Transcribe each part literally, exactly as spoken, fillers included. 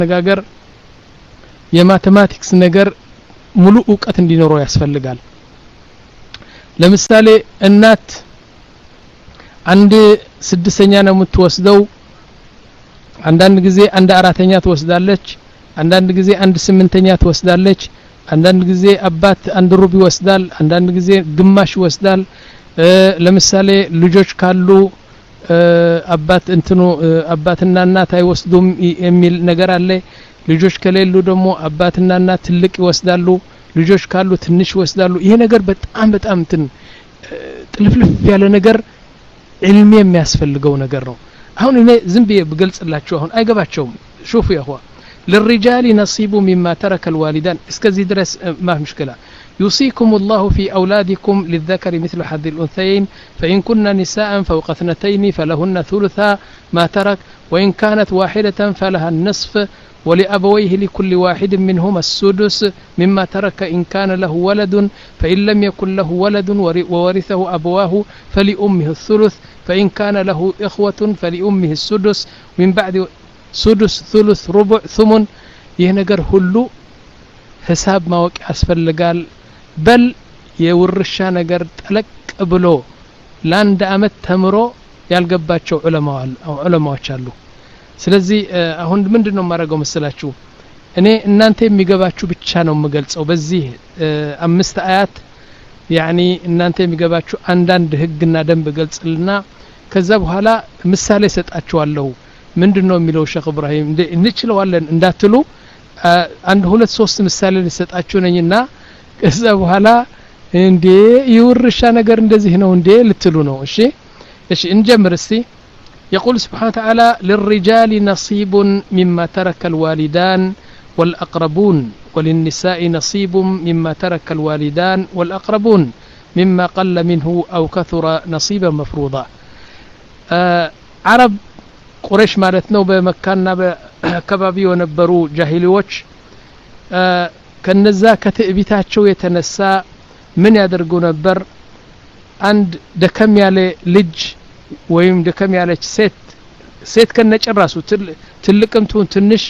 ለማነጋገር የማቴማቲክስ ነገር ሙሉ ዕውቀት እንዲኖረው ያስፈልጋል ለምሳሌ እናት አንድ ስድስተኛ ነው የምትወስደው አንዳንድ ጊዜ አንድ አራተኛ ትወስዳለች አንዳንድ ጊዜ አንድ ስምንተኛ ትወስዳለች አንዳንድ ጊዜ አባት አንድ ሩብ ይወስዳል አንዳንድ ጊዜ ግማሽ ይወስዳል ለምሳሌ ልጆች ካሉ አባት እንትኑ አባትና እናት አይወስዱም የሚል ነገር አለ ልጆች ከሌሉ ደግሞ አባትና እናት ትልቅ ይወስዳሉ ልጆች ካሉ ትንሽ ይወስዳሉ ይሄ ነገር በጣም በጣም እንትን ጥልፍልፍ ያለ ነገር علم የሚያስፈልገው ነገር ነው አሁን እኔ ዝም ብዬ ብገልጽላችሁ አሁን አይገባቸውም شوفوا يا اخوان للرجال نصيب مما ترك الوالدان اسكذي درس ما في مشكله يوصيكم الله في اولادكم للذكر مثل حظ الانثيين فان كن نساء فوق اثنتين فلهن ثلثا ما ترك وان كانت واحده فلها النصف ولأبويه لكل واحد منهما السدس مما ترك إن كان له ولد فإن لم يكن له ولد وورثه أبواه فلأمه الثلث فإن كان له إخوة فلأمه السدس من بعد سدس ثلث ربع ثمن يهنجر هلو حساب ما وقع أسفل قال بل يورشا نجر تلك بلو لاند أمت تمرو يالقباتشو علماء أو علماء شالو ስለዚህ አሁን ምንድነው ማረጋው መስላችሁ እኔ እናንተ የሚገባችሁ ብቻ ነው የምገልጸው በዚህ አምስት አያት يعني እናንተ የሚገባችሁ አንዳንድ ህግና ደንብ ገልጽልና ከዛ በኋላ ምሳሌ ሰጣችኋለሁ ምንድነው የሚለው ሼክ ኢብራሂም እንችለዋለን እንዳትሉ አንድ ሁለት ሶስት ምሳሌ ልሰጣችሁ ነኝና ከዛ በኋላ እንዴ ይውርሻ ነገር እንደዚህ ነው እንዴ ልትሉ ነው እሺ እሺ እንጀምር እስቲ يقول سبحانه وتعالى للرجال نصيب مما ترك الوالدان والأقربون وللنساء نصيب مما ترك الوالدان والأقربون مما قل منه أو كثر نصيبا مفروضا آه عرب قريش مالتنا بمكاننا بكبابي ونبرو جاهليوش آه كالنزا كتئبتاتشو يتنسى من يدرقو نبر عند دكم يالي لج ወይም ደከም ያለች ሴት ሴት ከነጨራሱ ትልቅም ትሁን ትንሽ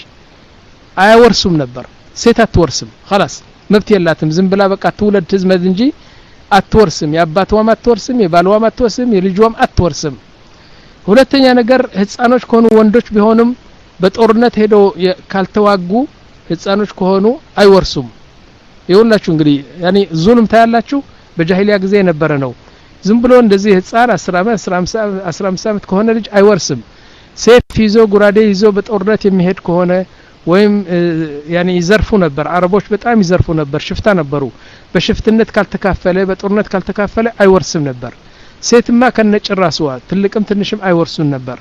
አይወርሱም ነበር ሴት አትወርስም خلاص መብት የላትም ዝም ብላ በቃ ትውለድ ትዝመድ እንጂ አትወርስም ያባቷም አትወርስም የባሏም አትወርስም የልጇም አትወርስም ሁለተኛ ነገር ህፃኖች ከሆኑ ወንዶች ቢሆንም በጦርነት ሄደው ካልተዋጉ ህፃኖች ከሆኑ አይወርሱም ይሁንላችሁ እንግዲህ ያኒ ዙልም ታያላችሁ በጃሂሊያ ጊዜ የነበረ ነው ዝም ብሎ እንደዚህ ህፃን አስር አመት አስራ አምስት አመት ከሆነ ልጅ አይወርስም ሴት ይዞ ጉራዴ ይዞ በጦርነት የሚሄድ ከሆነ ወይም ያኒ ይዘርፉ ነበር አረቦች በጣም ይዘርፉ ነበር ሽፍታ ነበሩ በሽፍትነት ካልተካፈለ በጦርነት ካልተካፈለ አይወርስም ነበር ሴትማ ከነጭራስዋ ትልቅም ትንሽም አይወርሱን ነበር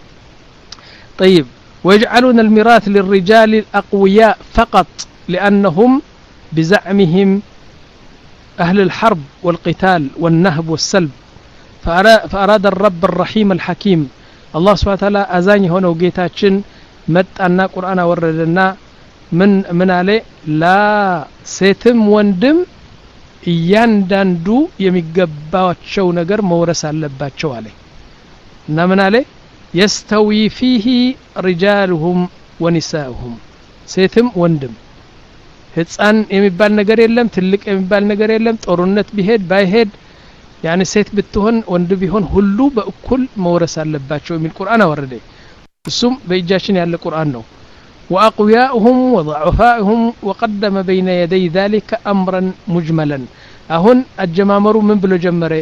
طيب ويجعلون الميراث للرجال الأقوياء فقط لأنهم بزعمهم أهل الحرب والقتال والنهب والسلب فأراد الرب الرحيم الحكيم الله سبحانه وتعالى أزاني هنا وجيتاتشن مت أن قرآن وردنا من من عليه لا سيتم وندم يندندو يمجباتشو نجر مورس على باتشو عليه نمن عليه يستوي فيه رجالهم ونساؤهم سيتم وندم ህፃን የሚባል ነገር የለም ትልቅ የሚባል ነገር የለም ጦርነት ቢሄድ ባይሄድ ያኔ ሴት ብትሆን ወንድ ቢሆን ሁሉ በእኩል መወረስ አለባቸው የሚል ቁርአን አወረደ እሱም በእጃችን ያለ ቁርአን ነው واقوياءهم وضعفاءهم وقدم بين يدي ذلك امرا مجملا አሁን አጀማመሩ ምን ብሎ ጀመረ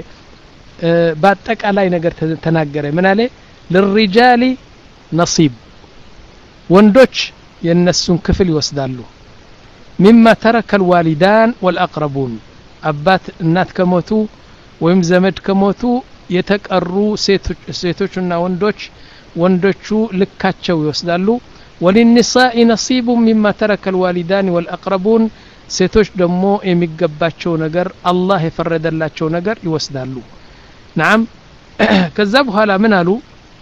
በአጠቃላይ ነገር ተናገረ ምን አለ للرجال نصيب ወንዶች የነሱን ክፍል ይወስዳሉ مما ترك الوالدان والأقربون أبات النات كموتو ويم زمد كموتو يتقروا سيتوچنا وندوچ وندوچو لكاتشو يوسدالو وللنساء نصيب مما ترك الوالدان والأقربون سيتوچ دمو يميغباچو ነገር الله يفردلاچو ነገር ይወስዳሉ نعم ከዛ በኋላ ምን አሉ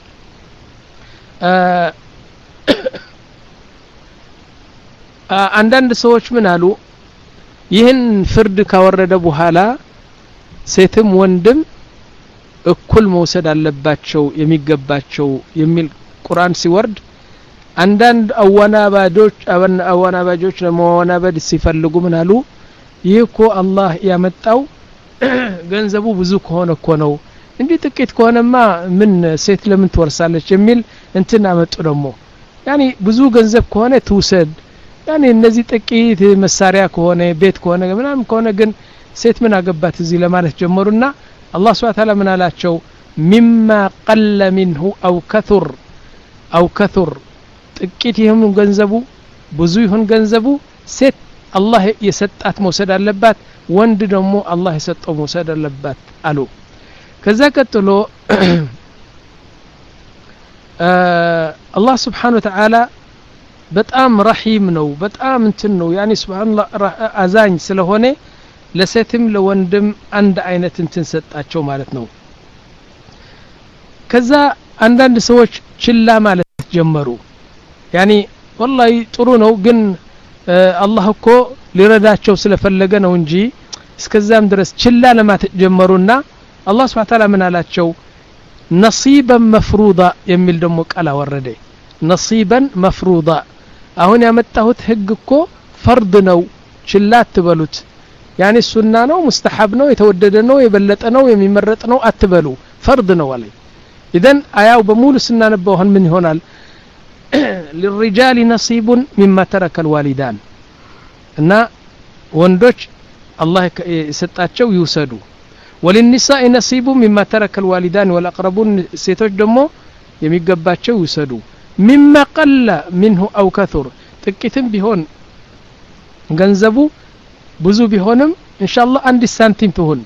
አንዳንድ ሰዎች ምን አሉ ይህን ፍርድ ካወረደ በኋላ ሴትም ወንድም እኩል መውሰድ አለባቸው የሚገባቸው የሚል ቁርአን ሲወርድ አንዳንድ አወናባጆች አወናባጆች ለመወናበድ ሲፈልጉ ምን አሉ ይህኮ አላህ ያመጣው ገንዘቡ ብዙ ከሆነ እኮ ነው እንዴ ጥቂት ከሆነማ ምን ሴት ለምን ትወርሳለች የሚል እንትና መጡ ደግሞ ያኒ ብዙ ገንዘብ ከሆነ ትውሰድ ያኒ እነዚህ ጥቂት መሳሪያ ከሆነ ቤት ከሆነ ምናምን ከሆነ ግን ሴት ምን አገባት እዚህ ለማለት ጀመሩና አላህ Subhanahu Wa Ta'ala ምን አላቸው مما قل منه او كثر او كثر ጥቂት ይሁን ገንዘቡ ብዙ ይሁን ገንዘቡ ሴት አላህ የሰጣት መውሰድ አለባት ወንድ ደግሞ አላህ የሰጠው መውሰድ አለባት አሉ ከዛ ቀጥሎ አላህ Subhanahu Wa Ta'ala በጣም ረሂም ነው በጣም እንትን ነው ያኒ ሱብሃንአላህ አዛኝ ስለሆነ ለሴትም ለወንድም አንድ አይነት እንትን ሰጣቸው ማለት ነው ከዛ አንዳንድ ሰዎች ችላ ማለት ጀመሩ ያኒ والله ጥሩ ነው ግን አላህ እኮ ሊረዳቸው ስለፈለገ ነው እንጂ እስከዛም ድረስ ችላ ለማለት ጀመሩና አላህ Subhanahu Wa Ta'ala ምን አላቸው نصيبا مفروضا የሚል ደግሞ ቃል አወረደ نصيبا مفروضا አሁን ያመጣሁት ህግ እኮ ፈርድ ነው ችላ አትበሉት ያኒ ሱና ነው ሙስተሐብ ነው የተወደደ ነው የበለጠ ነው የሚመረጥ ነው አትበሉ ፈርድ ነው አለኝ اذا አያው በሙሉ ስናነበውህን ምን ይሆናል للرجال نصيب مما ترك الوالدان እና ወንዶች አላህ የሰጣቸው ይውሰዱ وللنساء نصيب مما ترك الوالدان والأقربون ሴቶች ደግሞ የሚገባቸው ይውሰዱ مما قل منه أو كثر ጥቂትም ቢሆን ገንዘቡ ብዙ ቢሆንም ኢንሻአላህ አንድ ሳንቲም ትሆን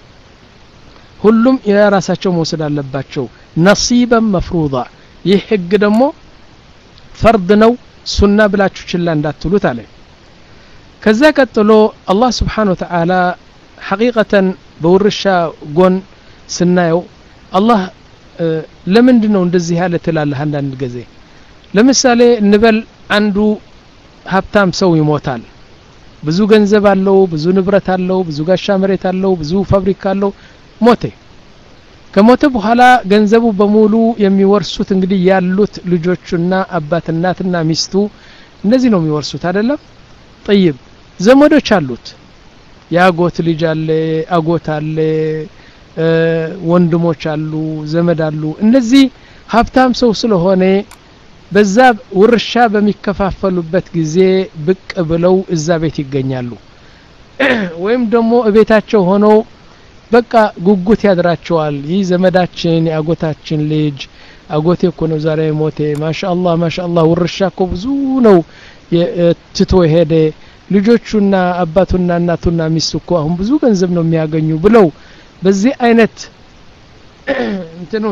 ሁሉም የራሳቸው መውሰድ አለባቸው نصيبا مفروضا ይህ ህግ ደግሞ ፈርድ ነው ሱና ብላችሁ ችላ እንዳትሉት አለ ከዛ ቀጥሎ አላህ Subhanahu Wa Ta'ala ሐቂቀተን በውርሻ ጎን ስናየው አላህ ለምንድን ነው እንደዚህ ያለ ትላለህ አንዳንድ ጊዜ ለምሳሌ እንበል አንዱ ሀብታም ሰው ይሞታል ብዙ ገንዘብ አለው ብዙ ንብረት አለው ብዙ ጋሻ መሬት አለው ብዙ ፋብሪካ አለው ሞተ ከሞተ በኋላ ገንዘቡ በሙሉ የሚወርሱት እንግዲህ ያሉት ልጆቹና አባት እናትና ሚስቱ እነዚህ ነው የሚወርሱት አይደለም طيب ዘመዶች አሉት ያጎት ልጅ አለ አጎት አለ ወንድሞች አሉ ዘመድ አሉ እነዚህ ሀብታም ሰው ስለሆነ በዛ ውርሻ በሚከፋፈሉበት ጊዜ ብቅ ብለው እዛ ቤት ይገኛሉ ወይም ደግሞ እቤታቸው ሆነው በቃ ጉጉት ያድራቸዋል ይህ ዘመዳችን ያጎታችን ልጅ አጎቴ እኮ ነው ዛሬ ሞቴ ማሻአላህ ማሻአላህ ውርሻ እኮ ብዙ ነው ትቶ ሄደ ልጆቹና አባቱና እናቱና ሚስቱ እኮ አሁን ብዙ ገንዘብ ነው የሚያገኙ ብለው በዚህ አይነት እንትኑ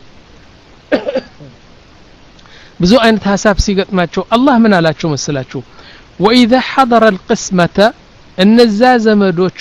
ብዙ አይነት ሐሳብ ሲገጥማቸው አላህ ምን አላቸው መስላችሁ وإذا حضر القسمة እነዛ ዘመዶቹ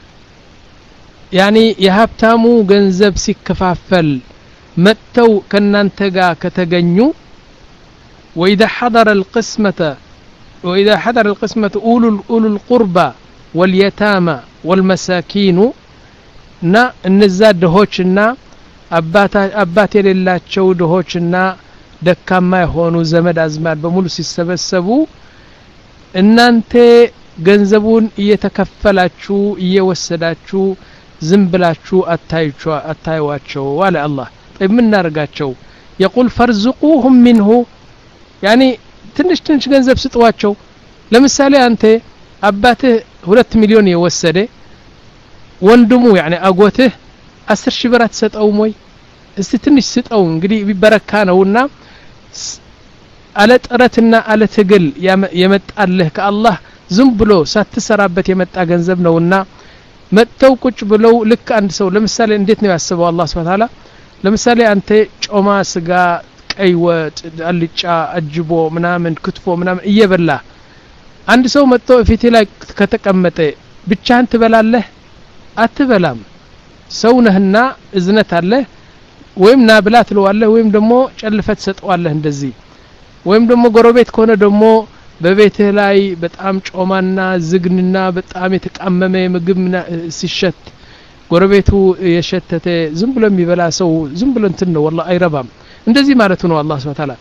ያኒ የሀብታሙ ገንዘብ ሲከፋፈል መተው ከናንተ ጋር ከተገኙ وإذا حضر القسمة وإذا حضر القسمة أولو أولو القربى واليتامى والمساكين نا እነዛ ደሆችና አባት አባት የሌላቸው ደሆችና ደካማ የሆኑ ዘመድ አዝማድ በሙሉ ሲሰበሰቡ እናንተ ገንዘቡን እየተከፈላችሁ እየወሰዳችሁ ዝም ብላችሁ አታዩቸው አታዩዋቸው ወላ አላህ طيب ምን እናርጋቸው يقول فرزقوهم منه يعني ትንሽ ትንሽ ገንዘብ ስጧቸው ለምሳሌ አንተ አባትህ ሁለት ሚሊዮን የወሰደ ወንድሙ يعني አጎትህ አስር ሺህ ብር አትሰጠው ሞይ እስቲ ትንሽ ስጠው እንግዲህ ቢበረካ ነውና አለ ጥረትና አለ ትግል የመጣልህ ከአላህ ዝም ብሎ ሳትሰራበት የመጣ ገንዘብ ነውና መተው ቁጭ ብለው ልክ አንድ ሰው ለምሳሌ እንዴት ነው ያስበው አላህ Subhanahu Wa Ta'ala ለምሳሌ አንተ ጮማ ስጋ ቀይ ወጥ አልጫ አጅቦ ምናምን ክትፎ ምናምን እየበላ አንድ ሰው መጥቶ ፊት ላይ ከተቀመጠ ብቻህን ትበላለህ አትበላም ሰው ነህና እዝነት አለ ወይም ናብላ ትለዋለህ ወይም ደግሞ ጨልፈት ሰጠዋለህ እንደዚህ ወይም ደግሞ ጎረቤት ከሆነ ደግሞ በቤትህ ላይ በጣም ጮማና ዝግንና በጣም የተቃመመ ምግብ ሲሸት ጎረቤቱ የሸተተ ዝም ብሎ የሚበላ ሰው ዝም ብሎ እንትን ነው والله አይረባም እንደዚህ ማለት ነው አላህ Subhanahu Wa Ta'ala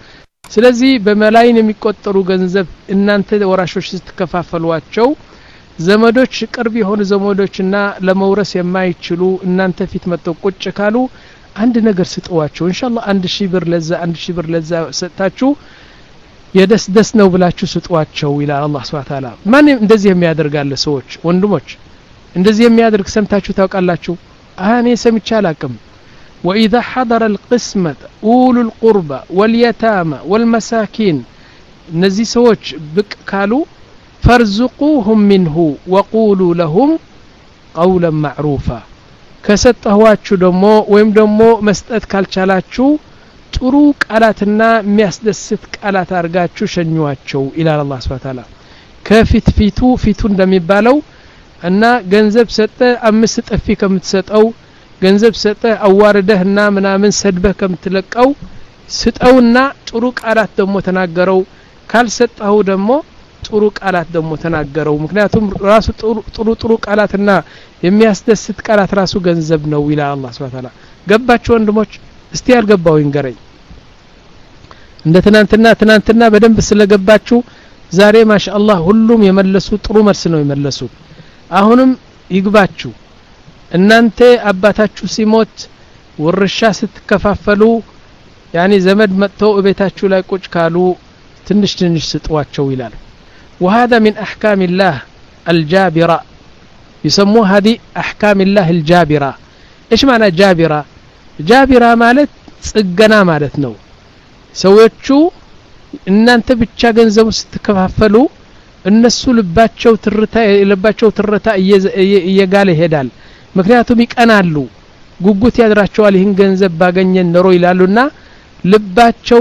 ስለዚህ በመላይን የሚቆጠሩ ገንዘብ እናንተ ወራሾች ስትከፋፈሏቸው ዘመዶች ቅርብ የሆኑ ዘመዶችና ለመውረስ የማይችሉ እናንተ ፊት መጥተው ቁጭ ካሉ አንድ ነገር ስጠዋቸው ኢንሻአላህ አንድ ሺህ ብር ለዛ አንድ ሺህ ብር ለዛ ሰጣችሁ የደስ ደስ ነው ብላችሁ ስጧቸው ይላል አላህ Subhanahu Ta'ala ማን እንደዚህ የሚያደርጋለ ሰዎች ወንድሞች እንደዚህ የሚያደርግ ሰምታችሁ ታውቃላችሁ እኔ ሰምቼ አላቅም وإذا حضر القسمة أولو القربى واليتامى والمساكين እነዚህ ሰዎች ብቅ ካሉ فارزقوهم منه وقولوا لهم قولا معروفا ከሰጣኋችሁ ደሞ ወይም ደሞ መስጠት ካልቻላችሁ ጥሩ ቃላትና የሚያስደስት ቃላት አርጋችሁ ሸኙዋቸው ኢላላ አላህ Subhanahu Ta'ala ከፊት ፊቱ ፊቱ እንደሚባለው እና ገንዘብ ሰጠ አምስት ጥፊ ከምትሰጠው ገንዘብ ሰጠ አዋርደህና ምናምን ሰድበህ ከምትለቀው ስጠውና ጥሩ ቃላት ደሞ ተናገረው ካልሰጣው ደሞ ጥሩ ቃላት ደሞ ተናገረው ምክንያቱም ራሱ ጥሩ ጥሩ ቃላትና የሚያስደስት ቃላት ራሱ ገንዘብ ነው ኢላላ አላህ Subhanahu Ta'ala ገባችሁ ወንድሞች እስቲ ያልገባው ይንገረኝ እንደ ትናንትና ትናንትና በደንብ ስለገባችሁ ዛሬ ማሻአላህ ሁሉም የመለሱ ጥሩ መልስ ነው የመለሱ አሁንም ይግባችሁ እናንተ አባታችሁ ሲሞት ወርሻ ስትከፋፈሉ ያኒ ዘመድ መጥተው እቤታችሁ ላይ ቁጭ ካሉ ትንሽ ትንሽ ስጧቸው ይላል وهذا من احكام الله الجابره يسموها هذه احكام الله الجابره ايش معنى جابره جابره ማለት ጽገና ማለት ነው ሰዎቹ እናንተ ብቻ ገንዘቡ ስትከፋፈሉ እነሱ ልባቸው ትርታ ልባቸው ትርታ እየጋለ ይሄዳል ምክንያቱም ይቀናሉ ጉጉት ያድራቸዋል ይህን ገንዘብ ባገኘን ኖሮ ይላሉና ልባቸው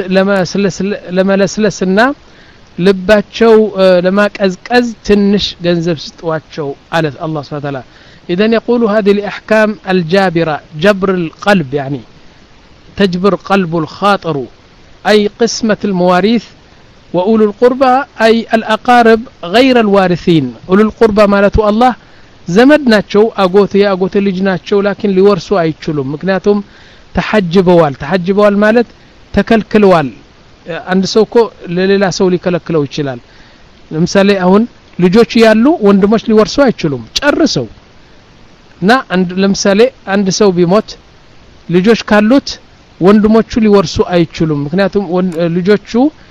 ለመለስለስና ልባቸው ለማቀዝቀዝ ትንሽ ገንዘብ ስጧቸው አለ አላህ Subhanahu Ta'ala اذا يقول هذه الاحكام الجابره جبر القلب يعني تجبر قلب الخاطر اي قسمه المواريث واولو القربى اي الاقارب غير الوارثين اولو القربى مالته الله ዘመድ ናቸው አጎት ያጎት ልጅ ናቸው ላኪን ሊወርሱ አይችሉም ምክንያቱም ተሐጅበዋል ተሐጅበዋል ማለት ተከልክለዋል አንድ ሰው እኮ ለሌላ ሰው ሊከለክለው ይችላል ለምሳሌ አሁን ልጆች ያሉ ወንድሞች ሊወርሱ አይችሉም ጨርሰው እና አንድ ለምሳሌ አንድ ሰው ቢሞት ልጆች ካሉት ወንድሞቹ ሊወርሱ አይችሉም ምክንያቱም ልጆቹ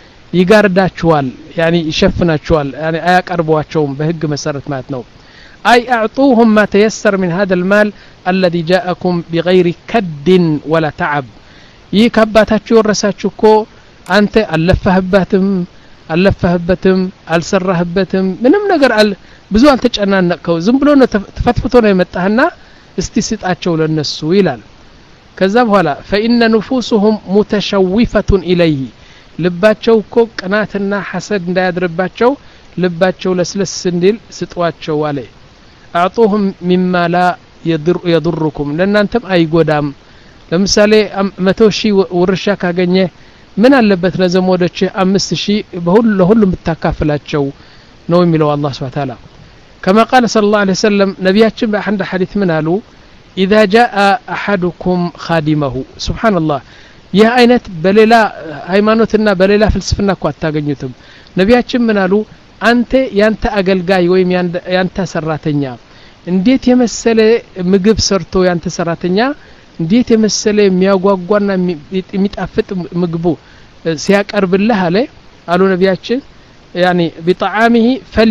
ይጋርዳቸዋል ያኒ ይሸፍናቸዋል ያኒ አያቀርቧቸውም በህግ መሰረት ማለት ነው أي أعطوهم ما تيسر من هذا المال الذي جاءكم بغير كد ولا تعب يكباتاتشو ورساتشوكو أنت ألفهبتم ألفهبتم ألسرهبتم منم نقر أل بزو أن تجأنا نكو زنبلون تفتفتون يمتهنا استسيطاتشو للنسو إلال كذب هلا فإن نفوسهم متشوفة إليه لباتشو كو قناتنا حسد دا يدرباتشو لباتشو لسلس سندل ستواتشو عليه أعطوهم مما لا يضر يضركم لأن أنتم أي قدام لمثالي متوشي ورشا كاغنيه من اللبت لزمودتش أمس شيء بهول لهول متكافلاتشو نو يميلو الله سبحانه وتعالى كما قال صلى الله عليه وسلم نبياتشم عند حديث من قالوا إذا جاء أحدكم خادمه سبحان الله يا أينت بليلا هيمانوتنا بليلا فلسفنا كو أتاغنيتم نبياتشم من قالوا አንተ ያንተ አገልጋይ ወይም ያንተ ሰራተኛ እንዴት የመሰለ ምግብ ሰርቶ ያንተ ሰራተኛ እንዴት የመሰለ የሚያጓጓና የሚጣፍጥ ምግቡ ሲያቀርብልህ አለ አሉ ነብያችን يعني بطعامه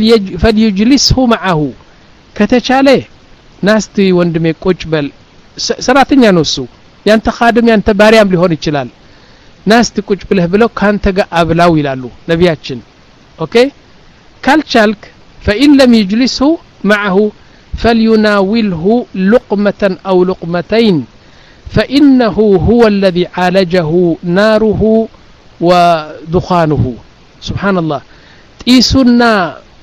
فليجلسه معه ከተቻለ ናስቲ ወንድሜ ቁጭ በል ሰራተኛ ነው እሱ ያንተ ኻድም ያንተ ባሪያም ሊሆን ይችላል ናስቲ ቁጭ ብለህ ብለው ካንተ ጋር አብላው ይላሉ ነብያችን ኦኬ ካልቻልክ فإن لم يجلسه معه فليناوله لقمة أو لقمتين فإنه هو الذي عالجه ناره ودخانه سبحان الله تيسونا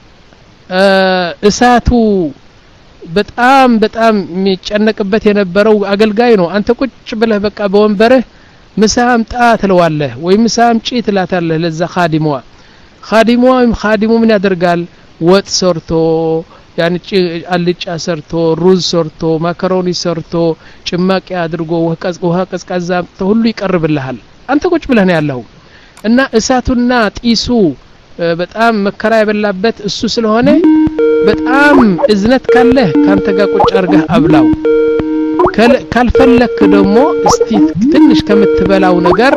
እሳቱ በጣም በጣም የሚጨነቅበት የነበረው አገልጋይ ነው አንተ ቁጭ ብለህ በቃ በወንበርህ ምሳም ጣት ለዋለህ ወይ ምሳም ጪት ላታለህ ለዛ ኻዲሟ ኻዲሟ ወይም ኻዲሙ ምን ያደርጋል ወጥ ሰርቶ ያኒ አልጫ ሰርቶ ሩዝ ሰርቶ ማካሮኒ ሰርቶ ጭማቂ አድርጎ ወህቀዝ ወሃ ቀዝቃዛ ሁሉ ይቀርብልሃል አንተ ቁጭ ብለህ ነው ያለው እና እሳቱና ጢሱ በጣም መከራ የበላበት እሱ ስለሆነ በጣም እዝነት ካለ ካንተ ጋር ቁጭ አርገህ አብላው ካልፈለክ ደግሞ እስቲ ትንሽ ከምትበላው ነገር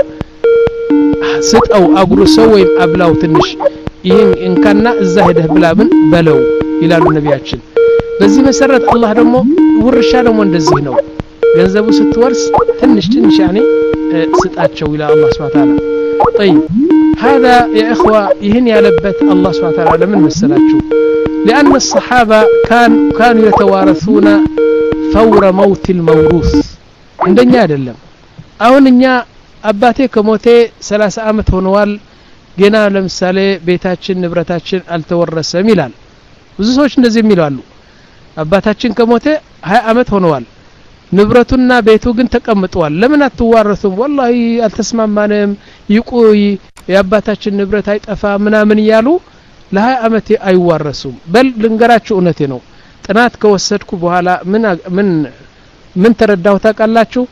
ስጠው አጉርሰው ወይም አብላው ትንሽ ይሄን እንካና እዛ ሄደህ ብላብን በለው ይላሉ ነቢያችን በዚህ መሰረት አላህ ደግሞ ውርሻ ደግሞ እንደዚህ ነው ገንዘቡ ስትወርስ ትንሽ ትንሽ يعني ስጣቸው ይላል አላህ Subhanahu Wa Ta'ala طيب هذا يا اخوه ይህን ያለበት አላህ Subhanahu Wa Ta'ala ለምን መሰላችሁ لأن الصحابة كان كانوا يتوارثون فور موت الموروث እንደኛ አይደለም አሁን እኛ አባቴ ከሞቴ ሰላሳ አመት ሆነዋል ገና ለምሳሌ ቤታችን ንብረታችን አልተወረሰም ይላል ብዙ ሰዎች እንደዚህ የሚላሉ አባታችን ከሞቴ ሃያ አመት ሆነዋል ንብረቱና ቤቱ ግን ተቀምጧል ለምን አትዋረሱም والله አልተስማማንም ይቆይ የአባታችን ንብረት አይጠፋ ምናምን ይያሉ ለሃያ አመት አይዋረሱም በል ልንገራችሁ እውነቴ ነው ጥናት ከወሰድኩ በኋላ ምን ምን ምን ተረዳው ታውቃላችሁ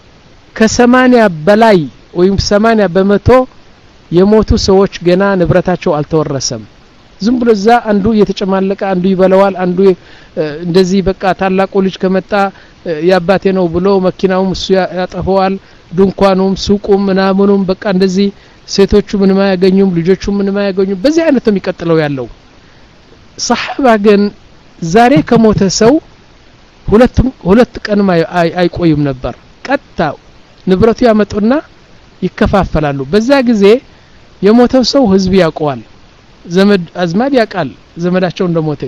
ከ80 በላይ ወይም ሰማንያ በመቶ የሞቱ ሰዎች ገና ንብረታቸው አልተወረሰም ዝም ብሎ እዛ አንዱ እየተጨማለቀ አንዱ ይበለዋል አንዱ እንደዚህ በቃ ታላቁ ልጅ ከመጣ ያባቴ ነው ብሎ መኪናውም እሱ ያጠፈዋል ድንኳኑም ሱቁም ምናምኑም በቃ እንደዚህ ሴቶቹ ምንም አያገኙም ልጆቹ ምንም አያገኙም በዚህ አይነት ነው የሚቀጥለው ያለው ሰሃባ ግን ዛሬ ከሞተ ሰው ሁለት ሁለት ቀን አይቆይም ነበር ቀጣ ንብረቱ ያመጡና ይከፋፈላሉ በዛ ጊዜ የሞተው ሰው ህዝብ ያውቀዋል ዘመድ አዝማድ ያውቃል ዘመዳቸው እንደሞተ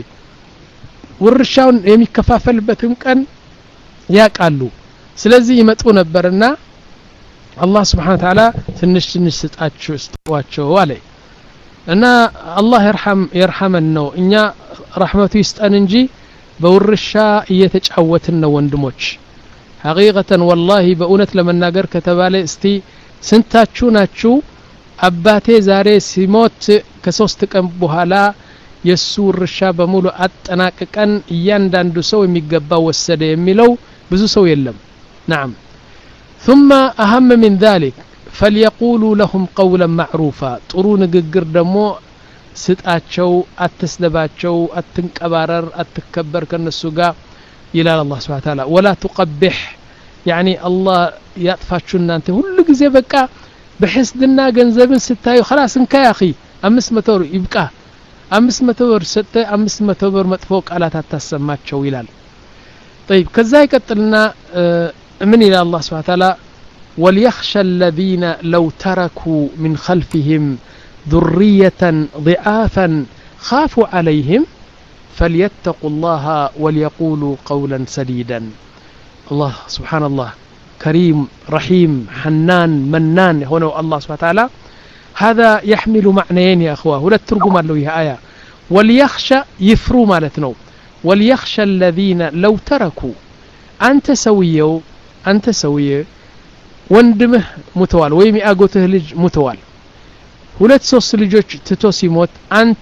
ውርሻውን የሚከፋፈልበትም ቀን ያውቃሉ ስለዚህ ይመጡ ነበርና አላህ Subhanahu Wa Ta'ala ትንሽ ትንሽ ስጣቸው ስጧቸው አለ እና አላህ ይርሐም ይርሐመን ነው እኛ ረህመቱ ይስጠን እንጂ በውርሻ እየተጫወትን ነው ወንድሞች حقيقة والله በእውነት ለመናገር ከተባለ እስቲ ስንታችሁ ናችሁ አባቴ ዛሬ ሲሞት ከሶስት ቀን በኋላ የሱ ውርሻ በሙሉ አጠናቀቀን እያንዳንዱ ሰው የሚገባው ወሰደ የሚለው ብዙ ሰው የለም نعم ثم أهم من ذلك فليقولوا لهم قولا معروفا ጥሩ ንግግር ደግሞ ስጣቸው አትስለባቸው አትንቀባረር አትከበር ከነሱ ጋር ይላል አላህ Subhanahu Wa Ta'ala ولا تقبح يعني الله ያጥፋችሁና አንተ ሁሉ ጊዜ በቃ በህስድና ገንዘብን ስታዩ خلاص እንካ يا اخي አምስት መቶ ብር ይብቃ አምስት መቶ ብር ሰጠ አምስት መቶ ብር መጥፎ ቃላት አታሰማቸው ይላል طيب ከዛ ይቀጥልና ምን ይላል አላህ Subhanahu Wa Ta'ala وليخشى الذين لو تركوا من خلفهم ذرية ضعافا خافوا عليهم فليتقوا الله وليقولوا قولا سديدا الله سبحان الله كريم رحيم حنان منان هنا الله سبحانه وتعالى هذا يحمل معنيين يا أخوة ولا ترجم له هي آية وليخشى يفرو مالتنا وليخشى الذين لو تركوا أنت سويه أنت سويه وندمه متوال ويمي أقوته لج متوال ሁለት ሶስት ልጆች ትቶ ሲሞት አንተ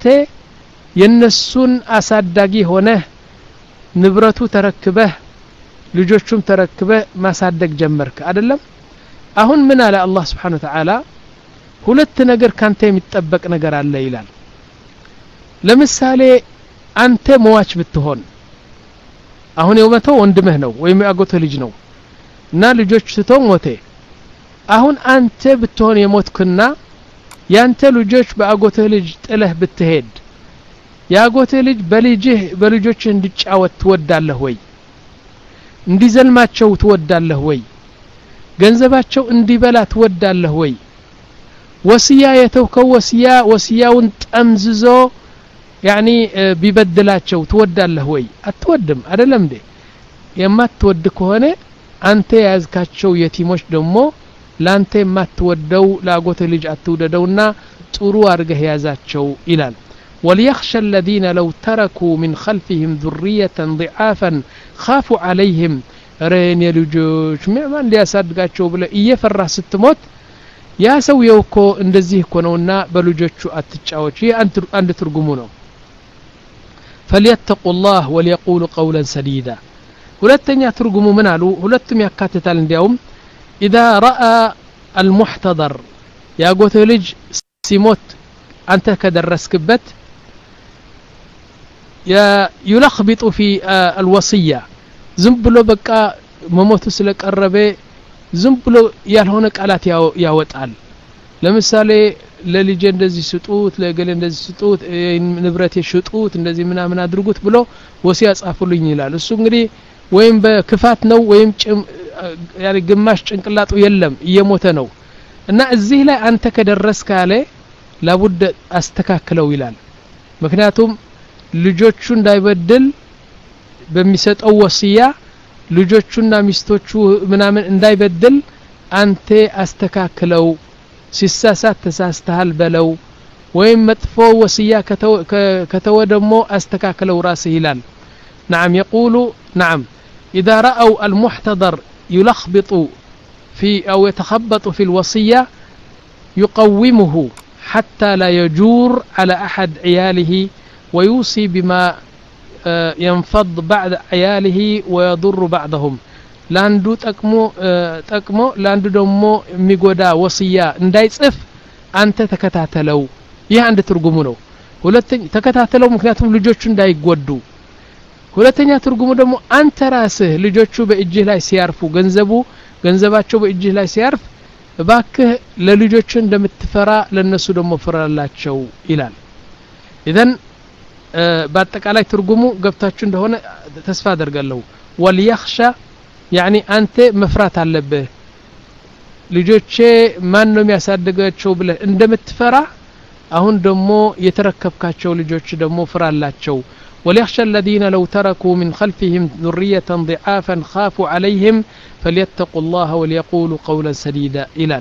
የነሱን አሳዳጊ ሆነ ንብረቱ ተረክበህ ልጆቹም ተረክበህ ማሳደግ ጀመርክ አይደለም አሁን ምን አለ አላህ Subhanahu Wa Ta'ala ሁለት ነገር ካንተ የሚጠበቅ ነገር አለ ይላል ለምሳሌ አንተ ሟች ብትሆን አሁን የሞተው ወንድምህ ነው ወይም ያጎተ ልጅ ነው እና ልጆች ትቶ ሞተ አሁን አንተ ብትሆን የሞትክና ያንተ ልጆች በአጎትህ ልጅ ጥለህ ብትሄድ ያጎትህ ልጅ በልጅህ በልጆችህ እንዲጫወት ትወዳለህ ወይ እንዲዘልማቸው ትወዳለህ ወይ ገንዘባቸው እንዲበላ ትወዳለህ ወይ ወሲያ የተውከው ወሲያ ወሲያውን ጠምዝዞ يعني ቢበድላቸው ትወዳለህ ወይ አትወድም አይደለም እንዴ የማትወድ ከሆነ አንተ ያዝካቸው የቲሞች ደግሞ ላንተ የማትወደው ላጎተ ልጅ አትወደውና ጥሩ አርገህ ያዛቸው ይላል وليخشى الذين لو تركوا من خلفهم ذرية ضعافا خافوا عليهم رين يلجوش ما ሊያሳድጋቸው ብለ እየፈራ ስትሞት ያ ሰውየው እኮ እንደዚህ እኮ ነውና በልጆቹ አትጫወች አንድ ትርጉሙ ነው فليتقوا الله وليقولوا قولا سديدا ሁለተኛ ትርጉሙ ምን አሉ ሁለቱም ያካትታል እንዲያውም إذا رأى المحتضر ያጎተ ልጅ ሲሞት አንተ ከደረስክበት يلخبط في الوصية ዝም ብሎ በቃ መሞቱ ስለቀረበ ዝም ብሎ ያልሆነ ቃላት ያወጣል ለምሳሌ ለልጅ እንደዚህ ስጡት ለገለ እንደዚህ ስጡት ንብረት ይሽጡት እንደዚህ ምናምን አድርጉት ብሎ ወሲያ ጻፉልኝ ይላል እሱ እንግዲህ ወይም በክፋት ነው ወይም ያለ ግማሽ ጭንቅላቱ የለም እየሞተ ነው እና እዚህ ላይ አንተ ከደረስክ አለ ለቡድ አስተካክለው ይላል ምክንያቱም ልጆቹ እንዳይበደል በሚሰጠው ወሲያ ልጆቹና ሚስቶቹ ምናምን እንዳይበደል አንተ አስተካክለው ሲሳሳት ተሳስተሃል በለው ወይም መጥፎ ወሲያ ከተወ ደሞ አስተካክለው ራስህ ይላል نعم يقول نعم إذا رأوا المحتضر يلخبط في أو يتخبط في الوصية يقومه حتى لا يجور على أحد عياله ويوصي بما ينفض بعد عياله ويضر بعضهم لاندو تقمو تقمو لاندو دمو ميغودا وصية እንዳይጽፍ አንተ ተከታተለው ይህ አንድ ትርጉሙ ነው ሁለተኛ ተከታተለው ምክንያቱም ልጆቹ እንዳይጎዱ ሁለተኛ ትርጉሙ ደግሞ አንተ ራስህ ልጆቹ በእጅህ ላይ ሲያርፉ ገንዘቡ ገንዘባቸው በእጅህ ላይ ሲያርፍ ባክህ ለልጆቹ እንደምትፈራ ለነሱ ደግሞ ፍራላቸው ይላል ኢዘን በአጠቃላይ ትርጉሙ ገብታችሁ እንደሆነ ተስፋ አደርጋለሁ ወልيخشى يعني አንተ መፍራት አለብህ ልጆቼ ማን ነው የሚያሳድጋቸው ብለህ እንደምትፈራ አሁን ደግሞ የተረከብካቸው ልጆች ደግሞ ፍራላቸው وليخشى الذين لو تركوا من خلفهم ذرية ضعافا خافوا عليهم فليتقوا الله وليقولوا قولا سديدا إلى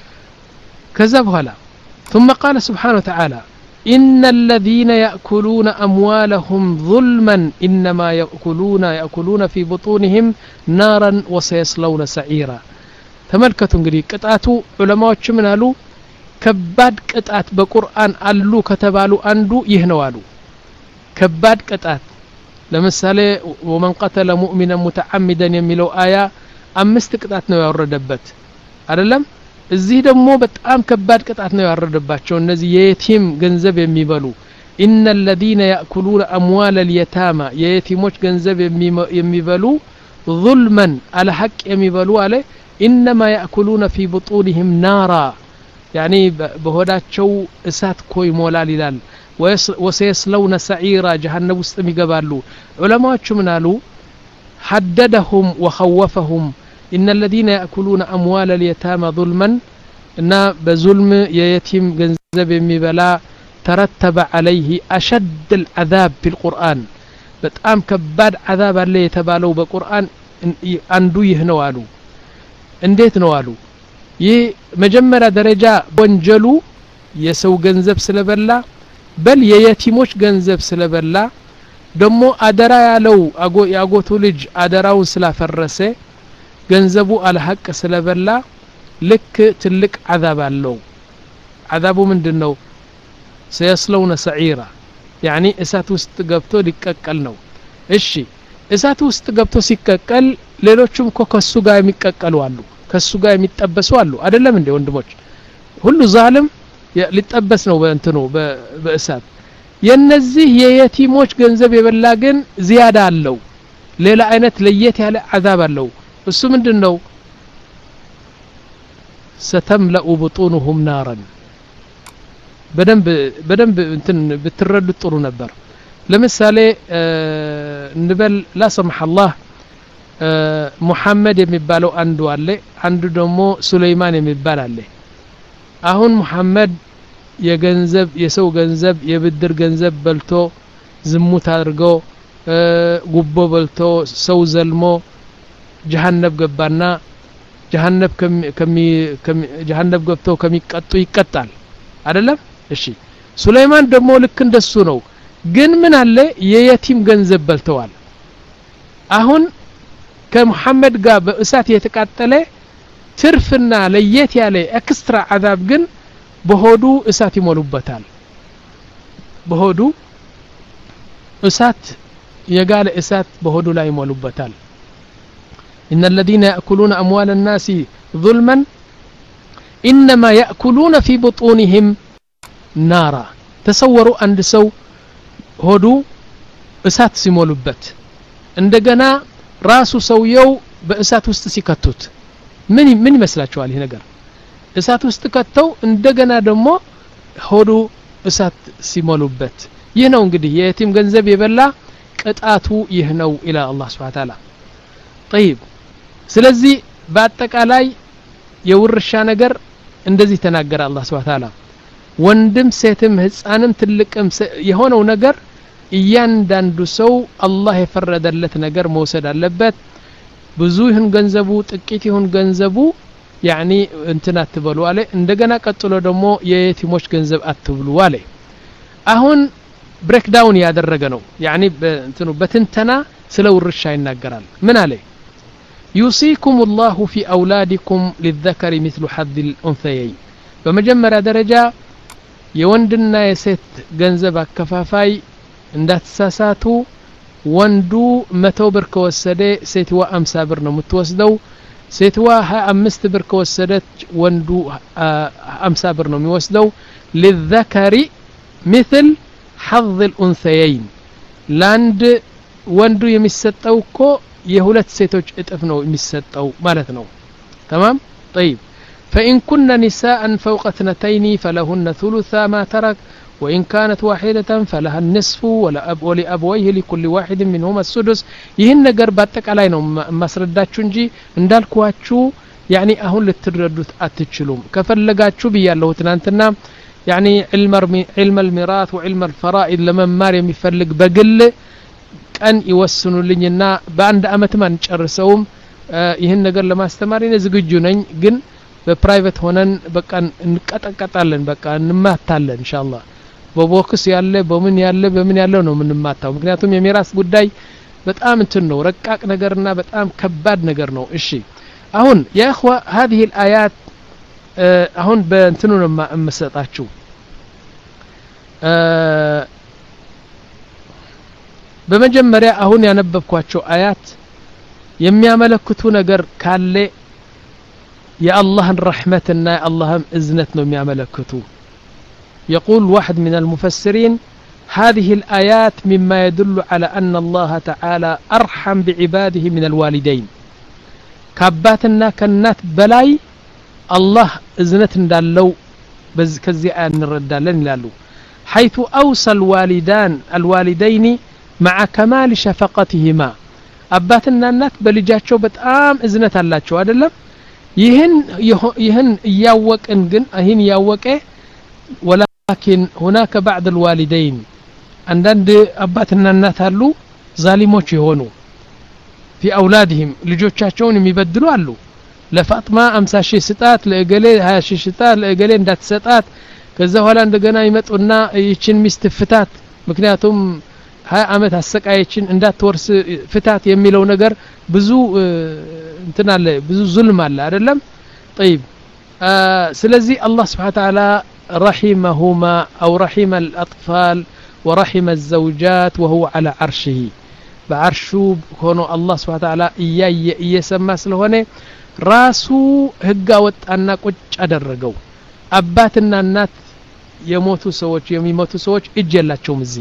كذب هلا ثم قال سبحانه وتعالى إن الذين يأكلون أموالهم ظلما إنما يأكلون يأكلون في بطونهم نارا وسيصلون سعيرا تملكتوا انجري قطعتو علماء من قالوا كباد قطعت بقرآن قالوا كتبالو اندو يهنوالو كباد قطعت ለምሳሌ ومن قتل مؤمنا متعمدا የሚለው አያ አምስት ቅጣት ነው ያወረደበት አይደለም እዚህ ደግሞ በጣም ከባድ ቅጣት ነው ያወረደባቸው እነዚህ የየቲም ገንዘብ የሚበሉ ان الذين ياكلون اموال اليتامى የየቲሞች ገንዘብ የሚበሉ ظلما على حق የሚበሉ አለ انما ياكلون في بطونهم نارا يعني በሆዳቸው እሳት ኮይ ሞላል ይላል وسيصلون سعيرا جهنم ውስጥ ይገባሉ ዑለማዎቹ ምን አሉ حددهم وخوفهم إن الذين يأكلون أموال اليتامى ظلما إن بظلم يتيم جنزب مبلا ترتب عليه أشد العذاب في القرآن بتأم كباد عذاب اللي يتبالو بالقرآن أندو يهنوالو انديت نوالو يه مجمرة درجة بنجلو يسو جنزب سلبلا بل يتيموش جنزب سلبلا دمو أدرا يالو أقو ياقوتو لج أدراو سلا فرسه ገንዘቡ አልሐቅ ስለበላ ልክ ትልቅ عذاب አለው عذابو ምንድነው سيصلون سعيرا يعني እሳት ውስጥ ገብቶ ሊቀቀል ነው እሺ እሳት ውስጥ ገብቶ ሲቀቀል ሌሎችም ከሱ ጋር የሚቀቀሉ አሉ ከሱ ጋር የሚጠበሱ አሉ አይደለም እንዴ ወንድሞች ሁሉ ዛልም ሊጠበስ ነው በእንትኑ በእሳት የነዚህ የየቲሞች ገንዘብ የበላ ግን زياده አለው ሌላ አይነት ለየት ያለ عذاب አለው እሱ ምንድነው ستملأ بطونهم نارا በደንብ በደንብ እንትን ብትረዱ ጥሩ ነበር ለምሳሌ እንበል لا سمح الله ሙሐመድ የሚባለው አንዱ አለ አንዱ ደግሞ ሱለይማን የሚባል አለ አሁን ሙሐመድ የገንዘብ የሰው ገንዘብ የብድር ገንዘብ በልቶ ዝሙት አድርጎ ጉቦ በልቶ ሰው ዘልሞ جهنم ገባና جهنم ከሚ جهنم ገብቶ ከሚቀጡ ይቀጣል አይደለም እሺ ሱለይማን ደግሞ ልክ እንደሱ ነው ግን ምን አለ የየቲም ገንዘብ በልተዋል አሁን ከሙሐመድ ጋር በእሳት የተቃጠለ ትርፍና ለየት ያለ ኤክስትራ عذاب ግን በሆዱ እሳት ይሞሉበታል በሆዱ እሳት የጋለ እሳት በሆዱ ላይ ይሞሉበታል إن الذين يأكلون أموال الناس ظلما إنما يأكلون في بطونهم نارا تصوروا عند سو هدو እሳት ሲሞሉበት እንደገና ራሱ ሰውየው በእሳት ውስጥ ሲከቱት ምን ምን ይመስላችኋል ይሄ ነገር እሳት ውስጥ ከተው እንደገና ደግሞ ሆዱ እሳት ሲሞሉበት ይህ ነው እንግዲህ የየቲም ገንዘብ የበላ ቅጣቱ ይህ ነው ኢላ አላህ Subhanahu Wa Ta'ala طيب ስለዚህ በአጠቃላይ የውርሻ ነገር እንደዚህ ተናገረ አላህ Subhanahu Wa Ta'ala ወንድም ሴትም ህፃንም ትልቅም የሆነው ነገር እያንዳንዱ ሰው አላህ የፈረደለት ነገር መውሰድ አለበት ብዙ ይሁን ገንዘቡ ጥቂት ይሁን ገንዘቡ ያኒ እንትና አትበሉ አለ እንደገና ቀጥሎ ደግሞ የየቲሞች ገንዘብ አትብሉ አለ አሁን ብሬክ ዳውን ያደረገ ነው ያኒ እንትኑ በትንተና ስለ ውርሻ ይናገራል ምን አለ يوصيكم الله في أولادكم للذكر مثل حظ الأنثيين በመጀመሪያ ደረጃ የወንድና የሴት ገንዘብ አከፋፋይ እንዳትሳሳቱ ወንዱ መቶ ብር ከወሰደ ሴትዋ አምሳ ብር ነው የምትወስደው ሴትዋ ሃያ አምስት ብር ከወሰደች ወንዱ አምሳ ብር ነው የሚወስደው للذكر مثل حظ الأنثيين ላንድ ወንዱ የሚሰጠው እኮ የሁለት ሴቶች እጥፍ ነው የሚሰጠው ማለት ነው تمام طيب فإن كن نساء فوق اثنتين فلهن ثلث ما ترك وإن كانت واحدة فلها النصف ولا أب ولأبويه لكل واحد منهما السدس ይህን ነገር በአጠቃላይ ነው ማስረዳችሁ እንጂ እንዳልኳችሁ يعني አሁን ልትረዱት አትችሉም ከፈለጋችሁ በያለው ትናንትና يعني علم علم الميراث وعلم الفرائض ለመማር የሚፈልግ በግል ቀን ይወስኑልኝና በአንድ አመት ማን ጨርሰውም ይህን ነገር ለማስተማር እኔ ዝግጁ ነኝ ግን በፕራይቬት ሆነን በቃ እንቀጠቀጣለን በቃ እንማታለን ኢንሻአላህ በቦክስ ያለ በምን ያለ በምን ያለው ነው ምንማታው ምክንያቱም የሚራስ ጉዳይ በጣም እንትን ነው ረቃቅ ነገርና በጣም ከባድ ነገር ነው እሺ አሁን ያ اخوا هذه الايات አሁን በእንትኑ ነው የምሰጣችሁ በመጀመሪያ አሁን ያነበብኳቸው አያት የሚያመለክቱ ነገር ካለ የአላህን ረህመትና የአላህን እዝነት ነው የሚያመለክቱ يقول واحد من المفسرين هذه الآيات مما يدل على أن الله تعالى أرحم بعباده من الوالدين كاباتنا كنات بلاي الله إذنت ندالو بز كزي آن نردالن لالو حيث أوصى الوالدان الوالدين مع كمال شفقتهما أباتنا النات بلجاتشو بتآم إذنت اللاتشو أدلم يهن يهن ياوك انجن أهين ياوك إيه ولكن هناك بعض الوالدين عندند أباتنا النات هلو ظالموش يهونو في أولادهم لجوتشاتشون يبدلوا هلو لفاطمة أمسا شي ستات لأقلي ها شي ستات لأقلي اندات ستات كذا هلا عندنا يمتقنا يتشن مستفتات مكنياتهم ها عمت هسك يتشن اندات تورس فتات يميلو نجر بزو انتنا بزو ظلم الله أدلم طيب آه سلزي الله سبحانه وتعالى رحمهما أو رحم الأطفال ورحم الزوجات وهو على عرشه بعرشو كونو الله سبحانه وتعالى إياه يسمى سلهونه راسو هقا وطانا قج أدرقو أباتنا النات يموتو سوچ يميموتو سوچ إجيالاتشو مزي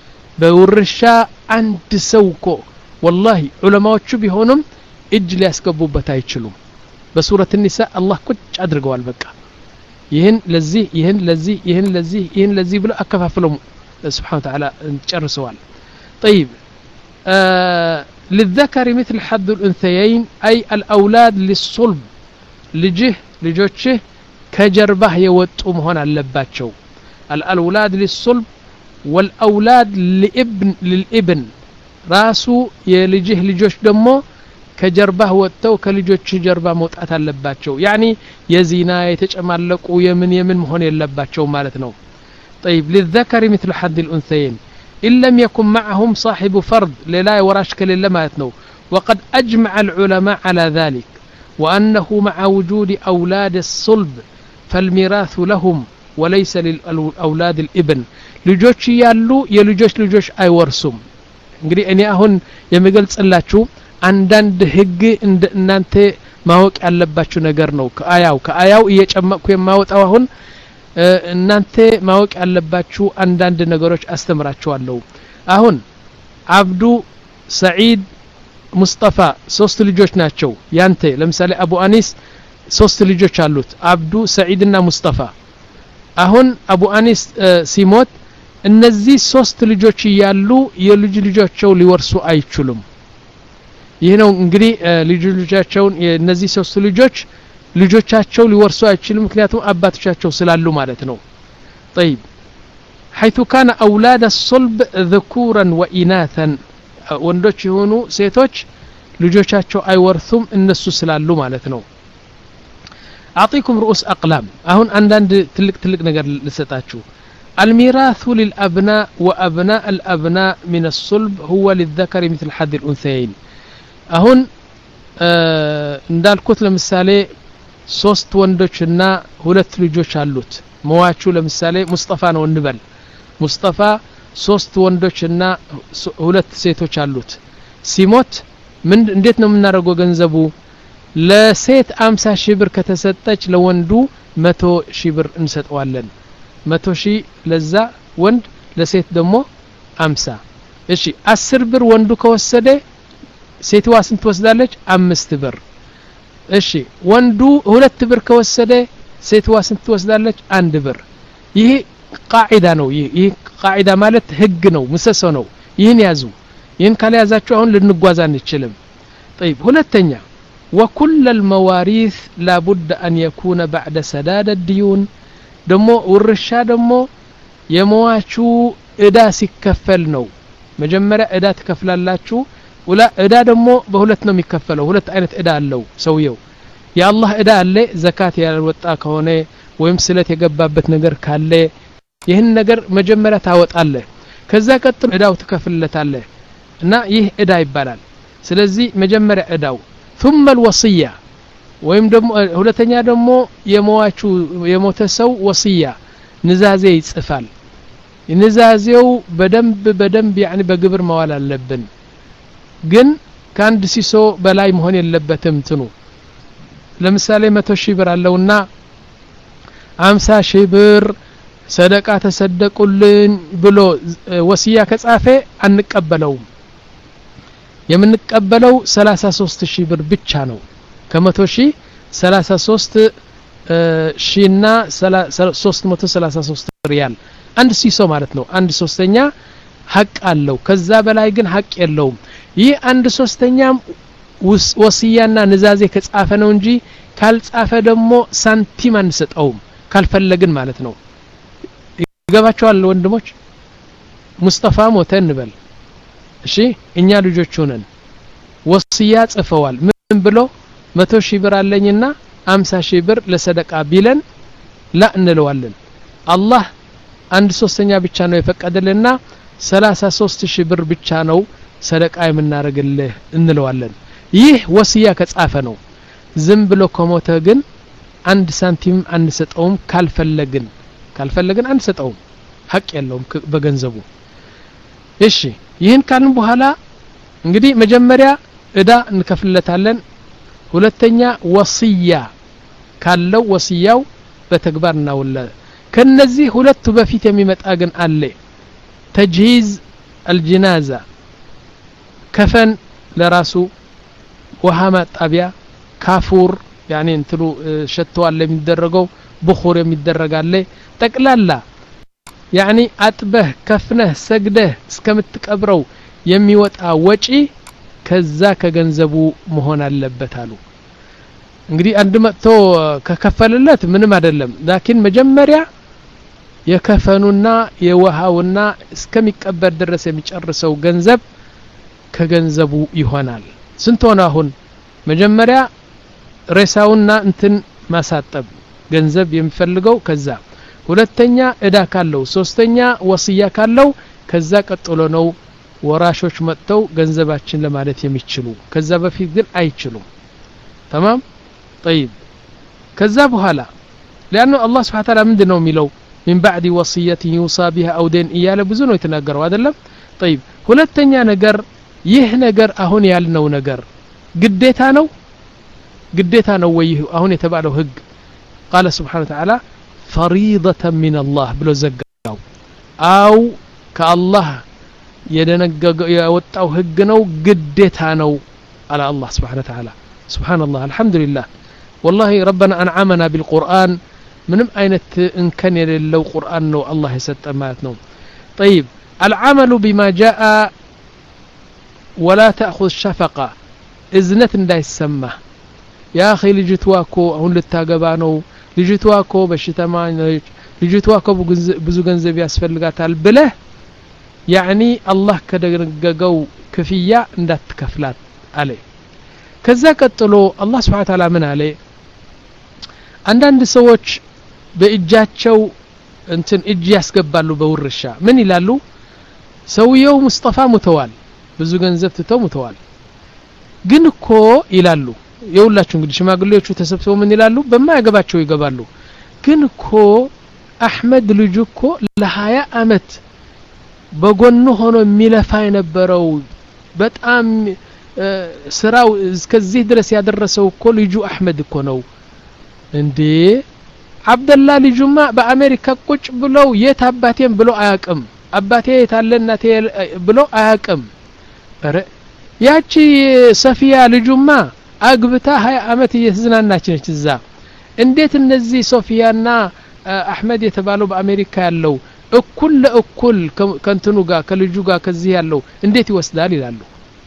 بورشا عند سوكو والله علماء شو بيهونم إجل يسكبوا بتايتشلو بسورة النساء الله قج أدرقو البقى يهن لزي يهن لزي يهن لزي يهن لزي بلو أكفافلهم سبحانه وتعالى نتشر سؤال طيب آه للذكر مثل حظ الأنثيين أي الأولاد للصلب لجه لجوتشه كجربه يوتهم هنا اللباتشو الأولاد للصلب والأولاد لابن للابن راسو يلجه لجوش دمو كجربه وتو كلجوتش جربه موطات اللباتشو يعني يزينا يتجمالقوا يمن يمن مهون اللباتشو مالتنا طيب للذكر مثل حظ الأنثيين إن لم يكن معهم صاحب فرض لا وراش كل ما يتنو وقد أجمع العلماء على ذلك وأنه مع وجود أولاد الصلب فالميراث لهم وليس للأولاد الابن لجوش يالو يلجوش لجوش أي ورسم እንግዲህ እኔ አሁን የምገልጽላችሁ አንዳንድ ህግ እንደ እናንተ ማወቅ ያለባችሁ ነገር ነው ከአያው ከአያው እየጨመቅኩ የማወጣው አሁን እናንተ ማወቅ ያለባችሁ አንዳንድ ነገሮች አስተምራችኋለሁ አሁን አብዱ ሰዒድ ሙስጠፋ ሶስት ልጆች ናቸው ያንተ ለምሳሌ አቡ አኒስ ሶስት ልጆች አሉት አብዱ ሰዒድና ሙስጠፋ አሁን አቡ አኒስ ሲሞት እነዚህ ሶስት ልጆች ያሉ የልጅ ልጆቻቸው ሊወርሱ አይችሉም ይሄ ነው እንግዲህ ልጅ ልጆቻቸው እነዚህ ሶስት ልጆች ልጆቻቸው ሊወርሱ አይችሉም ምክንያቱም አባቶቻቸው ስላሉ ማለት ነው طيب حيث كان اولاد الصلب ذكورا واناثا ወንዶች ይሆኑ ሴቶች ልጆቻቸው አይወርሱም እነሱ ስላሉ ማለት ነው اعطيكم رؤوس اقلام አሁን አንዳንድ ትልቅ ትልቅ ነገር ልሰጣችሁ الميراث للابناء وابناء الابناء من الصلب هو للذكر مثل حظ الانثيين አሁን እንዳልኩት ለምሳሌ ሶስት ወንዶችና ሁለት ልጆች አሉት መዋቹ ለምሳሌ ሙስጠፋ ነው እንበል ሙስጠፋ ሶስት ወንዶችና ሁለት ሴቶች አሉት ሲሞት ምን እንዴት ነው የምናደርገው ገንዘቡ ለሴት አምሳ ሺህ ብር ከተሰጠች ለወንዱ መቶ ሺህ ብር እንሰጠዋለን መቶ ሺህ ለዛ ወንድ ለሴት ደግሞ አምሳ እሺ አስር ብር ወንዱ ከወሰደ ሴትዋ ስንት ወስዳለች አምስት ብር እሺ ወንዱ ሁለት ብር ከወሰደ ሴትዋ ስንት ወስዳለች አንድ ብር ይሄ ቃዒዳ ነው ይሄ ቃዒዳ ማለት ህግ ነው ምሰሶ ነው ይሄን ያዙ ይሄን ካልያዛችሁ አሁን ልንጓዝ አንችልም طيب ሁለተኛ وكل المواريث لا بد ان يكون بعد سداد الديون ደሞ ወርሻ ደሞ የመዋቹ እዳ ሲከፈል ነው መጀመሪያ እዳ ተከፍላላችሁ ወላ እዳ ደሞ በሁለት ነው የሚከፈለው ሁለት አይነት እዳ አለው ሰውየው ያላህ እዳ አለ ዘካት ያልወጣ ከሆነ ወይም ስለት የገባበት ነገር ካለ ይሄን ነገር መጀመሪያ ታወጣለህ ከዛ ቀጥሎ እዳው ተከፍለታለህ እና ይህ እዳ ይባላል ስለዚህ መጀመሪያ እዳው ثم الوصيه ወይም ደሞ ሁለተኛ ደሞ የመዋቹ የሞተ ሰው ወሲያ ንዛዜ ይጽፋል ንዛዜው በደንብ በደንብ يعني በግብር መዋል አለብን ግን ካንድ ሲሶ በላይ መሆን የለበትም እንትኑ ለምሳሌ መቶ ሺህ ብር አለውና አምሳ ሺህ ብር ሰደቃ ተሰደቁልን ብሎ ወሲያ ከጻፈ አንቀበለው የምንቀበለው ሰላሳ ሶስት ሺህ ብር ብቻ ነው ከመቶ ሺህ ሰላሳ ሶስት ሺና ሶስት መቶ ሰላሳ ሶስት ሪያል አንድ ሲሶ ማለት ነው አንድ ሶስተኛ ሐቅ አለው ከዛ በላይ ግን ሐቅ የለውም ይህ አንድ ሶስተኛም ወሲያና ንዛዜ ከጻፈ ነው እንጂ ካልጻፈ ደግሞ ሳንቲም አንሰጠውም ካልፈለግን ማለት ነው ይገባቸዋል ወንድሞች ሙስጠፋ ሞተ እንበል እሺ እኛ ልጆች ሆነን ወሲያ ጽፈዋል ምን ብሎ መቶ ሺህ ብር አለኝና አምሳ ሺህ ብር ለሰደቃ ቢለን ላ እንለዋለን አላህ አንድ ሶስተኛ ብቻ ነው የፈቀደልና ሰላሳ ሶስት ሺህ ብር ብቻ ነው ሰደቃ የምናረግልህ እንለዋለን ይህ ወሲያ ከጻፈ ነው ዝም ብሎ ከሞተ ግን አንድ ሳንቲም አንሰጠውም ካልፈለግን ካልፈለግን አንሰጠውም ሐቅ የለውም በገንዘቡ እሺ ይህን ካልን በኋላ እንግዲህ መጀመሪያ እዳ እንከፍለታለን ሁለተኛ ወሲያ ካለው ወሲያው በተግባር እናውለ ከነዚህ ሁለቱ በፊት የሚመጣ ግን አለ ተጅሂዝ الجنازه ከፈን ለራሱ ውሃ ማጣቢያ ካፉር يعني እንትሉ ሸተዋል የሚደረገው بخور የሚደረጋለ ጠቅላላ يعني አጥበህ ከፍነህ ሰግደህ እስከምትቀብረው የሚወጣ ወጪ ከዛ ከገንዘቡ መሆን አለበት አሉ እንግዲህ አንድ መጥቶ ከከፈለለት ምንም አይደለም ላኪን መጀመሪያ የከፈኑና የውሃውና እስከሚቀበር ድረስ የሚጨርሰው ገንዘብ ከገንዘቡ ይሆናል ስንት ሆነ አሁን መጀመሪያ ሬሳውና እንትን ማሳጠብ ገንዘብ የሚፈልገው ከዛ ሁለተኛ እዳ ካለው ሶስተኛ ወሲያ ካለው ከዛ ቀጥሎ ነው ወራሾች መጥተው ገንዘባችን ለማለት የሚችሉ ከዛ በፊት ግን አይችሉም تمام طيب ከዛ በኋላ لانه الله سبحانه وتعالى ምንድነው የሚለው من بعد وصيه يوصى بها او دين እያለ ብዙ ነው የተናገረው አይደለም طيب ሁለተኛ ነገር ይህ ነገር አሁን ያልነው ነገር ግዴታ ነው ግዴታ ነው ወይ አሁን የተባለው ህግ قال سبحانه وتعالى فريضة من الله ብሎ ዘጋው አው ከአላህ የደነገገው ያወጣው ህግ ነው ግዴታ ነው على الله سبحانه وتعالى سبحان الله الحمد لله والله ربنا أنعمنا بالقرآن ምንም አይነት እንከን የሌለው ቁርአን ነው አላህ የሰጠን ማለት ነው طيب العمل بما جاء ولا تأخذ شفقة እዝነት እንዳይሰማ ያ اخي ልጅቷ እኮ አሁን ልታገባ ነው ልጅቷ እኮ በሽተኛ ነች ልጅቷ እኮ ብዙ ገንዘብ ያስፈልጋታል ብለህ يعني الله ከደነገገው ክፍያ እንዳትከፍላት አለ ከዛ ቀጥሎ አላህ Subhanahu Wa Ta'ala ምን አለ አንዳንድ ሰዎች በእጃቸው እንትን እጅ ያስገባሉ በውርሻ ምን ይላሉ ሰውየው ሙስጠፋ ሙተዋል ብዙ ገንዘብ ትተው ሙተዋል ግን እኮ ይላሉ የውላችሁ እንግዲህ ሽማግሌዎቹ ተሰብስበው ምን ይላሉ በማያገባቸው ይገባሉ ግን እኮ አህመድ ልጅ እኮ ለ20 አመት በጎኑ ሆኖ የሚለፋ የነበረው በጣም ስራው እስከዚህ ድረስ ያደረሰው እኮ ልጁ አህመድ እኮ ነው እንዴ አብደላ ልጁማ በአሜሪካ ቁጭ ብለው የት አባቴም ብሎ አያቅም አባቴ የታለናቴ ብሎ አያቅም አረ ያቺ ሰፊያ ልጁማ አግብታ ሃያ አመት እየተዝናናች ነች እዛ እንዴት እነዚህ ሶፊያና አህመድ የተባለው በአሜሪካ ያለው እኩል ለእኩል ከንትኑ ጋር ከልጁ ጋር ከዚህ ያለው እንዴት ይወስዳል ይላሉ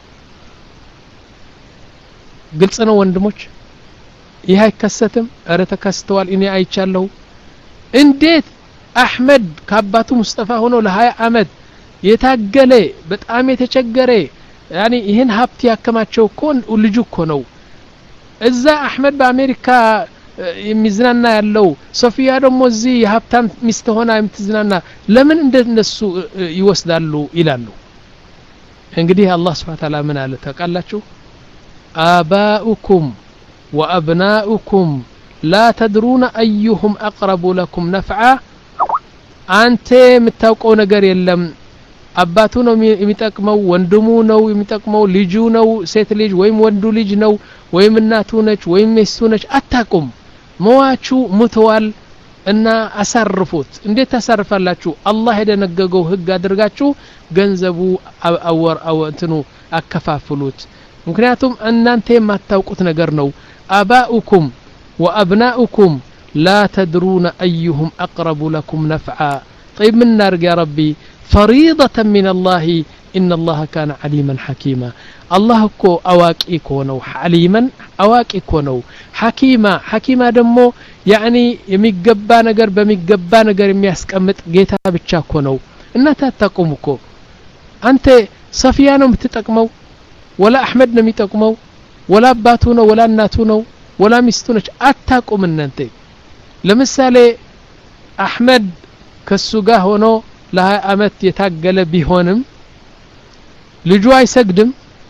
ግልጽ ነው ወንድሞች ይሄ አይከሰትም አረ ተከስተዋል እኔ አይቻለሁ እንዴት አህመድ ከአባቱ ሙስጠፋ ሆኖ ለ20 አመት የታገለ በጣም የተቸገረ ያኒ ይሄን ሀብት ያከማቸው እኮ ልጁ እኮ ነው እዛ አህመድ በአሜሪካ የሚዝናና ያለው ሶፊያ ደግሞ እዚህ የሀብታም ሚስት ሆና የምትዝናና ለምን እንደነሱ ይወስዳሉ ይላሉ እንግዲህ አላህ Subhanahu Wa Ta'ala ምን አለ ተቃላችሁ آباؤكم وأبناؤكم لا تدرون أيهم أقرب لكم نفعا أنت متوقعوا نجار يلم አባቱ ነው የሚጠቅመው ወንድሙ ነው የሚጠቅመው ልጁ ነው ሴት ልጅ ወይም ወንዱ ልጅ ነው ወይም እናቱ ነች ወይም ሚስቱ ነች አታቁም ሞዋቹ ሙተዋል እና አሳርፉት እንዴት ታሳርፋላችሁ አላህ የደነገገው ህግ አድርጋችሁ ገንዘቡ አወር አወንተኑ አከፋፍሉት ምክንያቱም እናንተ የማታውቁት ነገር ነው አባኡኩም ወአብናኡኩም لا تدرون أيهم أقرب لكم نفعا طيب من نرجع يا ربي فريضة من الله إن الله كان عليما حكيما الله كو أواكي كونو عليما أواكي كونو حكيما حكيما دمو يعني يميقبا نقر بميقبا نقر يمياسكمت جيتا بتشا كونو إنتا تقومكو أنت صفيانو متتقمو ولا أحمد نمي تقمو ولا باتونو ولا ناتونو ولا مستونش أتاقو من أنت لمثالي أحمد كالسوغا هونو لها أمت يتاقل بيهونم ልጁ አይሰግድም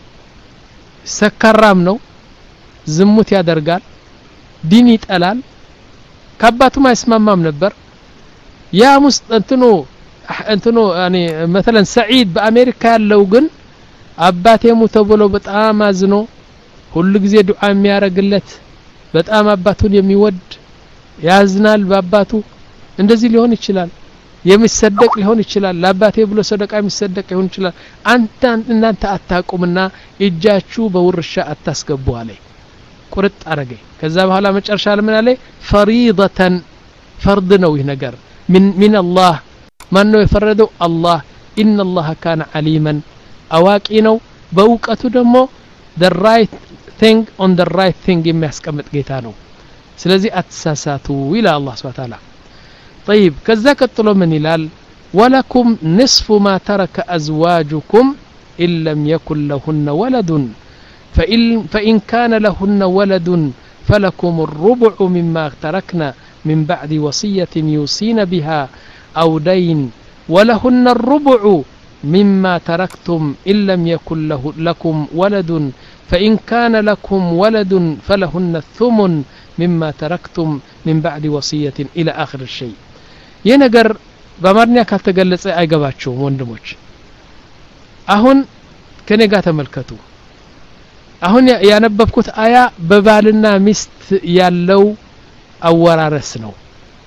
ሰከራም ነው ዝሙት ያደርጋል ዲን ይጠላል ከአባቱም አይስማማም ነበር ያ ሙስጥ እንትኑ እንትኑ ያኒ مثلا ሰዒድ በአሜሪካ ያለው ግን አባቴ ሞተ ብሎ በጣም አዝኖ ሁሉ ጊዜ ዱዓ የሚያረግለት በጣም አባቱን የሚወድ ያዝናል በአባቱ እንደዚህ ሊሆን ይችላል የሚሰደቅ ሊሆን ይችላል ለአባቴ ብሎ ሰደቃ የሚሰደቅ ሊሆን ይችላል አንተ እናንተ አታቁምና እጃችሁ በውርሻ አታስገቡ አለ ቁርጥ አረገ ከዛ በኋላ መጨረሻ ለምን አለ ፈሪضተን ፈርድ ነው ይህ ነገር من من الله ማን ነው የፈረደው አላህ ان الله كان عليما አዋቂ ነው በእውቀቱ ደግሞ the right thing on the right thing የሚያስቀምጥ ጌታ ነው ስለዚህ አትሳሳቱ ይላል አላህ Subhanahu Wa Ta'ala طيب كذا كتلو من هلال ولكم نصف ما ترك أزواجكم إن لم يكن لهن ولد فإن, فإن كان لهن ولد فلكم الربع مما تركنا من بعد وصية يوصين بها أو دين ولهن الربع مما تركتم إن لم يكن له لكم ولد فإن كان لكم ولد فلهن الثمن مما تركتم من بعد وصية إلى آخر الشيء ينقر بمرنيا كالتقلص አይገባቸውም ወንድሞች አሁን ከኔ ጋር ተመልከቱ አሁን ያነበብኩት አያ በባልና ሚስት ያለው አወራረስ ነው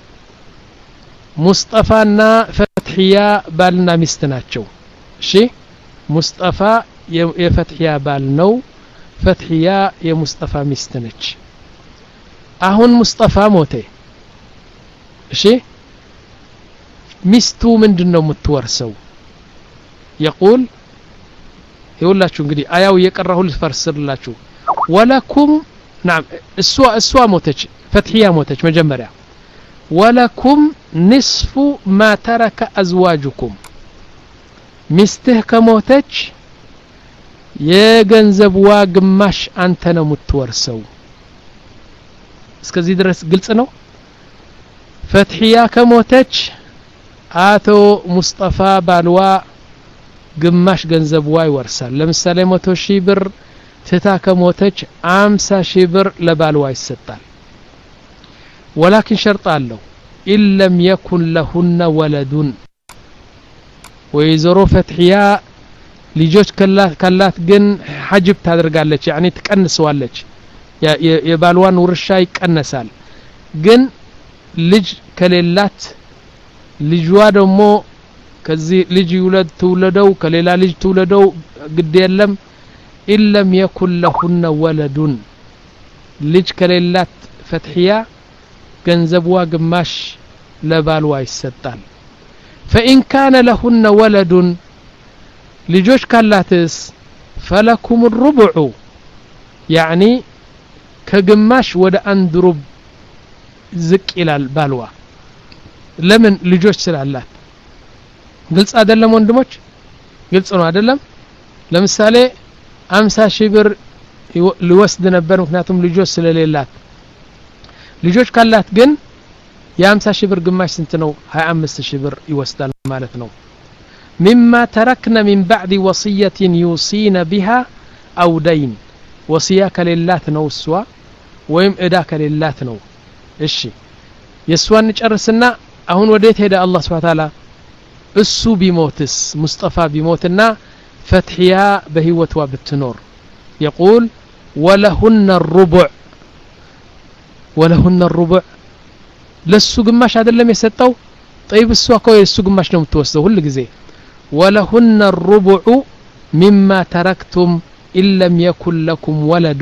ሙስጠፋና ፈትሂያ ባልና ሚስት ናቸው እሺ ሙስጠፋ የፈትሂያ ባል ነው ፈትሂያ የሙስጠፋ ሚስት ነች አሁን ሙስጠፋ ሞተ እሺ ሚስቱ ምንድነው የምትወርሰው يقول ይውላችሁ እንግዲህ አያው የቀራሁ ልፈርስላችሁ ወለኩም نعم እሷ እሷ ሞተች ፈትሂያ ሞተች መጀመሪያ ወለኩም ንስፉ ما ترك ازواجكم ሚስትህ ከሞተች የገንዘብዋ ግማሽ አንተ ነው የምትወርሰው እስከዚህ ድረስ ግልጽ ነው ፈትሂያ ከሞተች አቶ ሙስጠፋ ባልዋ ግማሽ ገንዘብዋ ይወርሳል ለምሳሌ መቶ ሺህ ብር ትታ ከሞተች አምሳ ሺህ ብር ለባልዋ ይሰጣል ولكن شرط አለው إن لم يكن لهن ولد ወይዘሮ ፈትሂያ ልጆች ካላት ግን ሐጅብ ታደርጋለች يعني ትቀንሰዋለች የባልዋን ውርሻ ይቀነሳል ግን ልጅ ከሌላት ልጅዋ ደግሞ ከዚህ ልጅ ይውለድ ትውለደው ከሌላ ልጅ ትውለደው ግድ የለም إن لم يكن لهن ولد ልጅ ከሌላት ፈትሂያ ገንዘብዋ ግማሽ ለባልዋ ይሰጣል فإن كان لهن ولد ልጆች ካላትስ فلكم الربع يعني ከግማሽ ወደ አንድ ሩብ ዝቅ ይላል ባልዋ ለምን ልጆች ስላላት ግልጽ አይደለም ወንድሞች ግልጽ ነው አይደለም ለምሳሌ አምሳ ሺህ ብር ሊወስድ ነበር ምክንያቱም ልጆች ስለሌላት ልጆች ካላት ግን የ50 ሺህ ብር ግማሽ ስንት ነው ሃያ አምስት ሺህ ብር ይወስዳል ማለት ነው مما تركنا من بعد وصية يوصين بها أو دين وصية كليلات ነው እሷ ወይም እዳ ከሌላት ነው እሺ የሷን ጨርስና አሁን ወዴት ሄደ አላህ Subhanahu Wa Ta'ala እሱ ቢሞትስ ሙስጠፋ ቢሞትና ፈትሂያ በህይወቷ ብትኖር يقول ولهن الربع ولهن الربع ለሱ ግማሽ አይደለም የሰጠው طيب እሷ እኮ የሱ ግማሽ ነው የምትወስደው ሁሉ ጊዜ ولهن الربع مما تركتم إن لم يكن لكم ولد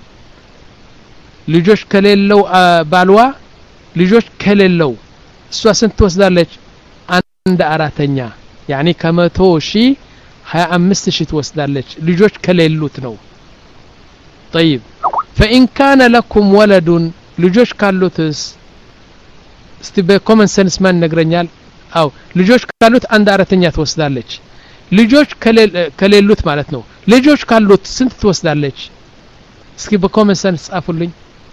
ልጆች ከሌለው ባልዋ ልጆች ከሌለው እሷ ስንት ትወስዳለች አንድ አራተኛ يعني ከመቶ ሺህ ሃያ አምስት ሺህ ትወስዳለች ልጆች ከሌሉት ነው طيب فإن كان لكم ولد ልጆች ካሉትስ እስቲ በኮመን ሰንስ ማን ነግረኛል አው ልጆች ካሉት አንድ አራተኛ ትወስዳለች ልጆች ከሌሉት ማለት ነው ልጆች ካሉት ስንት ትወስዳለች እስኪ በኮመን ሰንስ ጻፉልኝ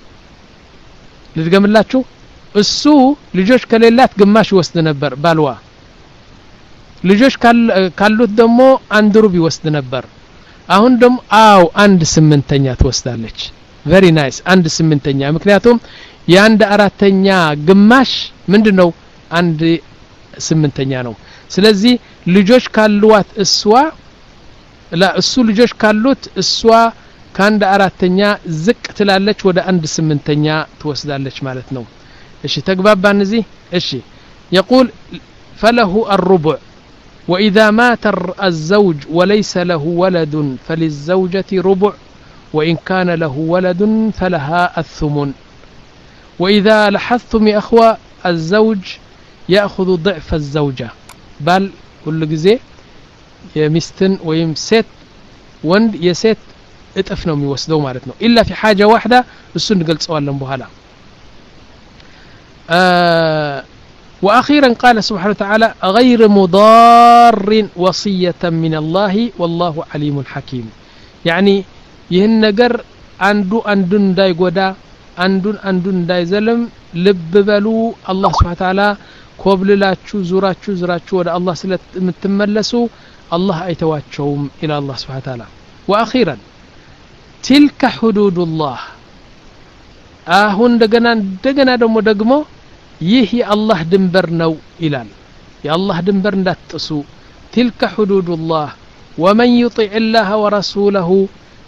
ልድገምላችሁ እሱ ልጆች ከሌላት ግማሽ ይወስድ ነበር ባልዋ ልጆች ካሉት ደግሞ አንድ ሩብ ይወስድ ነበር አሁን ደግሞ አው አንድ ስምንተኛ ትወስዳለች very nice አንድ ስምንተኛ ምክንያቱም የአንድ አራተኛ ግማሽ ምንድነው አንድ ስምንተኛ ነው ስለዚህ ልጆች ካሉት እሷ ላ እሱ ልጆች ካሉት እሷ ከአንድ አራተኛ ዝቅ ትላለች ወደ አንድ ስምንተኛ ትወስዳለች ማለት ነው እሺ ተግባባን እዚህ እሺ يقول فله الربع وإذا مات الزوج وليس له ولد فللزوجة ربع وإن كان له ولد فلها الثمن وإذا لاحظتم يا أخوة الزوج يأخذ ضعف الزوجة بل كل جزء يمستن ويمست وند يست اتفنوا ميوسدوا مالتنا إلا في حاجة واحدة السنة قلت سؤال لهم بهلا آه وأخيرا قال سبحانه وتعالى غير مضار وصية من الله والله عليم حكيم يعني ይህን ነገር አንዱ አንዱን እንዳይጎዳ አንዱን አንዱን እንዳይዘልም ልብ በሉ አላህ Subhanahu Wa Ta'ala ኮብልላችሁ ዙራችሁ ዙራችሁ ወደ አላህ ስለምትመለሱ አላህ አይተዋቸውም ኢላ አላህ Subhanahu Wa Ta'ala واخيرا تلك حدود الله አሁን እንደገና እንደገና ደግሞ ደግሞ ይህ የአላህ ድንበር ነው ይላል የአላህ ድንበር እንዳትጥሱ تلك حدود الله ومن يطع الله ورسوله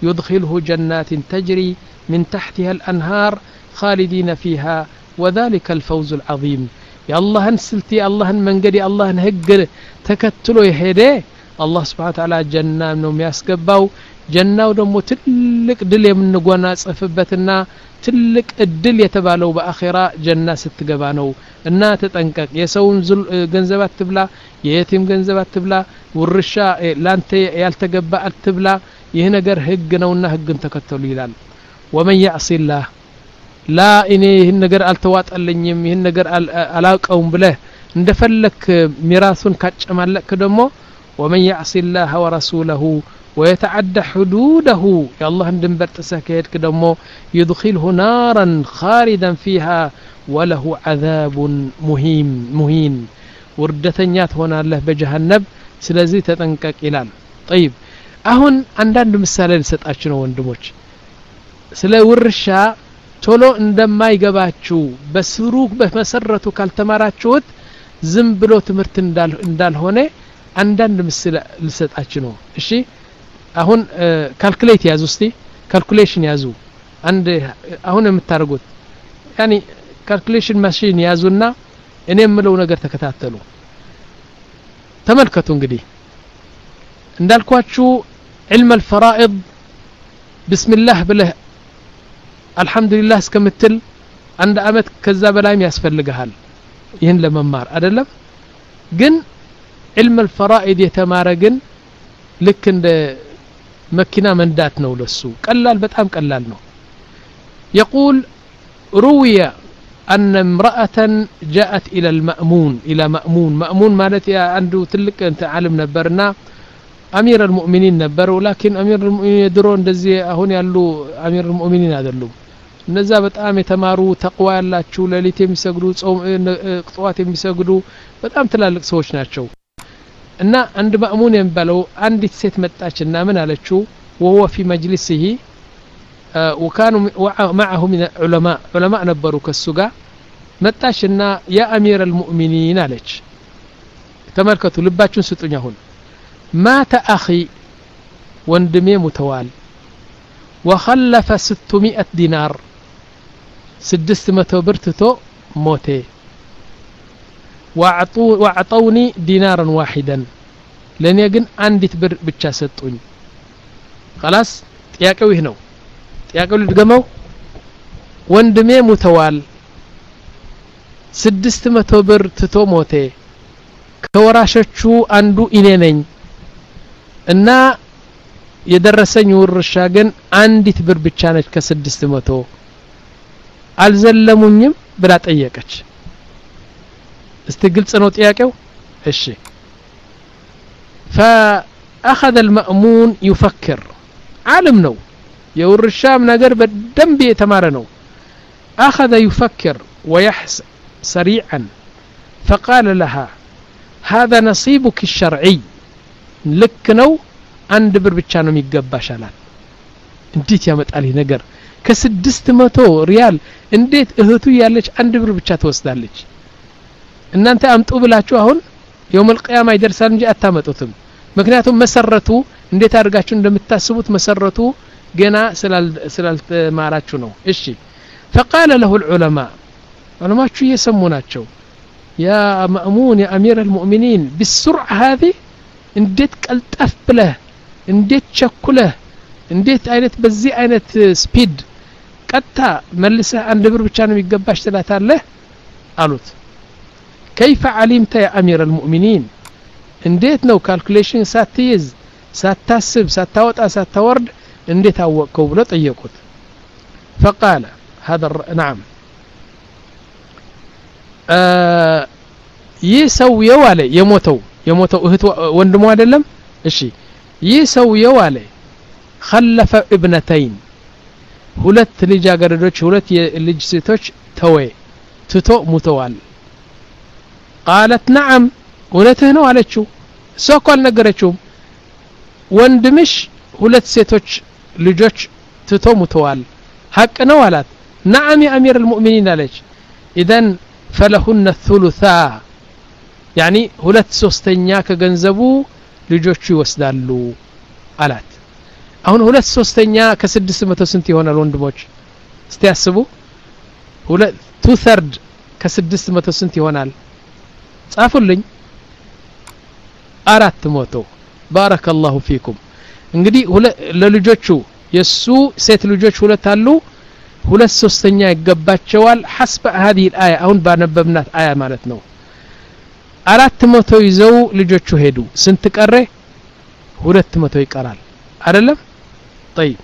يدخله جنات تجري من تحتها الأنهار خالدين فيها وذلك الفوز العظيم يا الله انسلتي الله منقدي الله نهجر تكتلو يهدي الله سبحانه وتعالى جنة نوم ياسقباو جنة ودمو تلك دل يمنقونا صفبتنا تلك الدل يتبالو بآخرة جنة ستقبانو እና ተጠንቀቅ የሰውን ገንዘባት ትብላ የየቲም ገንዘባት ትብላ ወርሻ ላንተ ያልተገባ አትብላ ይህ ነገር ህግ ነውና ህግን ተከተሉ ይላል ومن يعص الله لا እኔ ይህን ነገር አልተዋጠልኝም ይህን ነገር አላውቀውም ብለህ እንደፈለክ ሚራሱን ካጨማለክ ደግሞ ومن يعص الله ورسوله ويتعدى حدوده يا الله ድንበር ጥሰህ ከሄድክ ደግሞ يدخله نارا خالدا فيها وله عذاب مهين مهين وردتنيات هنا الله بجهنم ስለዚህ ተጠንቀቅ ይላል طيب አሁን አንዳንድ ምሳሌ ልሰጣችሁ ነው ወንድሞች ስለ ውርሻ ቶሎ እንደማይገባችሁ በስሩ በመሰረቱ ካልተማራችሁት ዝም ብሎ ትምህርት እንዳልሆነ አንዳንድ ምሳሌ ልሰጣችሁ ነው እሺ አሁን ካልኩሌት ያዙ እስቲ ካልኩሌሽን ያዙ አንድ አሁን የምታርጉት يعني ካልኩሌሽን ማሽን ያዙና እኔ የምለው ነገር ተከታተሉ ተመልከቱ እንግዲህ እንዳልኳችሁ علم الفرائض بسم الله ብለህ አልহামዱሊላህ እስከምትል አንድ አመት ከዛ በላይም ያስፈልጋል ይሄን ለመማር አይደለም ግን علم الفرائض የተማረ ግን ልክ እንደ መኪና መንዳት ነው ለሱ ቀላል በጣም ቀላል ነው يقول روي أن امرأة جاءت إلى المأمون إلى مأمون مأمون مالت عنده تلك أنت عالم نبرنا أمير المؤمنين نبر ولكن أمير المؤمنين يدرون دزي هون يالو أمير المؤمنين هذا اللو نزابت آمي تمارو تقوى الله تشو لليتي يسجدوا صوم قطوات يسجدوا بتأم تلالك سوش ناتشو إن عند مأمون ينبلو عندي ست متأشنا من على تشو وهو في مجلسه آه وكانوا معه من علماء علماء نبروا كالسجا متأشنا يا أمير المؤمنين عليك تملكتوا لباتشون ستونيا هون مات أخي واندمي متوال وخلف ستمائة دينار سدست متوبرتتو موتي وعطو وعطوني دينارا واحدا لن يجن عندي تبر بتشاستوني خلاص ጥያቄው ይህ ነው ጥያቄው ልድገመው ወንድሜ ሙተዋል ስድስት መቶ ብር ትቶ ሞቴ ከወራሾቹ አንዱ እኔ ነኝ እና የደረሰኝ ውርሻ ግን አንዲት ብር ብቻ ነች ከስድስት መቶ አልዘለሙኝም ብላ ጠየቀች እስቲ ግልጽ ነው ጥያቄው እሺ فأخذ المأمون يفكر عالم ነው የውርሻም ነገር በደንብ የተማረ ነው أخذ يفكر ويحسب سريعا فقال لها هذا نصيبك الشرعي ልክ ነው አንድ ብር ብቻ ነው የሚገባሻላል እንዴት ያመጣል ይሄ ነገር ከስድስት መቶ ሪያል እንዴት እህቱ ያለች አንድ ብር ብቻ ትወስዳለች እናንተ አምጡ ብላችሁ አሁን የውመል ቂያማ ይደርሳል እንጂ አታመጡትም ምክንያቱም መሰረቱ እንዴት አድርጋችሁ እንደምታስቡት መሰረቱ ገና ስላል ስላልተማራችሁ ነው እሺ فقال له العلماء علماء يسموناቸው يا مأمون يا أمير المؤمنين بالسرعة هذه እንዴት ቀልጠፍ ብለህ እንዴት ቸኩለህ እንዴት አይነት በዚህ አይነት ስፒድ ቀጣ መልሰህ አንድ ብር ብቻ ነው የሚገባሽ ትላታለህ አሉት كيف علمت يا أمير المؤمنين እንዴት ነው ካልኩሌሽን ሳትይዝ ሳታስብ ሳታወጣ ሳታወርድ እንዴት አወቀው ብለው ጠየቁት فقال هذا نعم يسويው አለ የሞተው የሞተው እህት ወንድሙ አይደለም እሺ ይሰውየው አለ خلف ابنتين ሁለት ልጅ አገረዶች ሁለት የልጅ ሴቶች ተወ ትቶ ሙተዋል قالت نعم እውነትህ ነው አለችው እሷ እኮ አልነገረችውም ወንድምሽ ሁለት ሴቶች ልጆች ትቶ ሙተዋል ሐቅ ነው አላት نعم يا أمير المؤمنين አለች اذا فلهن الثلثا يعني ሁለት ሶስተኛ ከገንዘቡ ልጆቹ ይወስዳሉ አላት አሁን ሁለት ሶስተኛ ከስድስት መቶ ስንት ይሆናል ወንድሞች እስቲ ያስቡ ሁለት two third ከስድስት መቶ ስንት ይሆናል ጻፉልኝ አራት መቶ ባረከላሁ ፊኩም እንግዲህ ለልጆቹ የሱ ሴት ልጆች ሁለት አሉ ሁለት ሶስተኛ ይገባቸዋል حسب هذه الآية አሁን ባነበብናት አያ ማለት ነው አራት መቶ ይዘው ልጆቹ ሄዱ ስንት ቀረ ሁለት መቶ ይቀራል አይደለም طيب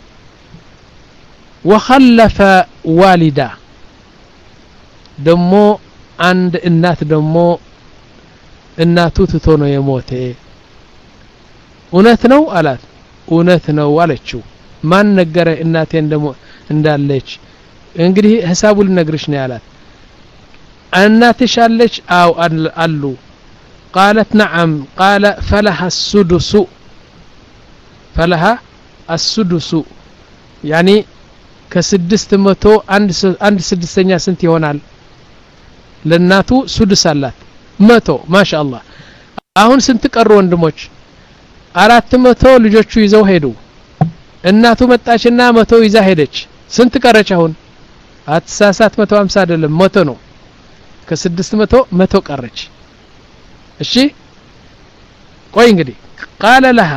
وخلف والدا ደሞ አንድ እናት ደሞ እናቱ ትቶ ነው የሞተ እውነት ነው አላት እውነት ነው አለችው ማን ነገረ እናቴ እንደሞ እንዳለች እንግዲህ ሐሳቡን ነግርሽ ነው ያላት እናትሽ አለች አው አሉ قالت نعم قال فلها السدس فلها السدس يعني ከስድስት መቶ አንድ አንድ ስድስተኛ ስንት ይሆናል ለናቱ ሱድስ አላት መቶ ማሻአላህ አሁን ስንት ቀሩ ወንድሞች አራት መቶ ልጆቹ ይዘው ሄዱ እናቱ መጣችና መቶ ይዛ ሄደች ስንት ቀረች አሁን አትሳሳት መቶ ሃምሳ አይደለም መቶ ነው ከስድስት መቶ መቶ ቀረች እሺ ቆይ እንግዲህ قال لها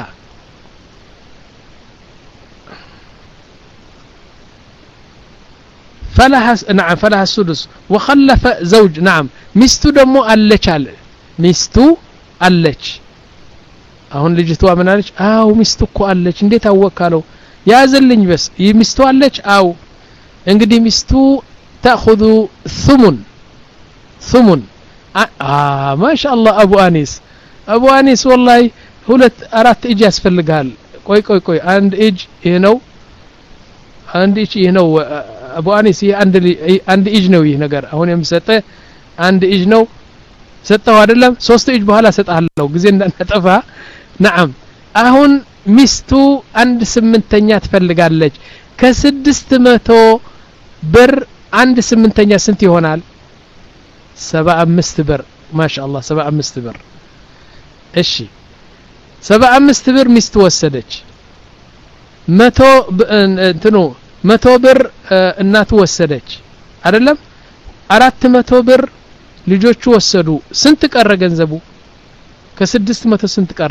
فلها نعم فلها السدس وخلف زوج نعم مستو دمو አለች አለ ሚስቱ አለች አሁን ልጅቷ ምን አለች አው ሚስቱ እኮ አለች እንዴት አወቃለው ያዘልኝ በስ ሚስቱ አለች አው እንግዲህ ሚስቱ تاخذ ثمن ثمن اه ما شاء الله ابو انيس ابو انيس والله ሁለት አራት እጅ ያስፈልጋል ቆይ ቆይ ቆይ አንድ እጅ ይሄ ነው አንድ እጅ ይሄ ነው አቡ አኒስ አንድ አንድ እጅ ነው ይሄ ነገር አሁን የምሰጠ አንድ እጅ ነው ሰጠው አይደለም ሶስት እጅ በኋላ ሰጣለው ጊዜ እንዳናጠፋ نعم አሁን ሚስቱ አንድ ስምንተኛ ትፈልጋለች ከስድስት መቶ ብር አንድ ስምንተኛ ስንት ይሆናል ሰባ አምስት ብር ማሻአላህ ሰባ አምስት ብር እሺ ሰባ አምስት ብር ሚስቱ ወሰደች መቶ እንትኑ መቶ ብር እናቱ ወሰደች አይደለም አራት መቶ ብር ልጆቹ ወሰዱ ስንት ቀረ ገንዘቡ ከስድስት መቶ ስንት ቀረ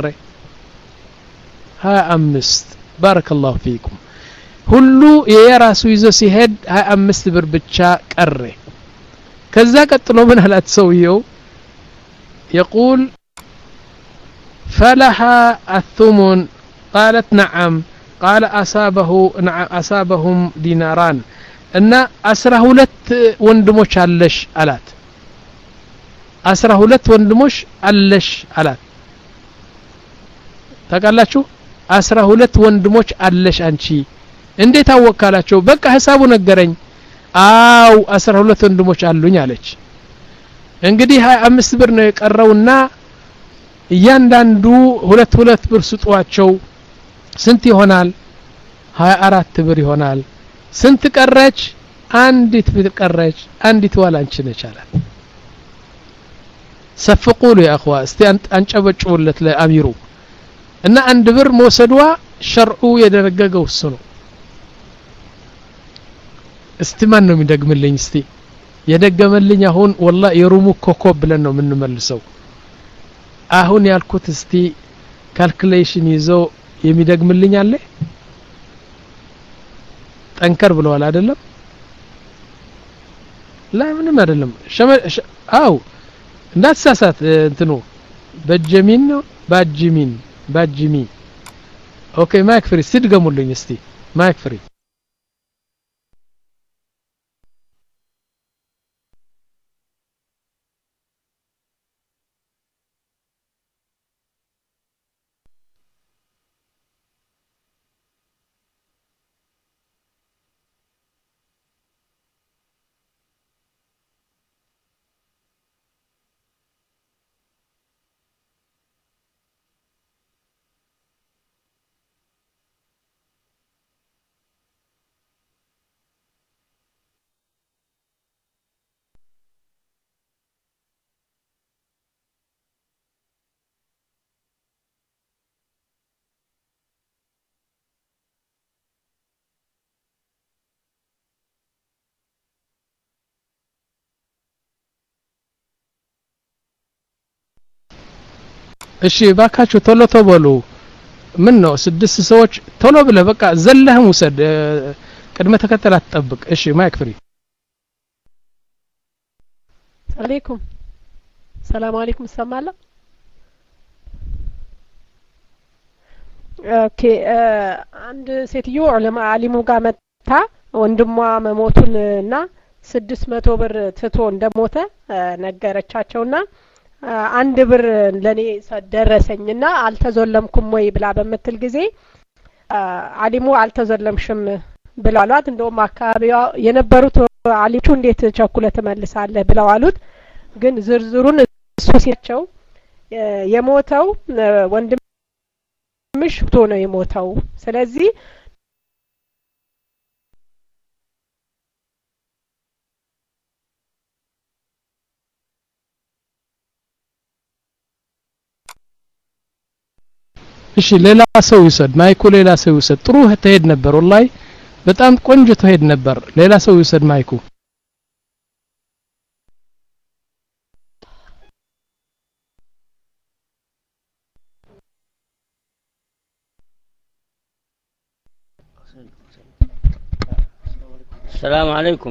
ሃያ አምስት ባረከላሁ ፊኩም ሁሉ የራሱ ይዞ ሲሄድ ሃያ አምስት ብር ብቻ ቀረ ከዛ ቀጥሎ ምን አላት ሰውየው يقول فلها الثمن قالت نعم قال أصابه نعم أصابهم ديناران إن أسره ሁለት ወንድሞች አለሽ አላት أسره ሁለት ወንድሞች አለሽ አላት ታውቃላችሁ أسره ሁለት ወንድሞች አለሽ አንቺ እንዴት አወቃላችሁ በቃ ሐሳቡ ነገረኝ አው أسره ሁለት ወንድሞች አሉኝ አለች እንግዲህ ሃያ አምስት ብር ነው የቀረውና እያንዳንዱ ሁለት ሁለት ብር ስጧቸው ስንት ይሆናል ሃያ አራት ብር ይሆናል ስንት ቀረች አንዲት ብር ቀረች አንዲት ዋላንቺ ነች አላት ሰፍቁሉ يا اخوا እስቲ አንጨበጭቡለት ለአሚሩ እና አንድ ብር መውሰድዋ ሸርዑ የደረገገው እሱ ነው እስቲ ማን ነው የሚደግምልኝ እስቲ የደገመልኝ አሁን والله የሩሙ ኮኮብ ብለን ነው የምንመልሰው አሁን ያልኩት እስቲ ካልኩሌሽን ይዞ የሚደግምልኝ አለ ጠንከር ብለዋል አይደለም لا ምንም አይደለም አው እንዳትሳሳት እንትኑ በጀሚን ነው ባጅሚን ባጅሚ ኦኬ ማይክ ፍሪ ሲድገሙልኝ እስቲ ማይክ ፍሪ እሺ ባካችሁ ቶሎ ተበሉ ምን ነው ስድስት ሰዎች ቶሎ ብለ በቃ ዘለህም ወሰድ ቅድመ ተከተል አትጠብቅ እሺ ማይክ ፍሪ አለይኩም ሰላም አለይኩም ሰማላ ኦኬ አንድ ሴትዮ ዑለማ አሊሙ ጋር መጣ ወንድሟ መሞቱንና ስድስት መቶ ብር ትቶ እንደሞተ ነገረቻቸውና አንድ ብር ለኔ ደረሰኝና አልተዘለምኩም ወይ ብላ በመትል ጊዜ አሊሙ አልተዘለምሽም ብለዋላት እንደውም አካባቢው የነበሩት አሊቹ እንዴት ቸኩለ ተመልሳለህ ብለው አሉት ግን ዝርዝሩን እሱ ሲያቸው የሞተው ወንድምሽ ብቶ ነው የሞተው ስለዚህ እሺ ሌላ ሰው ይሰድ ማይኩ ሌላ ሰው ይሰድ ጥሩ ተሄድ ነበር ወላሂ በጣም ቆንጆ ተሄድ ነበር ሌላ ሰው ይሰድ ማይኩ السلام عليكم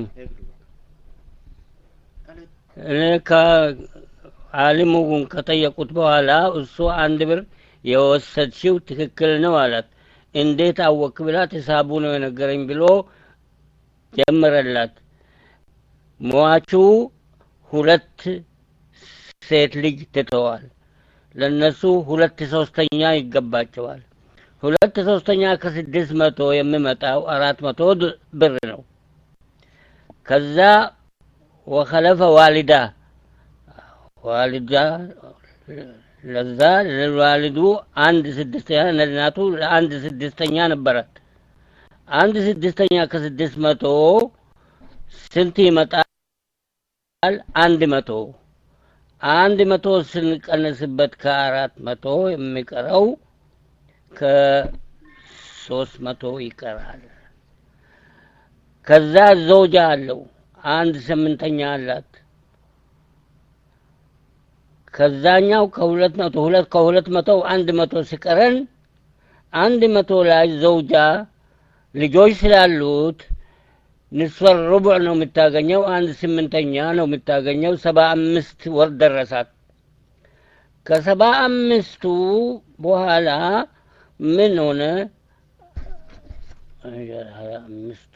እነካ ዓሊሙን ከጠየቁት በኋላ እሱ አንድ ብር የወሰድሽው ትክክል ነው አላት እንዴት አወክ ብላት ሂሳቡ ነው የነገረኝ ብሎ ጀመረላት ሟቹ ሁለት ሴት ልጅ ትተዋል ለነሱ ሁለት ሶስተኛ ይገባቸዋል ሁለት ሶስተኛ ከስድስት መቶ የሚመጣው አራት መቶ ብር ነው ከዛ ወخلف والده والده ለዛ ለዋልዱ አንድ ስድስተኛ ለናቱ አንድ ስድስተኛ ነበራት አንድ ስድስተኛ ከስድስት መቶ ስንት ይመጣል አንድ መቶ አንድ መቶ ስንቀነስበት ከአራት መቶ የሚቀረው ከሶስት መቶ ይቀራል ከዛ ዘውጃ አለው አንድ ስምንተኛ አላት ከዛኛው ከሁለት መቶ ሁለት ከሁለት መቶ አንድ መቶ ሲቀረን አንድ መቶ ላይ ዘውጃ ልጆች ስላሉት ንስፈር ሩብዕ ነው የምታገኘው አንድ ስምንተኛ ነው የምታገኘው ሰባ አምስት ወር ደረሳት ከሰባ አምስቱ በኋላ ምን ሆነ ሀያ አምስት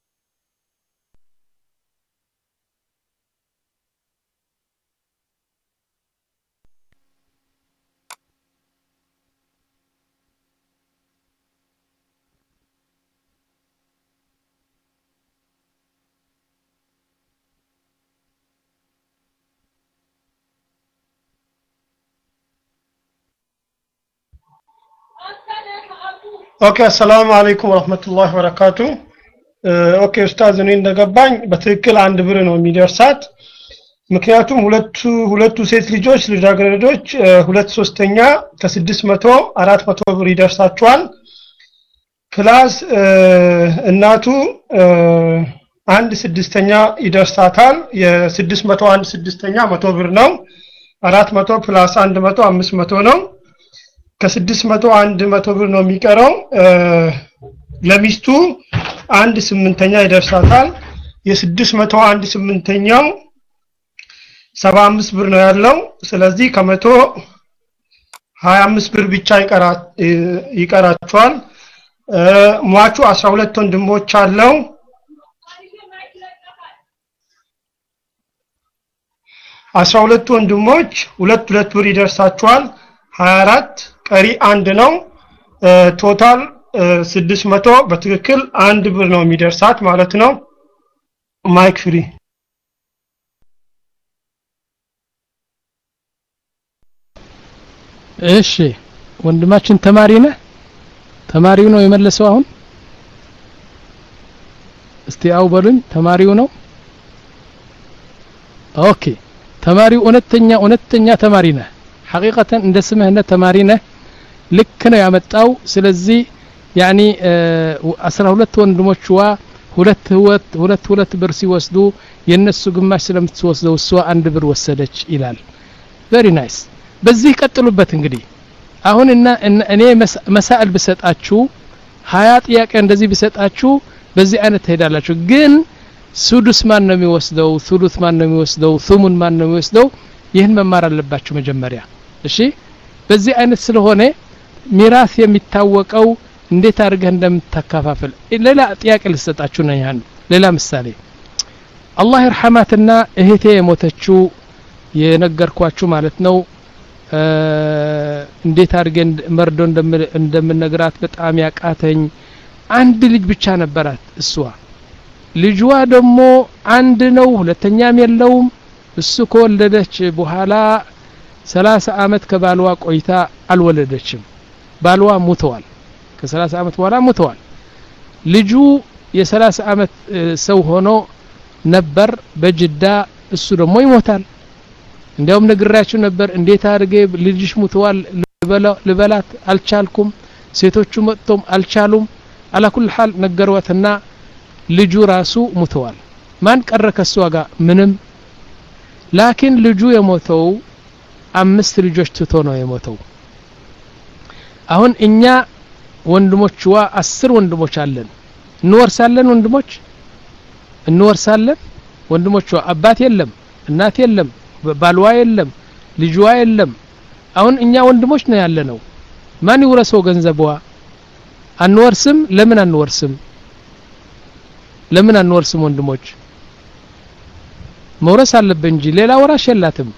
ኦኬ ሰላም አለይኩም ወራህመቱላሂ ወበረካቱ ኦኬ ኡስታዝ እኔ እንደገባኝ በትክክል አንድ ብር ነው የሚደርሳት ምክንያቱም ሁለቱ ሁለቱ ሴት ልጆች ልጃገረዶች ሁለት ሶስተኛ ከ600 አራት መቶ ብር ይደርሳቸዋል ፕላስ እናቱ አንድ ስድስተኛ ይደርሳታል የ600 አንድ ስድስተኛ መቶ ብር ነው አራት መቶ ፕላስ አንድ መቶ አምስት መቶ ነው ከ600 አንድ መቶ ብር ነው የሚቀረው ለሚስቱ አንድ ስምንተኛ ይደርሳታል የ600 አንድ ስምንተኛው ሰባ አምስት ብር ነው ያለው ስለዚህ ከመቶ ሀያ አምስት ብር ብቻ ይቀራ ይቀራቸዋል ሟቹ አስራ ሁለት ወንድሞች አለው አስራ ሁለት ወንድሞች ሁለት ሁለት ብር ይደርሳቸዋል ሀያ አራት ቀሪ አንድ ነው ቶታል ስድስት መቶ በትክክል አንድ ብር ነው የሚደርሳት ማለት ነው ማይክ ፍሪ እሺ ወንድማችን ተማሪ ነህ ተማሪው ነው የመለሰው አሁን እስቲ አው በሉኝ ተማሪው ነው ኦኬ ተማሪው እውነተኛ እውነተኛ ተማሪ ነህ حقيقة እንደ ስምህ እንደ ተማሪ ነህ ልክ ነው ያመጣው ስለዚህ ያኒ አስራ ሁለት ወንድሞችዋ ሁለት ሁለት ሁለት ሁለት ብር ሲወስዱ የነሱ ግማሽ ስለምትወስደው እሷ አንድ ብር ወሰደች ይላል very nice በዚህ ቀጥሉበት እንግዲህ አሁን እና እኔ መሳእል በሰጣችሁ ሀያ ጥያቄ እንደዚህ በሰጣችሁ በዚህ አይነት ትሄዳላችሁ ግን ሱዱስ ማን ነው የሚወስደው ሱዱስ ማን ነው የሚወስደው ሱሙን ማን ነው የሚወስደው ይሄን መማር አለባችሁ መጀመሪያ እሺ በዚህ አይነት ስለሆነ ሚራስ የሚታወቀው እንዴት አድርገህ እንደምታካፋፍል ሌላ ጥያቄ ልሰጣችሁ ነው ያን ሌላ ምሳሌ አላህ ይርሐማትና እህቴ የሞተችው የነገርኳችሁ ማለት ነው እንዴት አድርገን መርዶ እንደምነግራት በጣም ያቃተኝ አንድ ልጅ ብቻ ነበራት እሷ ልጅዋ ደግሞ አንድ ነው ሁለተኛም የለውም እሱ ከወለደች በኋላ ሰላሳ አመት ከባልዋ ቆይታ አልወለደችም ባልዋ ሞተዋል ከ30 አመት በኋላ ሞተዋል ልጁ የ30 አመት ሰው ሆኖ ነበር በጅዳ እሱ ደግሞ ይሞታል እንዲያውም ነግራችሁ ነበር እንዴት አድርጌ ልጅሽ ሞተዋል ልበላት አልቻልኩም ሴቶቹ መጥቶም አልቻሉም على كل حال ነገሯትና ልጁ ራሱ ሞተዋል ማን ቀረ ከሷ ጋር ምንም ላኪን ልጁ የሞተው አምስት ልጆች ትቶ ነው የሞተው አሁን እኛ ወንድሞችዋ አስር ወንድሞች አለን እንወርሳለን ወንድሞች እንወርሳለን ወንድሞችዋ አባት የለም እናት የለም ባልዋ የለም ልጅዋ የለም አሁን እኛ ወንድሞች ነው ያለነው ማን ይወርሰው ገንዘብዋ አንወርስም ለምን አንወርስም ለምን አንወርስም ወንድሞች መውረስ አለብን እንጂ ሌላ ወራሽ የላትም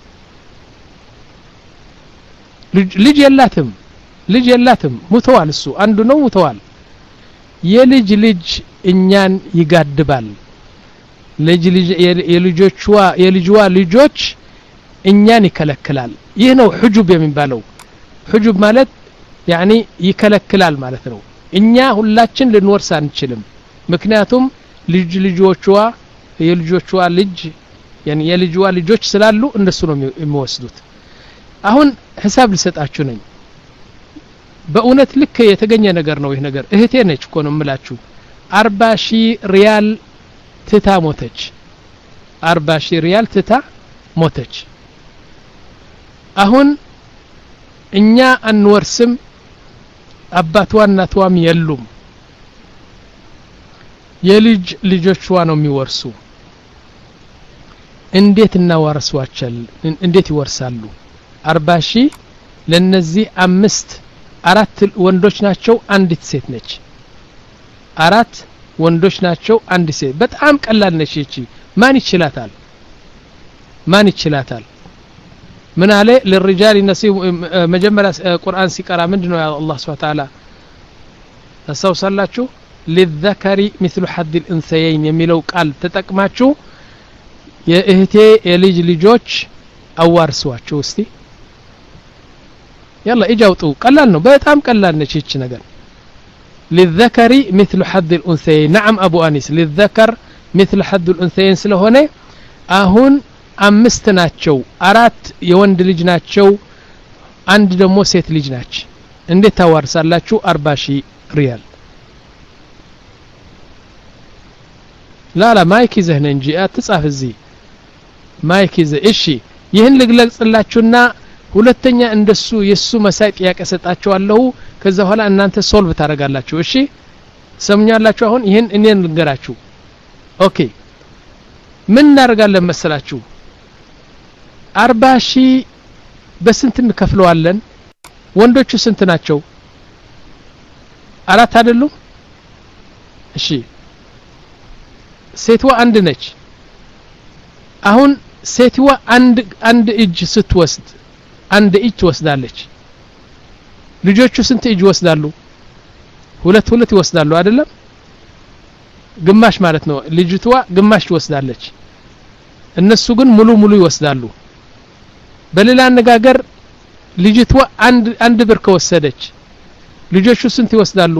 ልጅ የላትም ልጅ የላትም ሞተዋል እሱ አንዱ ነው ሞተዋል የልጅ ልጅ እኛን ይጋድባል ልጅ ልጅ የልጆችዋ የልጅዋ ልጆች እኛን ይከለክላል ይህ ነው ሁጁብ የሚባለው ሁጁብ ማለት يعني ይከለክላል ማለት ነው እኛ ሁላችን ልንወርስ አንችልም ምክንያቱም ልጅ ልጆችዋ የልጆችዋ ልጅ يعني የልጅዋ ልጆች ስላሉ እነሱ ነው የሚወስዱት አሁን ሂሳብ ልሰጣችሁ ነኝ በእውነት ልክ የተገኘ ነገር ነው ይሄ ነገር እህቴ ነች እኮ ነው የምላችሁ አርባ ሺህ ሪያል ትታ ሞተች አርባ ሺህ ሪያል ትታ ሞተች አሁን እኛ አንወርስም አባቷና እናቷም የሉም የልጅ ልጆችዋ ነው የሚወርሱ እንዴት እናዋርሷቸል እንዴት ይወርሳሉ አርባ ሺህ ለነዚህ አምስት አራት ወንዶች ናቸው አንዲት ሴት ነች አራት ወንዶች ናቸው አንድ ሴት በጣም ቀላል ነች እቺ ማን ይችላታል ማን ይችላታል ምን አለ ለلرجال نصيب መጀመሪያ ቁርአን ሲቀራ ምንድነው ያ አላህ Subhanahu Wa Ta'ala ተሰውሳላችሁ للذكر مثل حد الانثيين የሚለው ቃል ተጠቅማችሁ የእህቴ የልጅ ልጆች አዋርሷቸው እስቲ يلا اجاوطوا ቀላል ነው በጣም ቀላል ነች እቺ ነገር للذكر مثل حد الانثيين نعم ابو انيس للذكر مثل حد الانثيين ስለሆነ አሁን አምስት ናቸው አራት የወንድ ልጅ ናቸው አንድ ደግሞ ሴት ልጅ ናች እንዴት ታዋርሳላችሁ አርባ ሺህ ሪያል لا لا ማይክ ይዘህ እንጂ አትጻፍ እዚህ ማይክ ይዘህ እሺ ይሄን ልግለጽላችሁና ሁለተኛ እንደሱ የሱ መሳይ ጥያቄ ሰጣችኋለሁ ከዛ በኋላ እናንተ ሶልቭ ታረጋላችሁ እሺ ሰምኛላችሁ አሁን ይሄን እኔን ልንገራችሁ ኦኬ ምን እናደርጋለን መሰላችሁ አርባ ሺህ በስንት እንከፍለዋለን ወንዶቹ ስንት ናቸው አራት አይደሉም እሺ ሴትዋ አንድ ነች አሁን ሴትዋ አንድ አንድ እጅ ስትወስድ አንድ እጅ ትወስዳለች ልጆቹ ስንት እጅ ይወስዳሉ ሁለት ሁለት ይወስዳሉ አይደለም ግማሽ ማለት ነው ልጅቷ ግማሽ ትወስዳለች እነሱ ግን ሙሉ ሙሉ ይወስዳሉ በሌላ አነጋገር ልጅቷ አንድ አንድ ብር ከወሰደች ልጆቹ ስንት ይወስዳሉ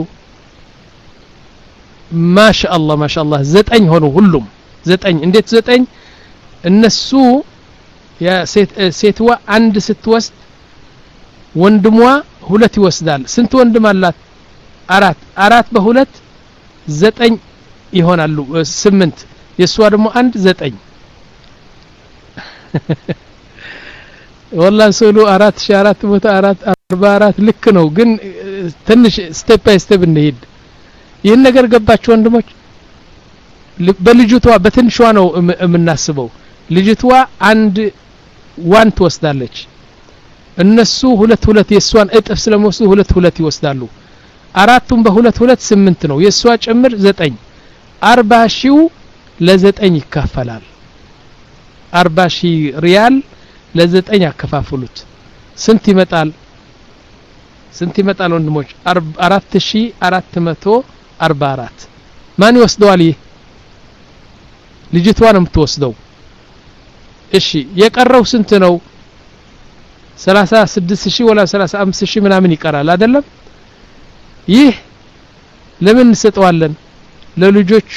ማሻአላህ ማሻአላህ ዘጠኝ ሆኑ ሁሉም ዘጠኝ እንዴት ዘጠኝ እነሱ ያ ሴት ሴትዋ አንድ ስትወስድ ወንድሟ ሁለት ይወስዳል ስንት ወንድም አላት አራት አራት በሁለት ዘጠኝ ይሆናሉ ስምንት የሷ ደግሞ አንድ ዘጠኝ والله سولو አራት ሺህ አራት መቶ አራት አርባ አራት ልክ ነው ግን ትንሽ ስቴፕ ባይ ስቴፕ እንሄድ ይሄን ነገር ገባችሁ ወንድሞች በልጅቷ በትንሿ ነው የምናስበው ልጅቷ አንድ ዋን ትወስዳለች እነሱ ሁለት ሁለት የሷን እጥፍ ስለሚወስዱ ሁለት ሁለት ይወስዳሉ አራቱም በሁለት ሁለት ስምንት ነው የሷ ጭምር ዘጠኝ አርባ ሺው ለዘጠኝ ይካፈላል አርባ ሺህ ሪያል ለዘጠኝ ያከፋፍሉት ስንት ይመጣል ስንት ይመጣል ወንድሞች አራት ሺህ አራት መቶ አርባ አራት ማን ይወስደዋል ይሄ ልጅቷ ነው የምትወስደው እሺ የቀረው ስንት ነው ሰላሳ ስድስት ሺህ ወላ ሰላሳ አምስት ሺህ ምናምን ይቀራል አይደለም ይህ ለምን እንሰጠዋለን ለልጆቹ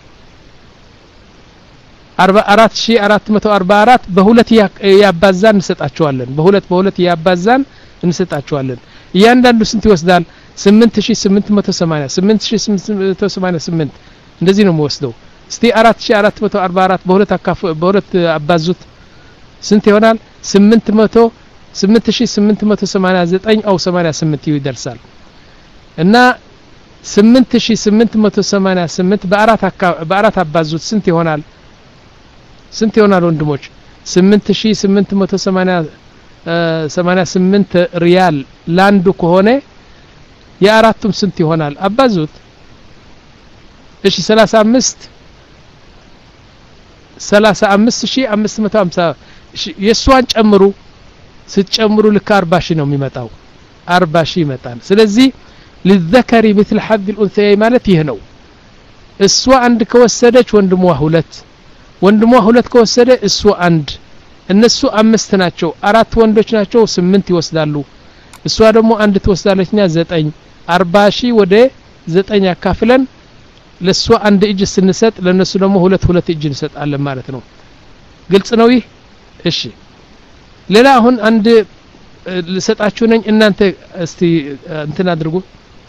አርባ አራት ሺህ አራት መቶ አርባ አራት በሁለት ያባዛን እንሰጣቸዋለን በሁለት በሁለት ያባዛን እንሰጣቸዋለን እያንዳንዱ ስንት ይወስዳል ስምንት ሺህ ስምንት መቶ ሰማንያ ስምንት ሺህ ስምንት መቶ ሰማንያ ስምንት እንደዚህ ነው የሚወስደው እስቲ አራት ሺህ አራት መቶ አርባ አራት በሁለት አካፍ በሁለት አባዙት ስንት ይሆናል ስምንት መቶ ስምንት ሺህ ስምንት መቶ ሰማንያ ዘጠኝ አው ሰማንያ ስምንት ይደርሳል እና ስምንት ሺህ ስምንት መቶ ሰማንያ ስምንት በአራት በአራት አባዙት ስንት ይሆናል ስንት ይሆናል ወንድሞች ስምንት ሺህ ስምንት መቶ ሰማንያ ስምንት ሪያል ላንዱ ከሆነ የአራቱም ስንት ይሆናል አባዙት እሺ ሰላሳ አምስት ሰላሳ አምስት ሺህ አምስት መቶ ሃምሳ የሷን ጨምሩ ስትጨምሩ ልክ አርባ ሺህ ነው የሚመጣው አርባ ሺህ ይመጣል ስለዚህ للذكر مثل حظ الانثيين ማለት ይሄ ነው እሷ አንድ ከወሰደች ወንድሟ ሁለት ወንድሟ ሁለት ከወሰደ እሷ አንድ እነሱ አምስት ናቸው አራት ወንዶች ናቸው ስምንት ይወስዳሉ እሷ ደግሞ አንድ ትወስዳለችና ዘጠኝ አርባ ሺህ ወደ ዘጠኝ አካፍለን ለሷ አንድ እጅ ስንሰጥ ለነሱ ደግሞ ሁለት ሁለት እጅ እንሰጣለን ማለት ነው ግልጽ ነው ይህ እሺ ሌላ አሁን አንድ ልሰጣችሁ ነኝ እናንተ እስቲ እንትን አድርጉ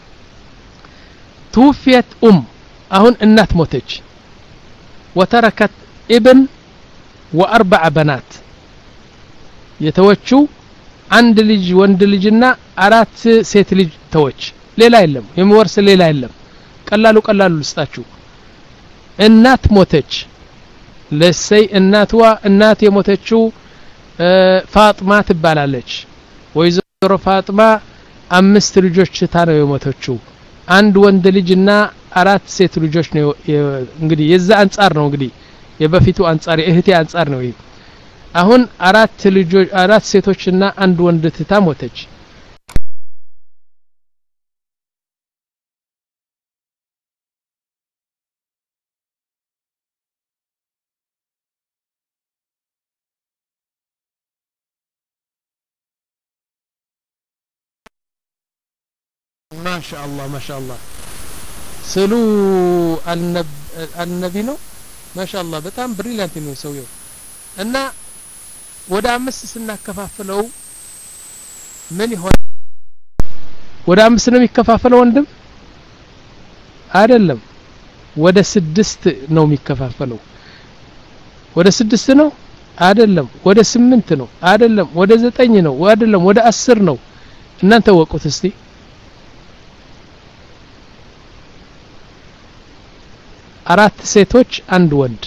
توفيت ام አሁን እናት ሞተች وتركت ابن واربع بنات የተወቹ አንድ ልጅ ወንድ ልጅና አራት ሴት ልጅ ተወች ሌላ የለም የሚወርስ ሌላ የለም ቀላሉ ቀላሉ ልስጣችሁ እናት ሞተች ለሰይ እናትዋ እናት የሞተችው ፋጥማ ትባላለች ወይዘሮ ፋጥማ አምስት ልጆች ታነው የሞተችው አንድ ወንድ ልጅና አራት ሴት ልጆች ነው እንግዲህ የዛ አንፃር ነው እንግዲህ የበፊቱ አንፃር የእህቴ አንፃር ነው ይሄ አሁን አራት ልጆች አራት ሴቶችና አንድ ወንድ ትታ ሞተች ما شاء الله ما شاء الله سلو النب النبي ነው ما شاء الله በጣም ብሪሊያንት ነው ሰውየው እና ወደ አምስት ስናከፋፍለው ምን ይሆን ወደ አምስት ነው የሚከፋፈለው ወንድም አይደለም ወደ ስድስት ነው የሚከፋፈለው ወደ ስድስት ነው አይደለም ወደ ስምንት ነው አይደለም ወደ ዘጠኝ ነው አይደለም ወደ አስር ነው እናንተ ወቁት እስቲ አራት ሴቶች አንድ ወንድ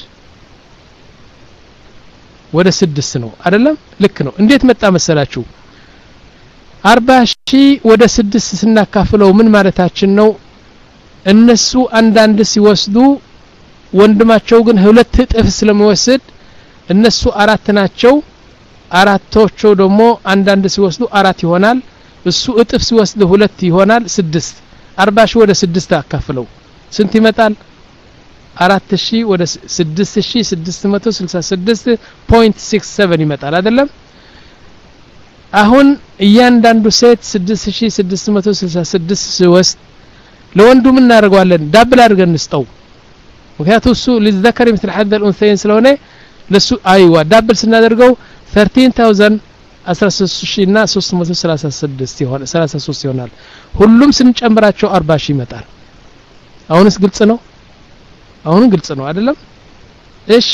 ወደ ስድስት ነው አይደለም ልክ ነው እንዴት መጣ መሰላችሁ አርባ ሺህ ወደ ስድስት ስናካፍለው ምን ማለታችን ነው እነሱ አንዳንድ ሲወስዱ ወንድማቸው ግን ሁለት እጥፍ ስለሚወስድ እነሱ አራት ናቸው አራቶቹ ደግሞ አንዳንድ ሲወስዱ አራት ይሆናል እሱ እጥፍ ሲወስድ ሁለት ይሆናል ስድስት አርባ ሺህ ወደ ስድስት አካፍለው ስንት ይመጣል አራት ሺህ ወደ ስድስት ሺህ ስድስት መቶ ስልሳ ስድስት ነጥብ ስድስት ሰባት ይመጣል አይደለም አሁን እያንዳንዱ ሴት ስድስት ሺህ ስድስት መቶ ስልሳ ስድስት ሲወስድ ለወንዱ ምን እናደርጋለን ዳብል አድርገን እንስጠው ምክንያቱም እሱ ለذكر مثل حظ الانثيين ስለሆነ ለሱ አይዋ ዳብል ስናደርገው ثلاثة عشر አስራ ሶስት ሺህ እና ሶስት መቶ ሰላሳ ስድስት ይሆናል ሰላሳ ሶስት ይሆናል ሁሉም ስንጨምራቸው አርባ ሺህ ይመጣል አሁንስ ግልጽ ነው አሁን ግልጽ ነው አይደለም እሺ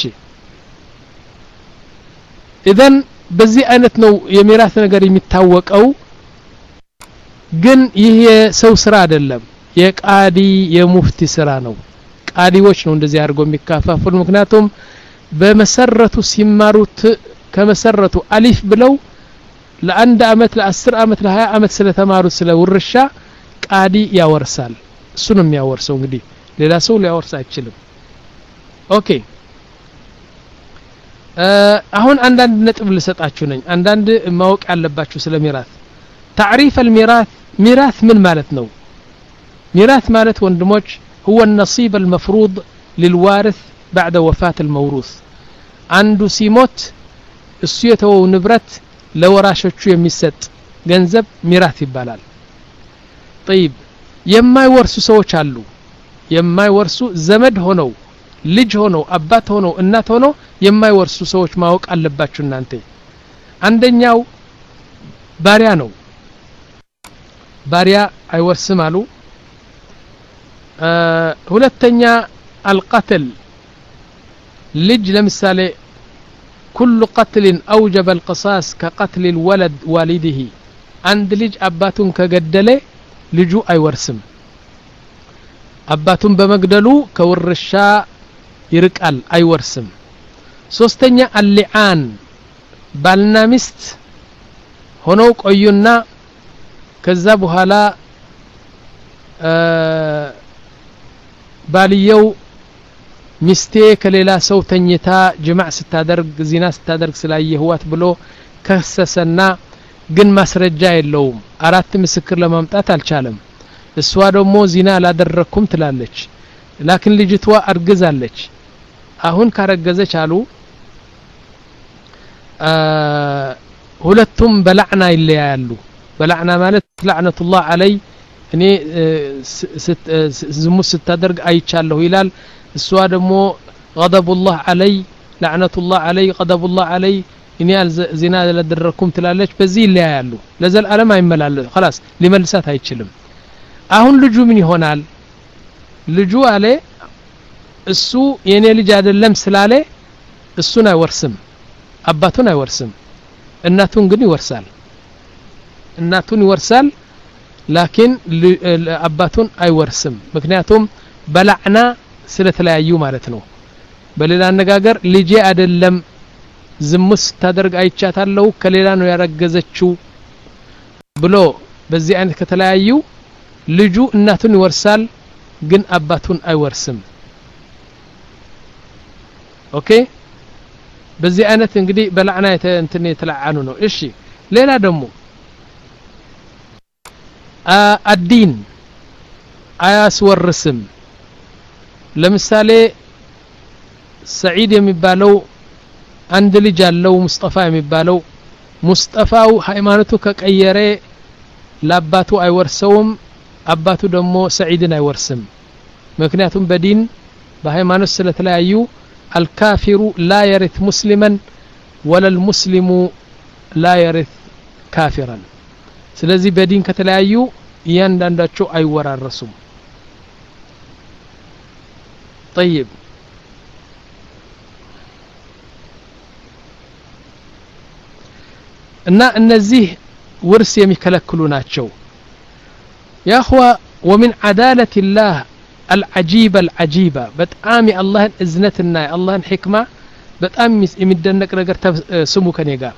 ኢዘን በዚህ አይነት ነው የሚራስ ነገር የሚታወቀው ግን ይሄ ሰው ስራ አይደለም የቃዲ የሙፍቲ ስራ ነው ቃዲዎች ነው እንደዚህ አድርጎ የሚካፋፈሉ ምክንያቱም በመሰረቱ ሲማሩት ከመሰረቱ አሊፍ ብለው ለአንድ አመት ለአስር አመት ለሀያ አመት ስለተማሩት ስለ ውርሻ ቃዲ ያወርሳል እሱ ነው የሚያወርሰው እንግዲህ ሌላ ሰው ሊያወርስ አይችልም ኦኬ አሁን አንዳንድ ነጥብ ልሰጣችሁ ነኝ አንዳንድ ማወቅ ያለባችሁ ስለ ሚራስ تعريف الميراث ميراث من ማለት ነው ميراث ማለት ወንድሞች هو النصيب المفروض للوارث بعد وفاة الموروث አንዱ ሲሞት እሱ የተወው ንብረት ለወራሾቹ የሚሰጥ ገንዘብ ሚራስ ይባላል طيب የማይወርሱ ሰዎች አሉ የማይወርሱ ዘመድ ሆነው ልጅ ሆነው አባት ሆነው እናት ሆነው የማይወርሱ ሰዎች ማወቅ አለባችሁ እናንተ አንደኛው ባሪያ ነው ባሪያ አይወርስም አሉ ሁለተኛ القتل ልጅ ለምሳሌ كل قتل أوجب القصاص كقتل الولد والده عند ልጅ አባቱን ከገደለ ልጁ አይወርስም አባቱን በመግደሉ ከውርሻ ይርቃል አይወርስም ሶስተኛ اللعان ባልና ሚስት ሆነው ቆዩና ከዛ በኋላ ባልየው ሚስቴ ከሌላ ሰው ተኝታ ጅማዕ ስታደርግ ዚና ስታደርግ ስላየህዋት ብሎ ከሰሰና ግን ማስረጃ የለውም አራት ምስክር ለማምጣት አልቻለም እሷ ደግሞ ዚና አላደረኩም ትላለች ላኪን ልጅቷ አርግዛለች አሁን ካረገዘች አሉ ሁለቱም በላዕና ይለያያሉ በላዕና ማለት ለዕነቱላህ ዐለይ እኔ ዝሙት ስታደርግ አይቻለሁ ይላል እሷ ደግሞ غضبullah ዐለይ ለዕነቱላህ ዐለይ غضبullah ዐለይ እኔ ዚና አላደረኩም ትላለች በዚህ ይለያያሉ ለዘላለም አይመላለስ خلاص ሊመልሳት አይችልም አሁን ልጁ ምን ይሆናል ልጁ አለ እሱ የኔ ልጅ አይደለም ስላለ እሱን አይወርስም አባቱን አይወርስም እናቱን ግን ይወርሳል እናቱን ይወርሳል ላኪን አባቱን አይወርስም ምክንያቱም በላዕና ስለተለያዩ ማለት ነው በሌላ አነጋገር ልጄ አይደለም ዝሙት ታደርግ አይቻታለሁ ከሌላ ነው ያረገዘችው ብሎ በዚህ አይነት ከተለያዩ ልጁ እናቱን ይወርሳል ግን አባቱን አይወርስም ኦኬ በዚህ አይነት እንግዲህ በላዕና እንትን የተለዓኑ ነው እሺ ሌላ ደግሞ አዲን አያስወርስም ለምሳሌ ሰዒድ የሚባለው አንድ ልጅ አለው ሙስጠፋ የሚባለው ሙስጠፋው ሃይማኖቱ ከቀየረ ለአባቱ አይወርሰውም አባቱ ደግሞ ሰዒድን አይወርስም ምክንያቱም በዲን በሃይማኖት ስለተለያዩ الكافر لا يرث مسلما ولا المسلم لا يرث كافرا ስለዚህ በዲን ከተለያዩ እያንዳንዳቸው አይወራረሱም طيب እና እነዚህ ውርስ የሚከለክሉ ናቸው يا اخوة ومن عدالة الله العجيبة العجيبة بتأم الله إذنتنا الله حكمة بتأم يمدنك نجر سمو كنيجا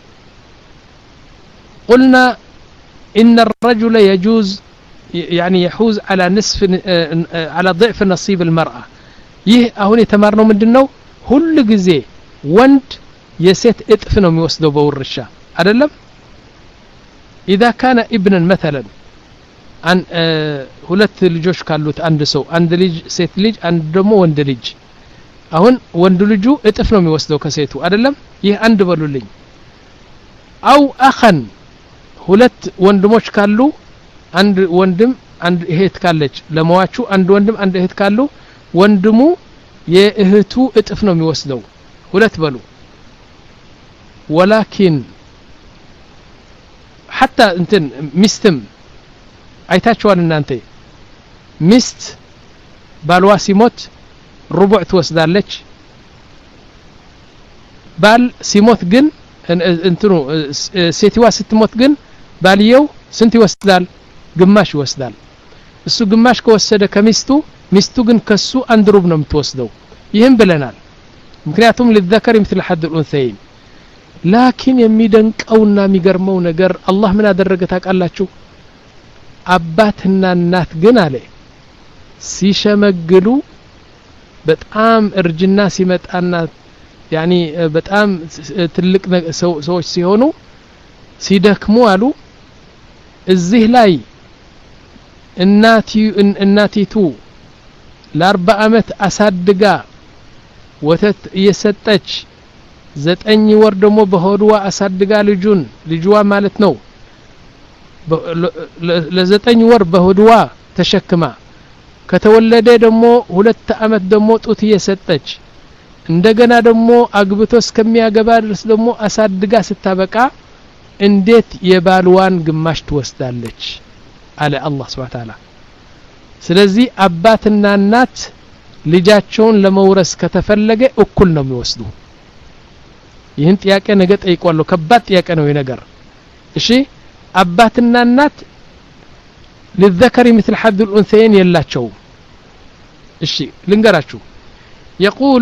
قلنا إن الرجل يجوز يعني يحوز على نصف على ضعف نصيب المرأة يه أهوني تمرنا من دنو كل جزء وند يسيت اتفنو ميوسدو بورشة أدلم إذا كان ابنا مثلا عن ሁለት ልጆች ካሉት አንድ ሰው አንድ ልጅ ሴት ልጅ አንድ ደግሞ ወንድ ልጅ አሁን ወንድ ልጁ እጥፍ ነው የሚወስደው ከሴቱ አይደለም ይህ አንድ በሉልኝ አው አኸን ሁለት ወንድሞች ካሉ አንድ ወንድም አንድ እህት ካለች ለማዋቹ አንድ ወንድም አንድ እህት ካሉ ወንድሙ የእህቱ እጥፍ ነው የሚወስደው ሁለት በሉ ولكن حتى እንትን ሚስትም አይታችኋል እናንተ ሚስት ባልዋ ሲሞት ሩቡዕ ትወስዳለች ባል ሲሞት ግን እንትኑ ሴትዋ ስትሞት ግን ባልየው ስንት ይወስዳል ግማሽ ይወስዳል እሱ ግማሽ ከወሰደ ከሚስቱ ሚስቱ ግን ከሱ አንድ ሩብ ነው የምትወስደው ይሄን ብለናል ምክንያቱም ለذكر مثل حد الانثيين ላኪን የሚደንቀውና የሚገርመው ነገር አላህ ምን አደረገ ታውቃላችሁ አባትና እናት ግን አለ ሲሸመግሉ በጣም እርጅና ሲመጣና ያኒ በጣም ትልቅ ሰዎች ሲሆኑ ሲደክሙ አሉ እዚህ ላይ እናቲ እናቲቱ ለአርባ አመት አሳድጋ ወተት እየሰጠች ዘጠኝ ወር ደግሞ በሆድዋ አሳድጋ ልጁን ልጅዋ ማለት ነው ለዘጠኝ ወር በሆድዋ ተሸክማ ከተወለደ ደግሞ ሁለት አመት ደግሞ ጡት እየሰጠች እንደገና ደግሞ አግብቶ እስከሚያገባ ድረስ ደግሞ አሳድጋ ስታበቃ እንዴት የባልዋን ግማሽ ትወስዳለች አለ አላህ Subhanahu Wa Ta'ala ስለዚህ አባትና እናት ልጃቸውን ለመውረስ ከተፈለገ እኩል ነው የሚወስዱ ይህን ጥያቄ ነገ ጠይቋለሁ ከባድ ጥያቄ ነው ይነገር እሺ አባትና እናት للذكر مثل حظ الانثيين يلاچو እሺ ልንገራችሁ يقول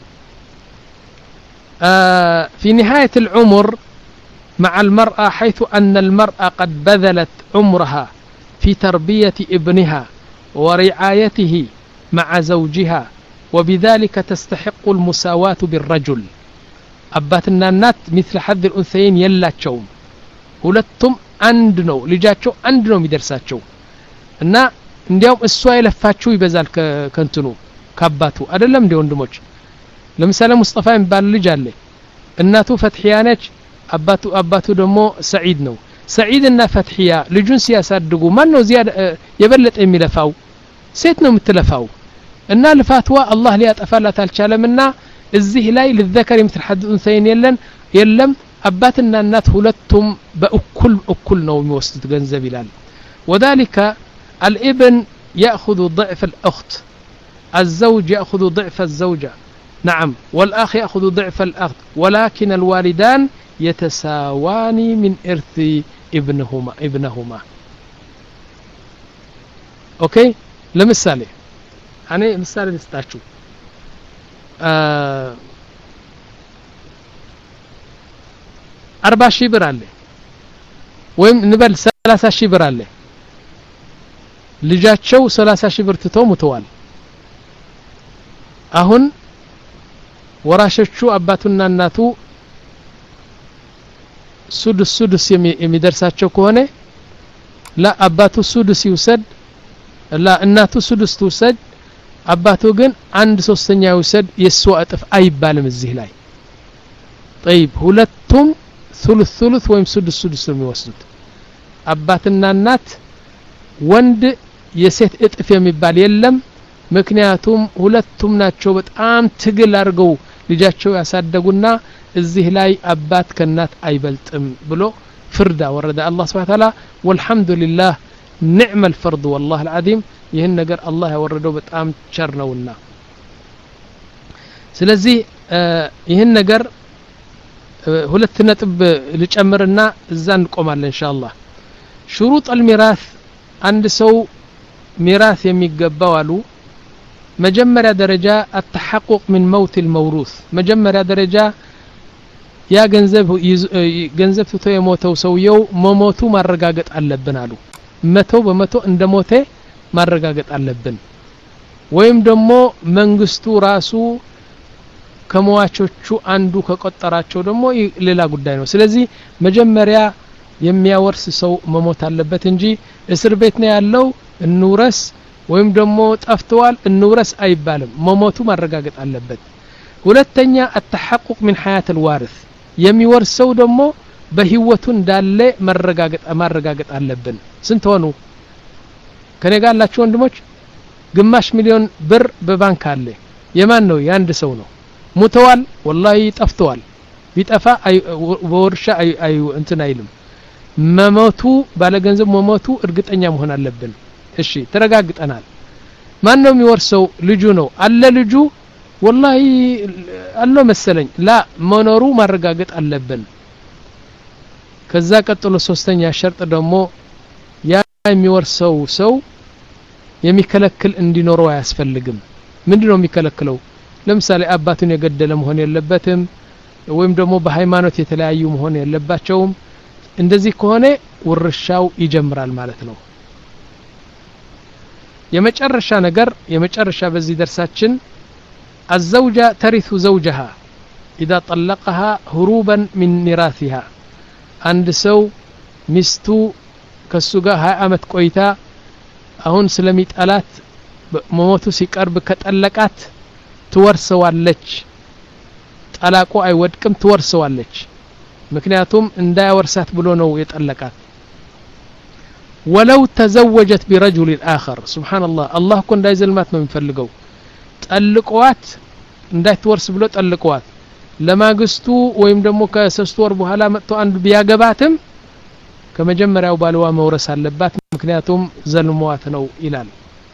آه في نهاية العمر مع المرأة حيث أن المرأة قد بذلت عمرها في تربية ابنها ورعايته مع زوجها وبذلك تستحق المساواة بالرجل أباتنا النات مثل حظ الأنثيين يلاچو ሁለቱም አንድ ነው ልጃቸው አንድ ነው የሚደርሳቸው እና እንዲያውም እሷ ይለፋችሁ ይበዛል ከንትኑ ከአባቱ አይደለም እንደ ወንድሞች ለምሳሌ ሙስጠፋ የሚባል ልጅ አለ እናቱ ፈትሂያ ነች አባቱ አባቱ ደግሞ ሰዒድ ነው ሰዒድ እና ፈትሂያ ልጁን ሲያሳድጉ ማን ነው ዚያዳ የበለጠ የሚለፋው ሴት ነው የምትለፋው እና ልፋትዋ አላህ ሊያጠፋላት አልቻለምና እዚህ ላይ للذكر مثل حظ الأنثيين የለን የለም አባትና እናት ሁለቱም በእኩል እኩል ነው የሚወስዱት ገንዘብ ይላል وذلك الابن يأخذ ضعف الأخت الزوج يأخذ ضعف الزوجة نعم والأخ يأخذ ضعف الأخت ولكن الوالدان يتساوان من إرث ابنهما ابنهما أوكي لمثالي أنا مثال نستعشو آه أربع شي بر عليه وين نبل ثلاثة شي بر عليه ልጃቸው ሰላሳ ሺህ ብር ትተው ሙተዋል አሁን ወራሾቹ አባቱና እናቱ ሱዱስ ሱዱስ የሚደርሳቸው ከሆነ ላ አባቱ ሱዱስ ይውሰድ ላ እናቱ ሱዱስ ትውሰድ አባቱ ግን አንድ ሶስተኛ ይውሰድ የሱ አጥፍ አይባልም እዚህ ላይ طيب ሁለቱም ثلث ثلث ወይም ሱዱስ ሱዱስ ነው የሚወስዱት አባትና እናት ወንድ የሴት እጥፍ የሚባል የለም ምክንያቱም ሁለቱም ናቸው በጣም ትግል አድርገው ልጃቸው ያሳደጉና እዚህ ላይ አባት ከናት አይበልጥም ብሎ ፍርዳ ወረደ አላህ Subhanahu Wa Ta'ala والحمد لله نعم الفرض والله العظيم ይህን ነገር አላህ ያወረደው በጣም ቸር ነውና ስለዚህ ይህን ነገር ሁለት ነጥብ ልጨምርና እዛ እንቆማለን ኢንሻአላህ شروط الميراث አንድ ሰው ሚራስ የሚገባው አሉ መጀመሪያ ደረጃ التحقق من موت الموروث መጀመሪያ ደረጃ ያ ገንዘብ ገንዘብ ትቶ የሞተው ሰውየው መሞቱ ማረጋገጥ አለብን አሉ መቶ በመቶ እንደሞተ ማረጋገጥ አለብን ወይም ደግሞ መንግስቱ ራሱ ከመዋቾቹ አንዱ ከቆጠራቸው ደግሞ ሌላ ጉዳይ ነው ስለዚህ መጀመሪያ የሚያወርስ ሰው መሞት አለበት እንጂ እስር ቤት ነው ያለው እንውረስ ወይም ደግሞ ጠፍተዋል እንውረስ አይባልም መሞቱ ማረጋገጥ አለበት ሁለተኛ التحقق من حياة الوارث የሚወርሰው ደግሞ በህይወቱ እንዳለ ማረጋገጥ ማረጋገጥ አለብን ስንት ሆኑ ከኔ ጋር ያላችሁ ወንድሞች ግማሽ ሚሊዮን ብር በባንክ አለ የማን ነው ያንድ ሰው ነው ሙተዋል والله ጠፍተዋል ቢጠፋ በወርሻ አይ እንትን አይልም መሞቱ ባለገንዘብ መሞቱ እርግጠኛ መሆን አለብን እሺ ተረጋግጠናል ማን ነው የሚወርሰው ልጁ ነው አለ ልጁ والله አለ መሰለኝ ላ መኖሩ ማረጋገጥ አለብን ከዛ ቀጥሎ ሶስተኛ ሸርጥ ደግሞ ያ የሚወርሰው ሰው የሚከለክል እንዲኖረው አያስፈልግም ምንድነው የሚከለክለው ለምሳሌ አባቱን የገደለ መሆን የለበትም ወይም ደግሞ በሃይማኖት የተለያዩ መሆን የለባቸውም እንደዚህ ከሆነ ውርሻው ይጀምራል ማለት ነው የመጨረሻ ነገር የመጨረሻ በዚህ ደርሳችን الزوجة ترث زوجها إذا طلقها هروبا من ميراثها عند سو مستو كسوغا هاي أمت قويتا أهون سلميت ألات مموتو سيقرب كتألقات تورسوالج طلاقو أي ودكم تورسوالج مكنياتهم اندا ورسات بلو نو يتألقات ولو تزوجت برجل آخر سبحان الله الله كون داي زلمات ነው የሚፈልገው ጠልቀዋት እንዳይተወርስ ብሎ ጠልቀዋት ለማግስቱ ወይም ደግሞ ከሶስት ወር በኋላ መጥቶ አንድ ቢያገባትም ከመጀመሪያው ባልዋ መውረስ አለባት ምክንያቱም ዘልሟት ነው ይላል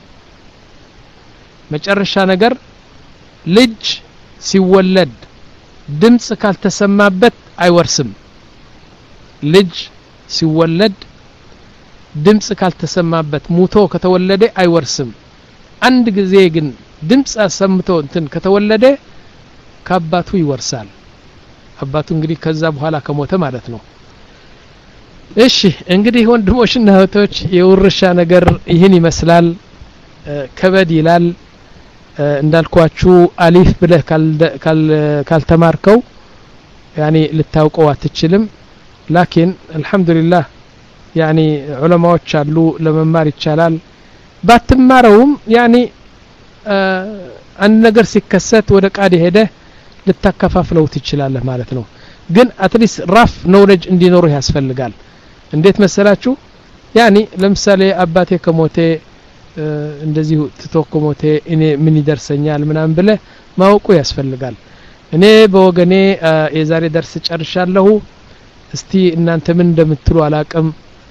መጨረሻ ነገር ልጅ ሲወለድ ድምጽ ካልተሰማበት አይወርስም ልጅ ሲወለድ ድምጽ ካልተሰማበት ሙቶ ከተወለደ አይወርስም አንድ ጊዜ ግን ድምጽ አሰምቶ እንትን ከተወለደ ከአባቱ ይወርሳል አባቱ እንግዲህ ከዛ በኋላ ከሞተ ማለት ነው እሺ እንግዲህ ወንድሞችና እህቶች የውርሻ ነገር ይህን ይመስላል ከበድ ይላል እንዳልኳችሁ አሊፍ ብለህ ካልተማርከው ያኒ ልታውቀው አትችልም ላኪን አልহামዱሊላህ ያኒ ዑለማዎች አሉ ለመማር ይቻላል ባትማረውም ያኒ አንድ ነገር ሲከሰት ወደ ቃዲ ሄደ ልታከፋፍለው ትችላለህ ማለት ነው ግን አትሊስ ራፍ ኖሌጅ እንዲኖርህ ያስፈልጋል እንዴት መሰላችሁ ያኒ ለምሳሌ አባቴ ከሞቴ እንደዚህ ተተኮሞቴ እኔ ምን ይደርሰኛል ምናምን ብለ ማውቁ ያስፈልጋል እኔ በወገኔ የዛሬ ደርስ ጨርሻለሁ እስቲ እናንተ ምን እንደምትሉ አላቅም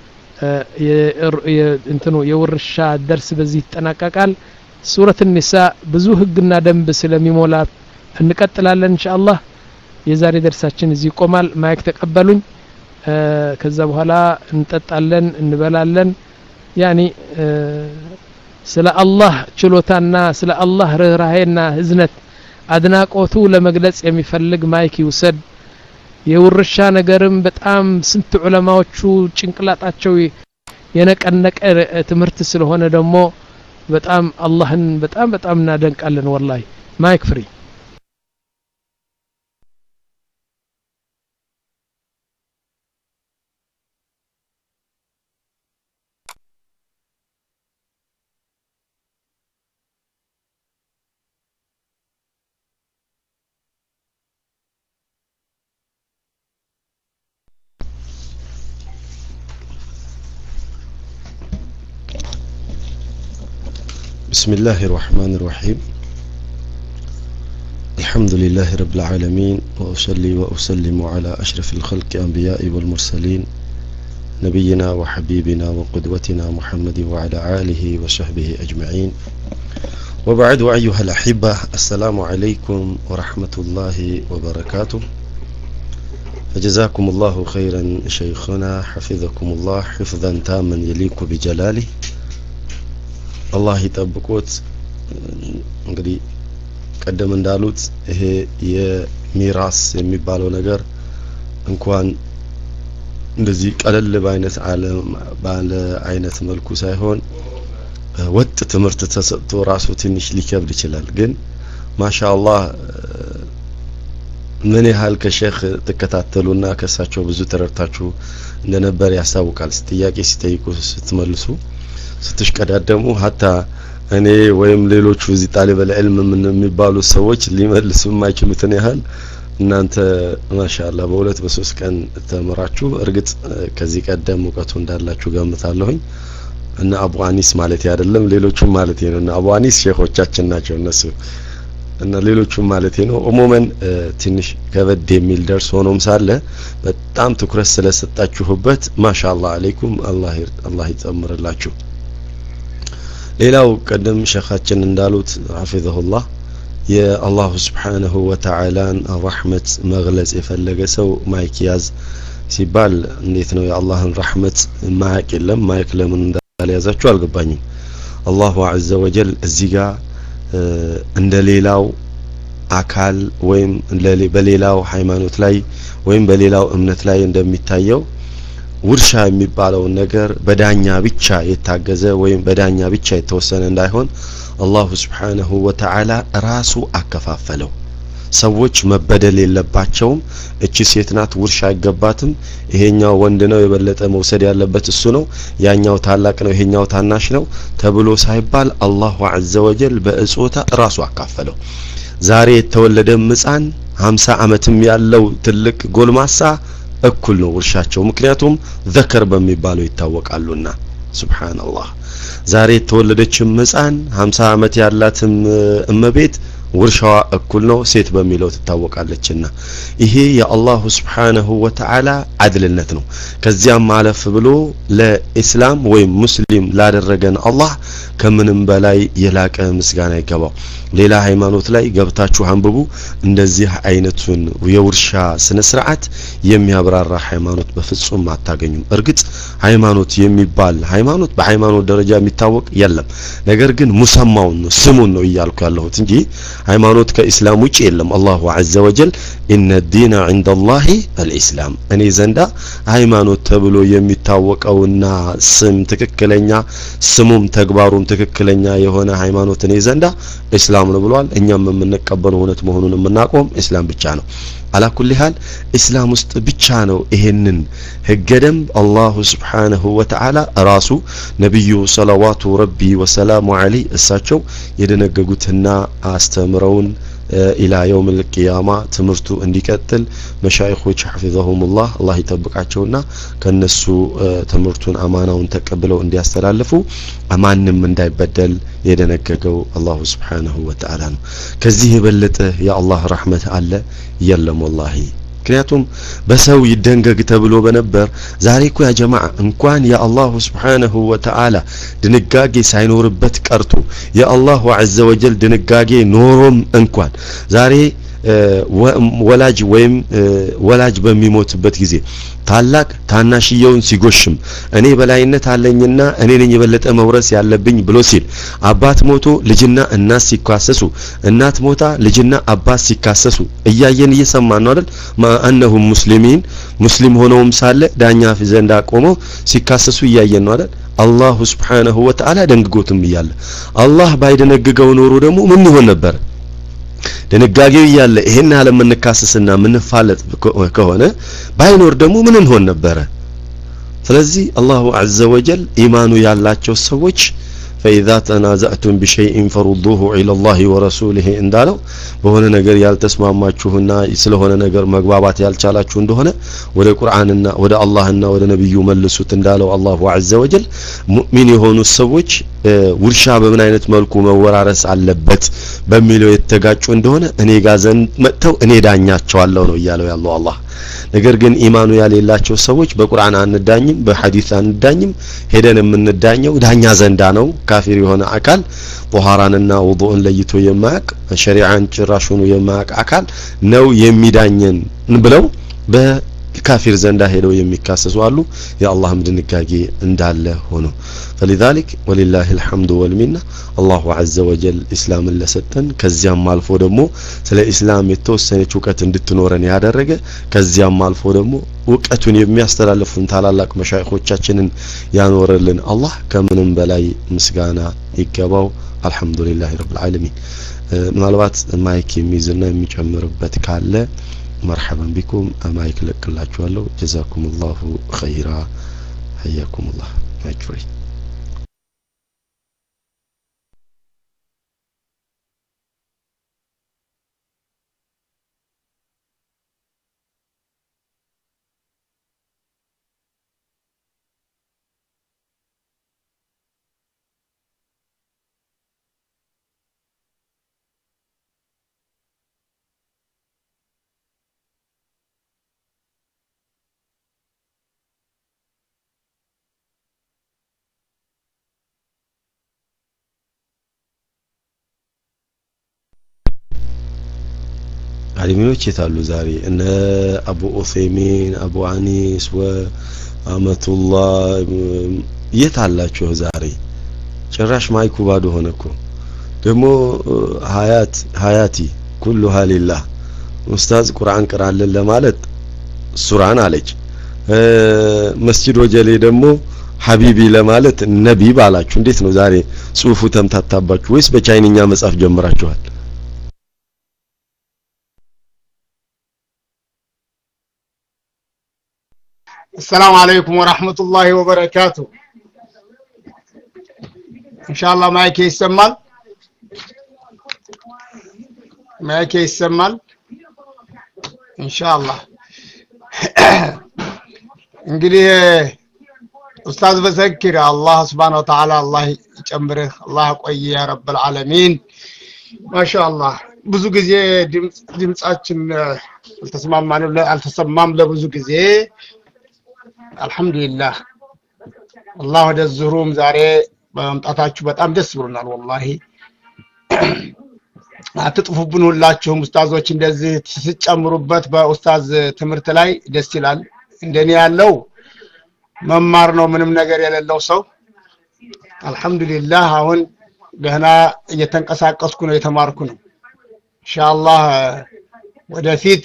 የእንትኑ የውርሻ ደርስ በዚህ ተጠናቀቃል ሱረት النساء ብዙ ህግና ደንብ ስለሚሞላ እንቀጥላለን ኢንሻአላህ የዛሬ ደርሳችን እዚህ ቆማል ማይክ ተቀበሉኝ ከዛ በኋላ እንጠጣለን እንበላለን ያኒ ስለ አላህ ችሎታና ስለ አላህ ርህራሄና ህዝነት አድናቆቱ ለመግለጽ የሚፈልግ ማይክ ይውሰድ የውርሻ ነገርም በጣም ስንት ዑለማዎቹ ጭንቅላጣቸው የነቀነቀ ትምህርት ስለሆነ ደግሞ በጣም አላህን በጣም በጣም እናደንቃለን ወላሂ ማይክ ፍሪ بسم الله الرحمن الرحيم الحمد لله رب العالمين وأصلي وأسلم على أشرف الخلق أنبياء والمرسلين نبينا وحبيبنا وقدوتنا محمد وعلى آله وصحبه أجمعين وبعد أيها الأحبة السلام عليكم ورحمة الله وبركاته فجزاكم الله خيرا شيخنا حفظكم الله حفظا تاما يليق بجلاله الله يطبقوت እንግዲህ ቀደም እንዳሉት ይሄ የሚራስ የሚባለው ነገር እንኳን እንደዚህ ቀለል ባይነት ዓለም ባለ አይነት መልኩ ሳይሆን ወጥ ትምህርት ተሰጥቶ ራሱ ትንሽ ሊከብድ ይችላል ግን ማሻአላህ ምን ያህል ከሼክ ተከታተሉና ከሳቸው ብዙ ተረድታችሁ እንደነበር ያሳውቃል ጥያቄ ሲጠይቁ ስትመልሱ ስትሽቀዳደሙ hatta እኔ ወይም ሌሎቹ እዚህ ጣሊበ العلم ምን የሚባሉ ሰዎች ሊመልሱ የማይችሉትን ያህል እናንተ ማሻአላህ በሁለት በሶስት ቀን ተመራችሁ እርግጥ ከዚህ ቀደም ወቀቱ እንዳላችሁ ገምታለሁኝ እና አቡ አኒስ ማለት አይደለም ሌሎቹም ማለት ነው እና አቡ አኒስ ሼኾቻችን ናቸው እነሱ እና ሌሎቹም ማለት ነው ኡሙመን ትንሽ ከበድ የሚል ደርስ ሆኖም ሳለ በጣም ትኩረት ስለሰጣችሁበት ማሻአላህ አለይኩም አላህ አላህ ይጨምርላችሁ ሌላው ቀደም ሸኻችን እንዳሉት حفظه የአላህ Subhanahu Wa Ta'alaን ረህመት መግለጽ የፈለገ ሰው ማይክ ያዝ ሲባል እንዴት ነው የአላህን ረህመት ማያቅ የለም ማይክ ለምን ያዛችሁ አልገባኝም አላሁ ዐዘ ወጀል እዚህ ጋር እንደ ሌላው አካል ወይም በሌላው ሃይማኖት ላይ ወይም በሌላው እምነት ላይ እንደሚታየው ውርሻ የሚባለው ነገር በዳኛ ብቻ የታገዘ ወይም በዳኛ ብቻ የተወሰነ እንዳይሆን አላሁ Subhanahu Wa Ta'ala ራሱ አከፋፈለው ሰዎች መበደል የለባቸውም እቺ ሴት ናት ውርሻ አይገባትም ይሄኛው ወንድ ነው የበለጠ መውሰድ ያለበት እሱ ነው ያኛው ታላቅ ነው ይሄኛው ታናሽ ነው ተብሎ ሳይባል አላሁ ዐዘ ወጀል በእጾታ ራሱ አካፈለው ዛሬ የተወለደ ሕፃን ሃምሳ አመትም ያለው ትልቅ ጎልማሳ እኩል ነው ውርሻቸው ምክንያቱም ዘከር በሚባለው ይታወቃሉና ሱብሃንአላህ ዛሬ የተወለደችም ሕፃን ሃምሳ አመት ያላትም እመቤት ውርሻዋ እኩል ነው ሴት በሚለው ትታወቃለችና ይሄ የአላሁ Subhanahu Wa Ta'ala አድልነት ነው ከዚያም ማለፍ ብሎ ለኢስላም ወይም ሙስሊም ላደረገን አላህ ከምንም በላይ የላቀ ምስጋና ይገባው ሌላ ሃይማኖት ላይ ገብታችሁ አንብቡ እንደዚህ አይነቱን የውርሻ ስነ ስርዓት የሚያብራራ ሃይማኖት በፍጹም አታገኙም እርግጥ ሃይማኖት የሚባል ሃይማኖት በሃይማኖት ደረጃ የሚታወቅ የለም ነገር ግን ሙሰማውን ነው ስሙን ነው ይያልኩ ያለሁት እንጂ ሃይማኖት ከኢስላም ውጪ የለም አላሁ ዐዘ ወጀል ኢነ ዲነ ዐንደ አላህ አልኢስላም እኔ ዘንዳ ሃይማኖት ተብሎ የሚታወቀውና ስም ትክክለኛ ስሙም ተግባሩም ትክክለኛ የሆነ ሃይማኖት እኔ ዘንዳ እስላም ነው ብሏል እኛም የምንቀበለው እውነት መሆኑን የምናቆም እስላም ብቻ ነው على كل حال اسلام ውስጥ ብቻ ነው ይሄንን ህገደም አላሁ Subhanahu Wa Ta'ala ራሱ ነብዩ ሰለዋቱ ረቢ ወሰላሙ ዐለይሂ እሳቸው የደነገጉትና አስተምረውን الى يوم القيامه ትምርቱ እንዲቀጥል መሻይኾች حفظهم الله الله ይጠብቃቸውና ከነሱ ትምርቱን አማናውን ተቀብለው እንዲያስተላልፉ አማንም እንዳይበደል የደነገገው አላሁ Subhanahu Wa Ta'ala ነው ከዚህ የበለጠ ያ አላህ ረህመት አለ የለም والله ምክንያቱም በሰው ይደንገግ ተብሎ በነበር ዛሬ እኮ ያ ጀማዓ እንኳን ያ አላሁ Subhanahu Wa Ta'ala ድንጋጌ ሳይኖርበት ቀርቶ ያ አላሁ Azza wa Jal ድንጋጌ ኖሮም እንኳን ዛሬ ወላጅ ወይም ወላጅ በሚሞትበት ጊዜ ታላቅ ታናሽየውን ሲጎሽም እኔ በላይነት አለኝና እኔ ነኝ የበለጠ መውረስ ያለብኝ ብሎ ሲል አባት ሞቶ ልጅና እናት ሲካሰሱ እናት ሞታ ልጅና አባት ሲካሰሱ እያየን እየሰማን ነው አይደል ማአነሁም ሙስሊሚን ሙስሊም ሆነውም ሳለ ዳኛ ዘንዳ ቆመው ሲካሰሱ እያየን ነው አይደል አላሁ Subhanahu Wa Ta'ala ደንግጎትም ይያለ አላህ ባይደነግገው ኖሮ ደግሞ ምን ይሆን ነበር ደንጋጌው ይያለ ይሄን ያለ ምንካሰስና ምንፋለጥ ከሆነ ባይኖር ደግሞ ምን እንሆን ነበር ስለዚህ አላሁ Azza wa Jal ኢማኑ ያላቸው ሰዎች فإذا تنازعتم بشيء فردوه إلى الله ورسوله እንዳለው በሆነ ነገር ያልተስማማችሁና ስለሆነ ነገር መግባባት ያልቻላችሁ እንደሆነ ወደ ቁርአንና ወደ አላህና ወደ ነብዩ መልሱት እንዳለው አላሁ Azza wa Jal ሙእሚን የሆኑ ሰዎች ውርሻ በምን አይነት መልኩ መወራረስ አለበት በሚለው የተጋጩ እንደሆነ እኔ ጋዘን መጥተው እኔ ዳኛቸዋለሁ ነው ይያለው ያለው አላህ ነገር ግን ኢማኑ ያሌላቸው ሰዎች በቁርአን አንዳኝም በሐዲስ አንዳኝም ሄደን የምንዳኘው ዳኛ ዘንዳ ነው ካፊር የሆነ አካል ጧሃራንና ውዱእን ለይቶ የማያቅ ሸሪዓን ጭራሹኑ የማያቅ አካል ነው የሚዳኘን ብለው በካፊር ዘንዳ ሄደው የሚካሰሱ አሉ የአላህም ድንጋጌ እንዳለ ሆኖ فلذلك ولله الحمد والمنه الله عز وجل اسلام ለሰጠን ከዚያም አልፎ ደግሞ ስለ እስላም የተወሰነች ዕውቀት እንድትኖረን ያደረገ ከዚያም አልፎ ደግሞ ዕውቀቱን የሚያስተላልፉን ታላላቅ መሻይኾቻችንን ያኖረልን አላህ ከምንም በላይ ምስጋና ይገባው አልহামዱሊላሂ ረብል ዓለሚን ምናልባት ማይክ የሚይዝና የሚጨምርበት ካለ مرحبا بكم ማይክ ለቅላችኋለሁ جزاكم الله خيرا حياكم الله ماجوري عالمينوች የታሉ ዛሬ እነ አቡ ኡሰይሚን አቡ አኒስ ወአመቱላህ የት አላችሁ ዛሬ? ጭራሽ ማይኩ ባዶ ሆነ እኮ። ደግሞ ሀያት ሀያቲ ኩሉሃ ሊላህ ኡስታዝ ቁርአን ቅራለን ለማለት ሱራን አለች። መስጂድ ወጀሌ ደግሞ ሐቢቢ ለማለት ነቢብ አላችሁ። እንዴት ነው ዛሬ ጽሁፉ ተምታታባችሁ ወይስ በቻይንኛ መጻፍ ጀምራችኋል? السلام عليكم ورحمة الله وبركاته. إن شاء الله معك يسمال معك يسمال إن شاء الله. እንግዲህ ኡስታዝ በዘክር አላህ Subhanahu Wa Ta'ala አላህ ይጨምርህ አላህ ቆይ ያ ረብ العالمين ማሻአላህ። ብዙ ጊዜ ድምጻችን አልተስማማንም አልተሰማም ለብዙ ጊዜ አልহামዱሊላህ አላህ ወደ ዙሩም ዛሬ በመምጣታችሁ በጣም ደስ ብሎናል። ወላሂ አትጥፉብን ሁላችሁም ኡስታዞች እንደዚህ ሲጨምሩበት በኡስታዝ ትምህርት ላይ ደስ ይላል። እንደኔ ያለው መማር ነው ምንም ነገር የሌለው ሰው አልহামዱሊላህ አሁን ገና እየተንቀሳቀስኩ ነው የተማርኩ ነው። ኢንሻአላህ ወደፊት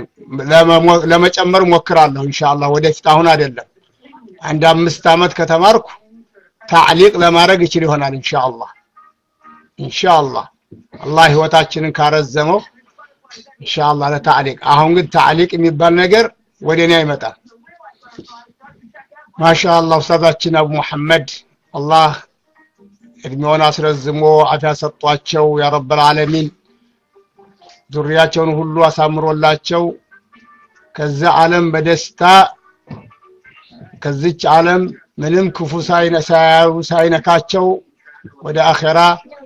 ለመጨመር ሞክራለሁ ኢንሻአላህ ወደፊት አሁን አይደለም አንድ አምስት አመት ከተማርኩ ታዕሊቅ ለማድረግ ይችል ይሆናል ኢንሻአላህ ኢንሻአላህ አላህ ህይወታችንን ካረዘመው ኢንሻአላህ ለታዕሊቅ። አሁን ግን ታዕሊቅ የሚባል ነገር ወደኔ አይመጣም። ማሻአላህ ኡስታዛችን አቡ መሐመድ አላህ እድሜውን አስረዝሞ አፊያ ሰጧቸው ያ ረብ العالمين ዙሪያቸውን ሁሉ አሳምሮላቸው ከዛ ዓለም በደስታ ከዚች ዓለም ምንም ክፉ ሳይነሳው ሳይነካቸው ወደ አኺራ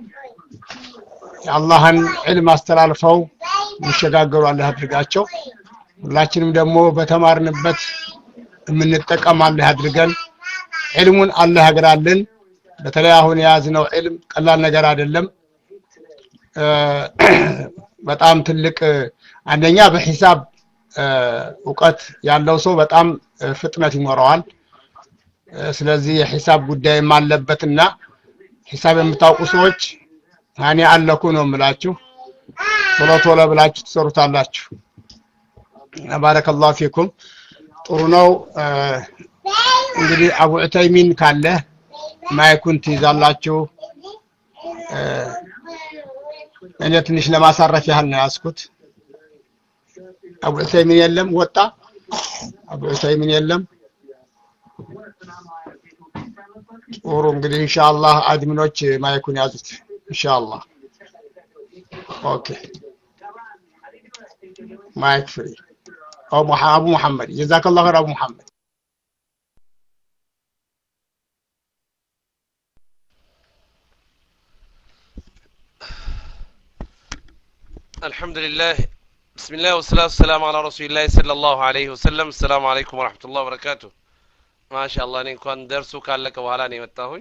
የአላህን ዒልም አስተላልፈው ይሸጋገሩ አላህ አድርጋቸው። ሁላችንም ደግሞ በተማርንበት የምንጠቀም አላህ አድርገን ዒልሙን አላህ ያግራልን። በተለይ አሁን ያዝነው ዒልም ቀላል ነገር አይደለም። በጣም ትልቅ አንደኛ በሂሳብ ዕውቀት ያለው ሰው በጣም ፍጥነት ይኖረዋል። ስለዚህ የሂሳብ ጉዳይም አለበትና ሂሳብ የምታውቁ ሰዎች ያኔ አለኩ ነው የምላችሁ ቶሎ ቶሎ ብላችሁ ትሰሩታላችሁ። ባረከላሁ ፊኩም ጥሩ ነው። እንግዲህ አቡ ዑተይሚን ካለ ማይኩን ትይዛላችሁ። እኔ ትንሽ ለማሳረፍ ያህል ነው ያስኩት። አቡ ዑተይሚን የለም ወጣ። አቡ ዑተይሚን የለም። ጥሩ እንግዲህ ኢንሻአላህ አድሚኖች ማይኩን ያዙት ኢንሻአላህ። ኦኬ ማይክ ፍሪ أبو محمد جزاك الله خير أبو محمد. الحمد لله بسم الله والصلاة والسلام على رسول الله صلى الله عليه وسلم. السلام عليكم ورحمة الله وبركاته. ما شاء الله أنا كان درسو كان لك وهلاني متاهوي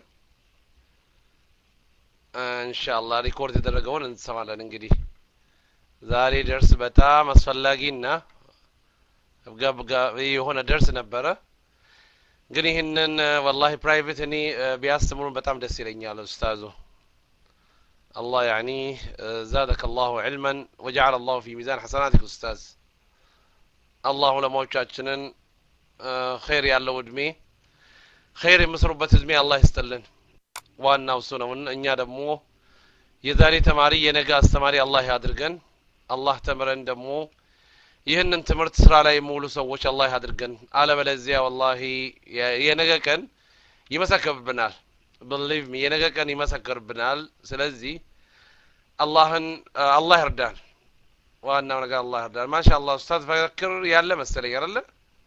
إن شاء الله ريكورد يدرجون نسمع لنا نجري زاري درس بتاع مسفلاقينا بقى بقى يهونا درس نبرة قني هنن والله برايفت هني بيستمرون بتاع مدرسين على أستاذه الله يعني زادك الله علما وجعل الله في ميزان حسناتك أستاذ. الله لما وجاتشنن خير يالله ودمي خير مسربة دمي الله يستلن وانا وسونا ون ان يدمو يزاري تماري ينقى استماري الله يادرقن الله تمرن دمو ይህንን ትምርት ስራ ላይ ሙሉ ሰዎች አላህ ያድርገን። አለበለዚያ والله የነገቀን ይመሰክርብናል። believe me የነገቀን ይመሰክርብናል። ስለዚህ አላህን አላህ ይርዳን። ዋናው ነገር አላህ ይርዳን። ማሻአላህ ኡስታዝ ፈዘክር ያለ መሰለኝ አይደል?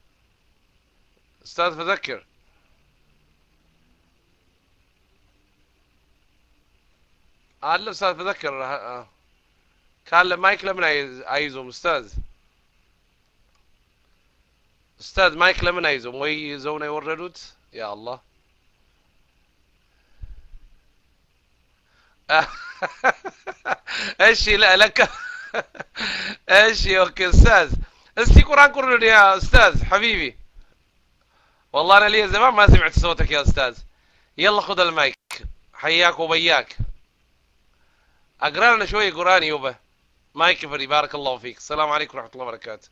ኡስታዝ ፈዘክር አለ ኡስታዝ ፈዘክር ካለ ማይክ ለምን አይዞም ኡስታዝ? استاذ مايك لمن عايزهم وي زونا يوردوت يا الله ايش لا لك ايش اوكي استاذ استي قران قرن يا استاذ حبيبي والله انا لي زمان ما سمعت صوتك يا استاذ يلا خذ المايك حياك وبياك اقرا لنا شوي قران يوبا مايك فري بارك الله فيك السلام عليكم ورحمه الله وبركاته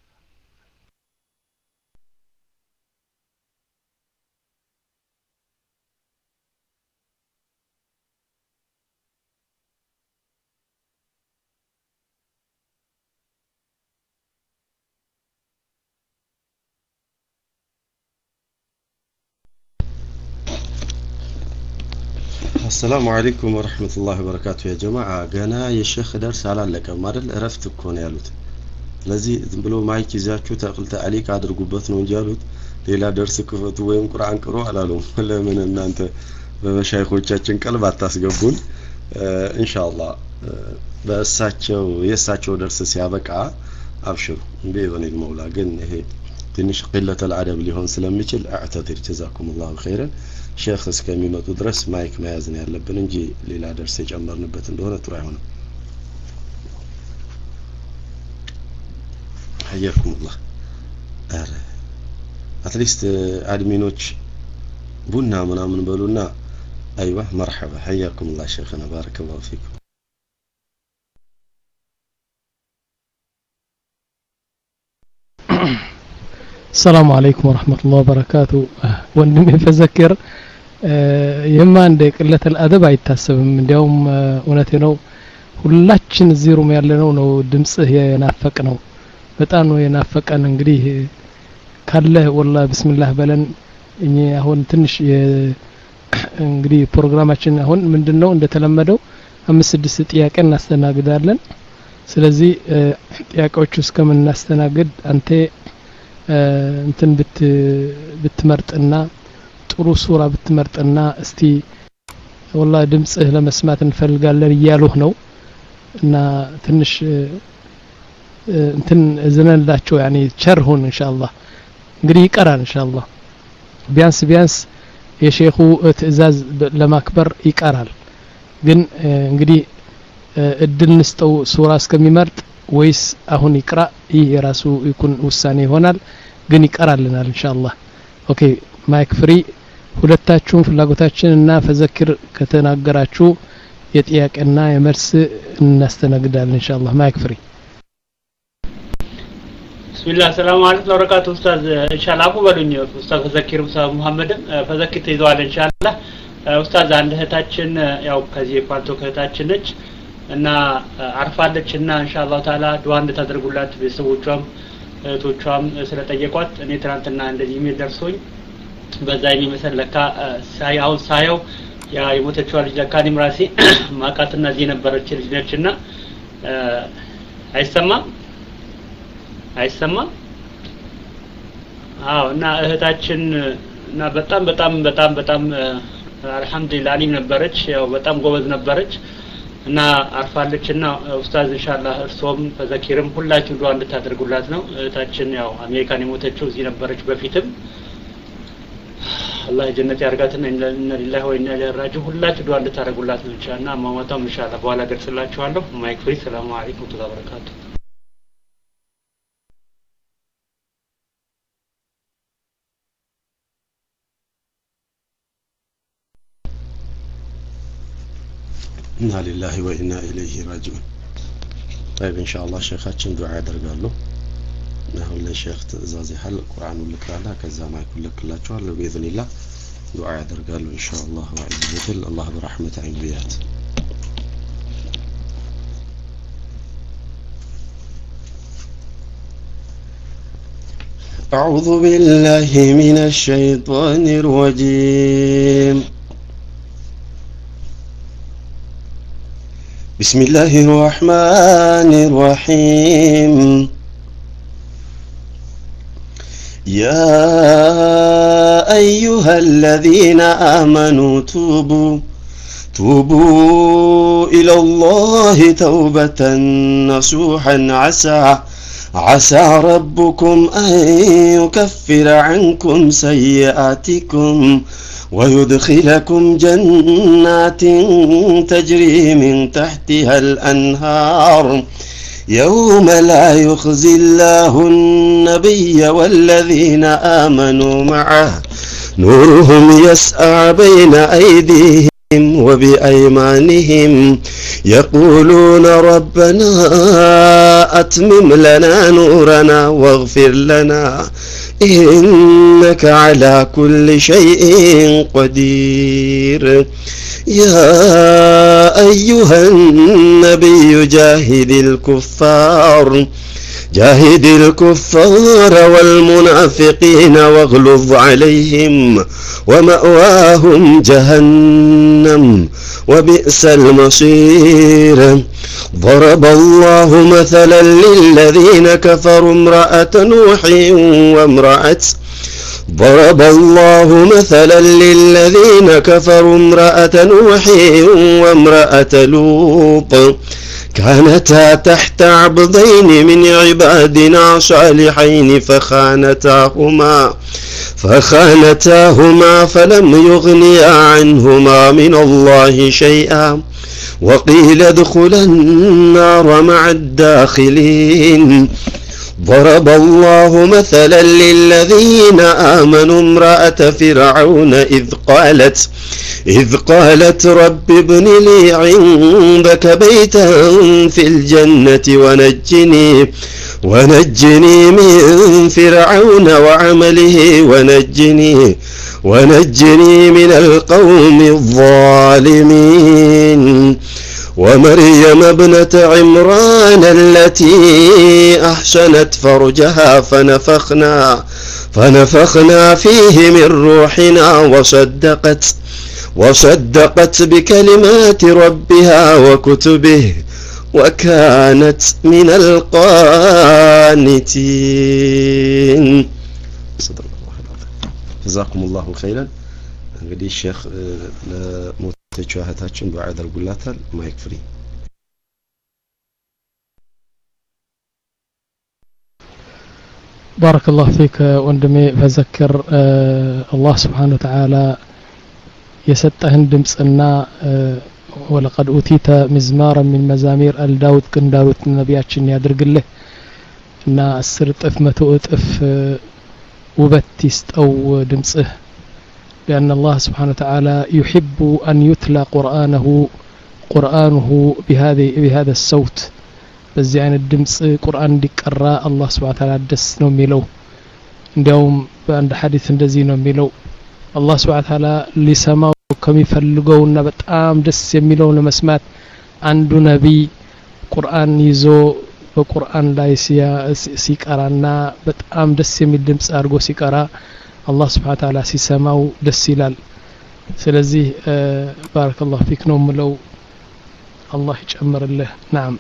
السلام عليكم ورحمة الله وبركاته يا جماعة قنا يا شيخ درس على لك ما دل عرفت كون يالوت لذي بلو مايك يزاكو تقلت عليك عاد رقبتنا ونجالوت ليلا درس كفت وين قرآن قروا على لهم ولا من ان انت بمشايخوቻችን ቀልብ አታስገቡን ኢንሻአላህ በእሳቸው የእሳቸው ደርስ ሲያበቃ አብሽሩ በኢذن المولى ግን ይሄ ትንሽ قلة الادب ሊሆን ስለሚችል اعتذر جزاكم الله خيرا ሼክ እስከሚመጡ ድረስ ማይክ መያዝ ነው ያለብን እንጂ ሌላ ደርስ የጨመርንበት እንደሆነ ጥሩ አይሆንም حياكم الله ኧረ አትሊስት አድሚኖች ቡና ምናምን በሉና ايوه مرحبا حياكم الله شيخنا بارك الله فيكم السلام عليكم ورحمة الله وبركاته ወንድሜ ፈዘክር የማ እንደ ቅለት الادب አይታሰብም እንዲያውም እውነቴ ነው ሁላችን እዚህ ሩም ያለነው ነው ድምጽህ የናፈቅ ነው በጣም ነው የናፈቀን እንግዲህ ካለ والله بسم الله በለን እኛ አሁን ትንሽ እንግዲህ ፕሮግራማችን አሁን ምንድነው እንደተለመደው አምስት ስድስት ጥያቄ እናስተናግዳለን ስለዚህ ጥያቄዎቹ እስከምናስተናግድ አንተ እንትን ብት ብትመርጥና ጥሩ ሱራ ብትመርጥና እስቲ والله ድምጽህ ለመስማት እንፈልጋለን ይያሉህ ነው እና ትንሽ እንትን እዝነላቸው يعني ቸርሁን ኢንሻአላህ እንግዲህ ይቀራል ኢንሻአላህ ቢያንስ ቢያንስ የሼኹ ትእዛዝ ለማክበር ይቀራል ግን እንግዲህ እድል ንስጠው ሱራ እስከሚመርጥ ወይስ አሁን ይቅራ ይሄ የራሱ ይኩን ውሳኔ ይሆናል ግን ይቀራልናል ኢንሻአላህ ኦኬ ማይክ ፍሪ ሁለታችሁም ፍላጎታችንና ፈዘክር ከተናገራችሁ የጥያቄና የመልስ እናስተናግዳለን ኢንሻአላህ ማይክ ፍሪ ቢስሚላህ ሰላም አለይኩም ወራህመቱ ኡስታዝ ኢንሻአላህ አቡ በሉኝ ኡስታዝ ፈዘክር ኡስታዝ መሐመድም ፈዘክር ተይዟል ኢንሻአላህ ኡስታዝ አንድ እህታችን ያው ከዚህ ፓርቶ ከእህታችን ነች እና አርፋለችና ኢንሻአላህ ተዓላ ዱዓ እንድታደርጉላት ቤተሰቦቿም እህቶቿም ስለጠየቋት እኔ ትናንትና እንደዚህ ኢሜል ደርሶኝ በዛ የሚመስል ለካ ሳያው ሳያው ያ የሞተችው ልጅ ለካ እኔም ራሴ ማቃትና እዚህ ነበረች ልጅ ነችና አይሰማም አይሰማም አዎ እና እህታችን እና በጣም በጣም በጣም በጣም አልহামዱሊላህ አሊም ነበረች ያው በጣም ጎበዝ ነበረች እና አርፋለችና ኡስታዝ ኢንሻአላህ እርሶም ፈዘኪርም ሁላችሁ ዱዓ እንድታደርጉላት ነው እህታችን ያው አሜሪካን የሞተችው እዚህ ነበረች በፊትም አላህ ጀነት ያርጋትና ኢንና ሊላሂ ወኢንና ኢለይሂ ራጂዑን ሁላችሁ ዱዓ እንድታደርጉላት ነው ኢንሻአላህ ማማታም ኢንሻአላህ በኋላ ገልጽላችኋለሁ ማይክ ፍሪ ሰላም አለይኩም ወበረካቱ إنا لله وإنا إليه راجعون طيب إن شاء الله شيخاتشن دعاء درقالو نحو للشيخ تزازي حل القرآن والكرالة كذا ما يكون لك الله تعالى بإذن الله دعاء درقالو إن شاء الله وعز وجل الله برحمة عين بيات أعوذ بالله من الشيطان الرجيم بسم الله الرحمن الرحيم يا أيها الذين آمنوا توبوا توبوا إلى الله توبة نصوحا عسى عسى ربكم أن يكفر عنكم سيئاتكم ويدخلكم جنات تجري من تحتها الأنهار يوم لا يخزي الله النبي والذين آمنوا معه نورهم يسعى بين أيديهم وبأيمانهم يقولون ربنا أتمم لنا نورنا واغفر لنا إنك على كل شيء قدير يا أيها النبي جاهد الكفار جاهد الكفار والمنافقين واغلظ عليهم ومأواهم جهنم وبئس المصير ضرب الله مثلا للذين كفروا امرأة نوح وامرأة ضرب الله مثلا للذين كفروا امرأة نوح وامرأة لوط كانتا تحت عبدين من عبادنا صالحين فخانتاهما فخانتاهما فلم يغنيا عنهما من الله شيئا وقيل ادخلا النار مع الداخلين ضرب الله مثلا للذين آمنوا امرأة فرعون إذ قالت إذ قالت رب ابن لي عندك بيتا في الجنة ونجني ونجني من فرعون وعمله ونجني ونجني من القوم الظالمين ومريم ابنة عمران التي أحسنت فرجها فنفخنا فنفخنا فيه من روحنا وصدقت وصدقت بكلمات ربها وكتبه وكانت من القانتين صدق الله العظيم جزاكم الله خيرا እንግዲህ ሼክ ለሞተችው እህታችን ዱዓ ያደርጉላታል ማይክ ፍሪ بارك الله فيك وندمي فذكر الله سبحانه وتعالى يسطهن دمصنا ولقد اوتيت مزمارا من مزامير الداود كن داود نبياችን ያድርግልህ እና አስር እጥፍ መቶ እጥፍ ውበት ይስጠው ድምጽህ لأن الله سبحانه وتعالى يحب أن يتلى قرآنه قرآنه بهذه بهذا الصوت በዚህ አይነት ድምጽ ቁርአን እንዲቀራ አላህ Subhanahu Wa Ta'ala ደስ ነው የሚለው እንዲያውም በአንድ ሐዲስ እንደዚህ ነው የሚለው አላህ Subhanahu Wa Ta'ala ሊሰማው ከሚፈልገውና በጣም ደስ የሚለው ለመስማት አንዱ ነብይ ቁርአን ይዞ በቁርአን ላይ ሲቀራና በጣም ደስ የሚል ድምጽ አድርጎ ሲቀራ አላህ Subhanahu Wa Ta'ala ሲሰማው ደስ ይላል ስለዚህ ባረከላሁ ፊክ ነው ምለው አላህ ይጨምርልህ ናም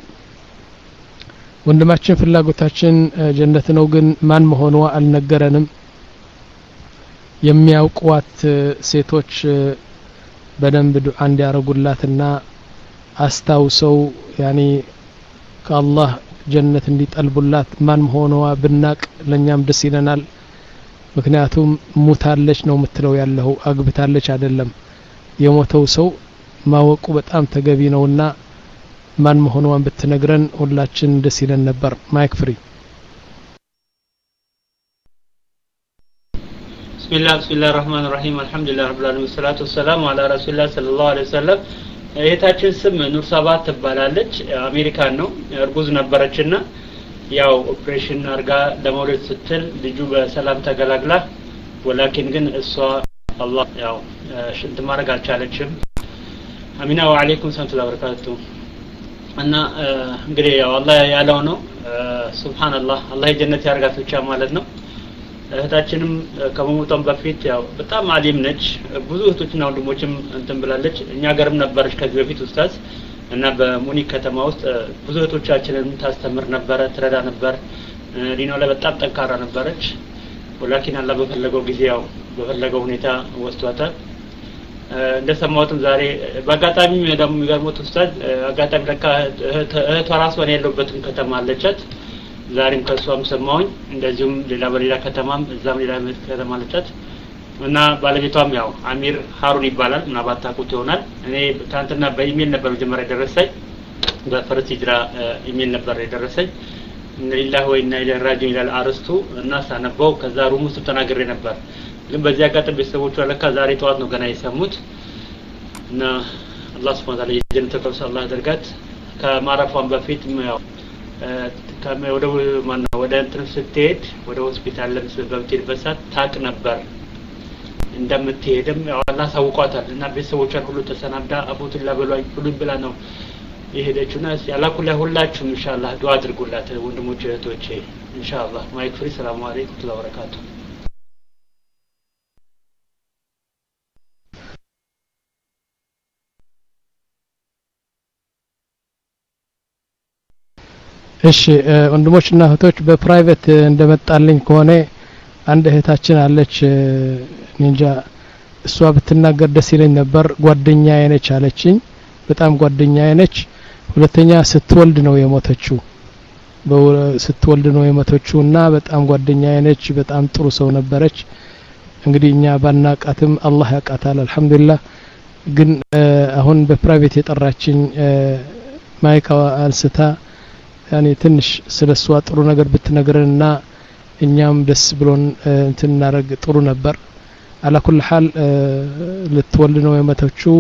ወንድማችን ፍላጎታችን ጀነት ነው ግን ማን መሆኗ አልነገረንም የሚያውቁት ሴቶች በደንብ ዱዓ እንዲያረጉላትና አስታውሰው ያኒ ከአላህ ጀነት እንዲጠልቡላት ማን መሆኗ ብናቅ ለኛም ደስ ይለናል ምክንያቱም ሙታለች ነው የምትለው ያለው አግብታለች አይደለም የሞተው ሰው ማወቁ በጣም ተገቢ ነውና ማን መሆኗን ብትነግረን ሁላችን ደስ ይለን ነበር ማይክ ፍሪ ቢስሚላህ ቢስሚላህ الرحمن الرحيم الحمد لله رب العالمين والصلاه والسلام على رسول الله صلى الله عليه وسلم እህታችን ስም ኑር ሰባት ትባላለች አሜሪካን ነው እርጉዝ ነበረችና ያው ኦፕሬሽን አርጋ ለመውለድ ስትል ልጁ በሰላም ተገላግላ ወላኪን ግን እሷ አላህ ያው ሽንት ማድረግ አልቻለችም አሚና ወአለይኩም ሰላም ወበረካቱ እና እንግዲህ ያው አላህ ያለው ነው ሱብሃንአላህ አላህ ጀነት ያርጋት ብቻ ማለት ነው እህታችንም ከመሞቷም በፊት ያው በጣም አሊም ነች ብዙ እህቶችና ወንድሞችም እንትን ብላለች እኛ ሀገርም ነበረች ከዚህ በፊት ኡስታዝ እና በሙኒክ ከተማ ውስጥ ብዙ እህቶቻችንን ታስተምር ነበር ትረዳ ነበር ዲናው ላይ በጣም ጠንካራ ነበረች ወላኪን አላህ በፈለገው ጊዜ ያው በፈለገው ሁኔታ ወስቷታል እንደሰማሁትም ዛሬ በአጋጣሚ ደግሞ የሚገርሙት ኡስታዝ አጋጣሚ ለካ እህቷ ራሷን ያለበትን ከተማ አለቻት ዛሬም ከሷም ሰማሁኝ እንደዚሁም ሌላ በሌላ ከተማም እዛም ሌላ ከተማ አለቻት እና ባለቤቷም ያው አሚር ሃሩን ይባላል እና ባታቁት ይሆናል እኔ ታንተና በኢሜል ነበር ጀመረ ደረሰኝ በፈርስ ሂጅራ ኢሜል ነበር የደረሰኝ ኢንሊላሂ ወኢና ኢለይሂ ራጂዑን ይላል አርስቱ እና ሳነበው ከዛ ሩሙ ውስጥ ተናግሬ ነበር ግን በዚህ አጋጣሚ ቤተሰቦቿ ለካ ዛሬ ጠዋት ነው ገና የሰሙት እና አላህ Subhanahu Wa Ta'ala የጀነት ተቀብሳ አላህ ያደርጋት ከማረፏን በፊት ያው ወደ ማነው ወደ እንትን ስትሄድ ወደ ሆስፒታል ለምስል በምትሄድበት ሰዓት ታቅ ነበር እንደምትሄድም ያው አላህ ሳውቋታል እና ቤተሰቦቿን ሁሉ ተሰናዳ አቡቱላ በሏኝ ሁሉ ብላ ነው የሄደችውና ያላኩላ ሁላችሁም ኢንሻአላህ ዱአ አድርጉላት ወንድሞቼ እህቶቼ ኢንሻአላህ ማይክ ፍሪ ሰላም አለይኩም ወራህመቱላሂ እሺ ወንድሞችና እህቶች በፕራይቬት እንደመጣልኝ ከሆነ አንድ እህታችን አለች እንጃ እሷ ብትናገር ደስ ይለኝ ነበር ጓደኛዬ ነች አለችኝ በጣም ጓደኛዬ ነች ሁለተኛ ስትወልድ ነው የሞተችው ስትወልድ ነው የሞተችውና በጣም ጓደኛዬ ነች በጣም ጥሩ ሰው ነበረች እንግዲህ እኛ ባናቃትም አላህ ያቃታል አልহামዱሊላህ ግን አሁን በፕራይቬት የጠራችኝ ማይክ አንስታ ያኔ ትንሽ ስለሷ ጥሩ ነገር ብትነግረንና እኛም ደስ ብሎን እንትን እናረግ ጥሩ ነበር على كل حال ልትወልድ ነው የሞተችው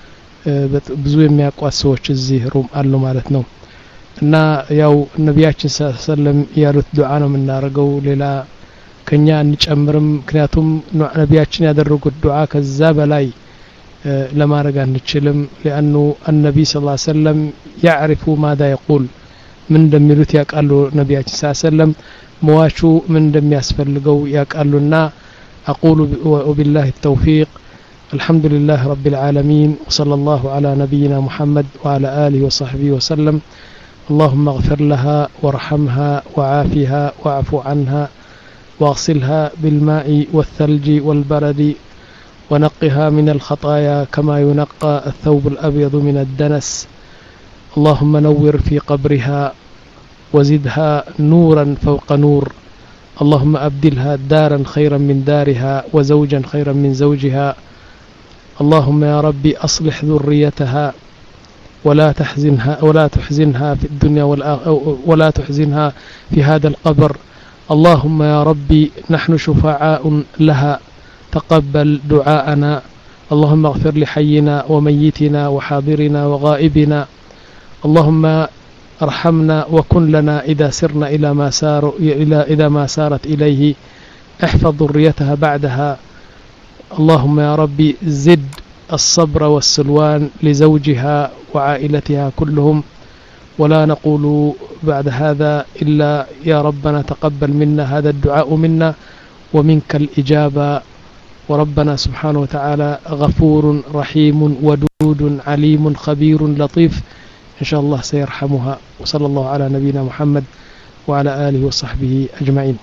ብዙ የሚያቋት ሰዎች እዚህ ሩም አሉ ማለት ነው እና ያው ነብያችን ሰለላሁ ያሉት ዱዓ ነው የምናረገው ሌላ ከኛ እንጨምርም ምክንያቱም ነብያችን ያደረጉት ዱዓ ከዛ በላይ ለማረግ አንችልም لانه النبي صلى الله عليه وسلم يعرف ماذا يقول من እንደሚሉት ያቃሉ ነብያችን ሰለላሁ ዐለይሂ ወሰለም መዋቹ ምን እንደሚያስፈልገው ያቃሉና اقول وبالله التوفيق الحمد لله رب العالمين وصلى الله على نبينا محمد وعلى اله وصحبه وسلم اللهم اغفر لها وارحمها وعافها واعف عنها واغسلها بالماء والثلج والبرد ونقها من الخطايا كما ينقى الثوب الأبيض من الدنس اللهم نور في قبرها وزدها نورا فوق نور اللهم أبدلها دارا خيرا من دارها وزوجا خيرا من زوجها اللهم يا ربي أصلح ذريتها ولا تحزنها ولا تحزنها في الدنيا ولا تحزنها في هذا القبر اللهم يا ربي نحن شفعاء لها تقبل دعاءنا اللهم اغفر لحينا وميتنا وحاضرنا وغائبنا اللهم ارحمنا وكن لنا إذا سرنا إلى ما سار إلى إذا ما سارت إليه احفظ ذريتها بعدها اللهم يا ربي زد الصبر والسلوان لزوجها وعائلتها كلهم ولا نقول بعد هذا إلا يا ربنا تقبل منا هذا الدعاء منا ومنك الإجابة وربنا سبحانه وتعالى غفور رحيم ودود عليم خبير لطيف إن شاء الله سيرحمها وصلى الله على نبينا محمد وعلى آله وصحبه أجمعين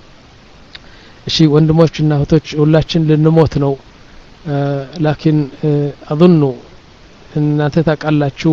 شيء وندموشنا هتوش ولاችን ልንሞት ነው لكن أظن أن تتقላችሁ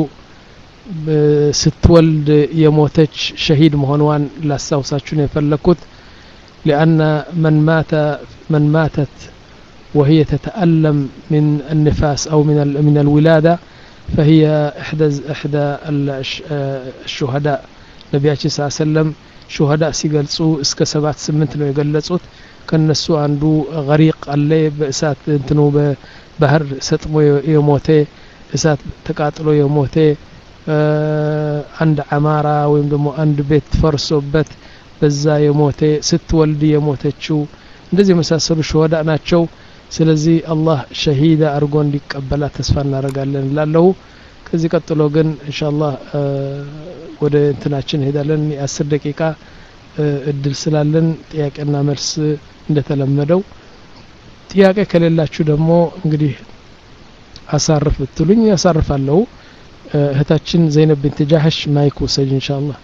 ስትወልድ የሞተች ሸሂድ መሆኗን ላስታውሳችሁ ነው የፈለኩት لأن من مات من ماتت وهي تتألم من النفاس أو من من الولادة فهي إحدى إحدى الشهداء نبياتي صلى الله عليه وسلم شهداء ሲገልጹ እስከ ሰባት ስምንት ነው የገለጹት ከነሱ አንዱ غريق አለ በእሳት እንትኑ በባህር ሰጥሞ የሞተ እሳት ተቃጥሎ የሞተ አንድ አማራ ወይም ደግሞ አንድ ቤት ፈርሶበት በዛ የሞተ ስትወልድ የሞተችው እንደዚህ መሳሰሉ ሸዋዳ ናቸው ስለዚህ አላህ ሸሂዳ አርጎ እንዲቀበላ ተስፋ እናደርጋለን ላለው ከዚህ ቀጥሎ ግን ኢንሻአላህ ወደ እንትናችን ሄዳለን አስር ደቂቃ እድል ስላለን ጥያቄና መልስ እንደተለመደው ጥያቄ ከሌላችሁ ደግሞ እንግዲህ አሳርፍ ብትሉኝ ያሳርፋለሁ እህታችን ዘይነብ ቢንት ጃህሽ ማይክ ወሰጅ ኢንሻአላህ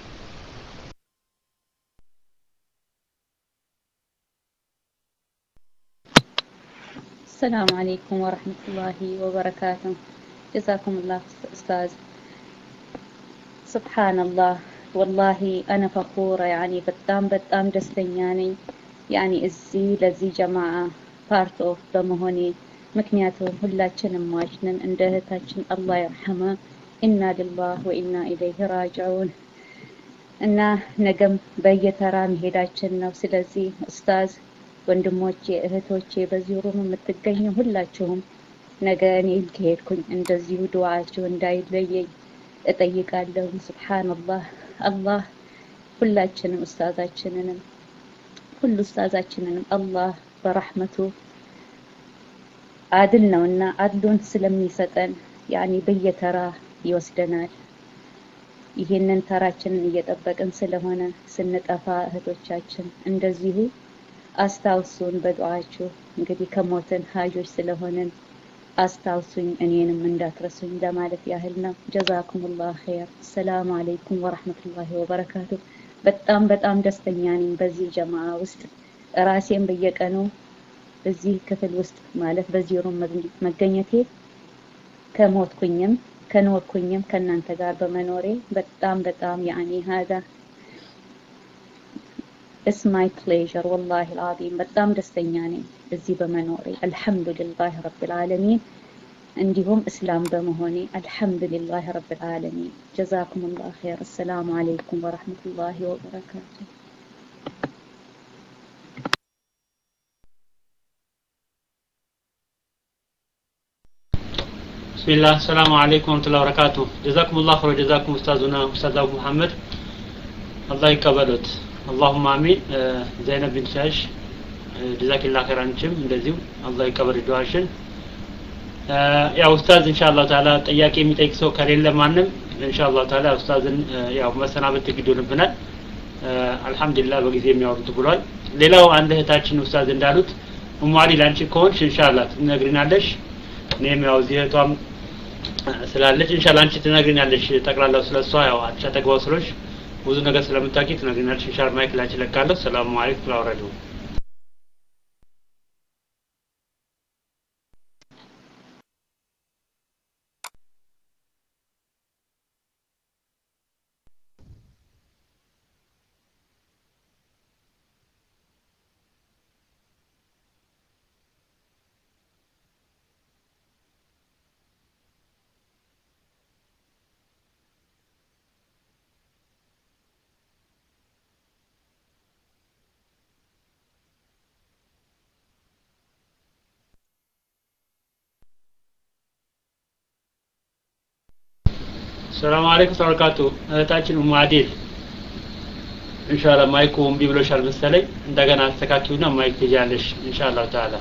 السلام عليكم ورحمة الله وبركاته جزاكم الله أستاذ سبحان الله والله أنا فخورة يعني بتام بتام دستنياني يعني إزي لزي جماعة part of بمهوني مكنياتهم هلاتشن مواجنن اندهتاتشن الله يرحمه إنا لله وإنا إليه راجعون إنا نقم بيترام هداتشن نفس لزي أستاذ ወንድሞቼ እህቶቼ በዚህ ሩም የምትገኙ ሁላችሁም ነገ እኔ ከሄድኩኝ እንደዚሁ ዱዓችሁ እንዳይለየኝ እጠይቃለሁ። ሱብሃንአላህ አላህ ሁላችንም ኡስታዛችንንም ሁሉ ኡስታዛችንንም አላህ በረህመቱ አድል ነውና አድሉን ስለሚሰጠን ያኒ በየተራ ይወስደናል። ይሄንን ተራችንን እየጠበቅን ስለሆነ ስንጠፋ እህቶቻችን እንደዚሁ አስታውሱን በዱዓችሁ። እንግዲህ ከሞትን ሀጆች ስለሆነን አስታውሱኝ እኔንም እንዳትረሱኝ ለማለት ያህል ነው። ጀዛኩሙላህ ኸይር። ሰላም አለይኩም ወራህመቱላሂ ወበረካቱ። በጣም በጣም ደስተኛ ነኝ በዚህ ጀማዓ ውስጥ ራሴን በየቀኑ በዚህ ክፍል ውስጥ ማለት በዚህ ሩም መገኘቴ ከሞትኩኝም ከኖርኩኝም ከናንተ ጋር በመኖሬ በጣም በጣም ያኒ هذا it's my pleasure والله العظيم በጣም ደስተኛ ነኝ እዚህ በመኖሬ አልহামዱሊላህ ረብል ዓለሚን እንዲሁም እስላም በመሆኔ አልহামዱሊላህ ረብል ዓለሚን ጀዛኩሙላህ ኸይር። ሰላም አለይኩም ወራህመቱላሂ ወበረካቱ። بسم الله السلام عليكم ورحمة الله وبركاته. جزاكم الله خير وجزاكم أستاذنا أستاذ أبو محمد الله يقبلوت اللهم آمين. زينب بن شاش جزاك الله خير عنكم እንደዚሁ الله يقبل ዱዓሽን። ያው ኡስታዝ ኢንሻአላህ ተዓላ ጥያቄ የሚጠይቅ ሰው ከሌለ ማንም ኢንሻአላህ ተዓላ ኡስታዝን ያው መሰናበት ይግዱልብናል። አልহামዱሊላህ በጊዜ የሚያወሩት ብሏል። ሌላው አንድ እህታችን ኡስታዝ እንዳሉት ኡሙ አሊ ላንቺ ከሆንሽ ኢንሻአላህ ትነግሪናለሽ። እኔም ያው እህቷም ስላለች ኢንሻአላህ አንቺ ትነግሪናለሽ ጠቅላላው ስለሷ ያው አቻ ተግባው ስለሽ ብዙ ነገር ስለምታውቂ ትነግሪናለሽ። ኢንሻአላህ ማይክ ላንቺ ለካለሁ። ሰላም አለይኩም ወራህመቱላሂ ሰላም አለይኩም ወበረካቱ። እህታችን ኡሙ አዲል ኢንሻአላህ ማይኩ እምቢ ብሎሻል መሰለኝ እንደገና አስተካክዩና ማይክ ትያለሽ ኢንሻአላህ ተዓላ።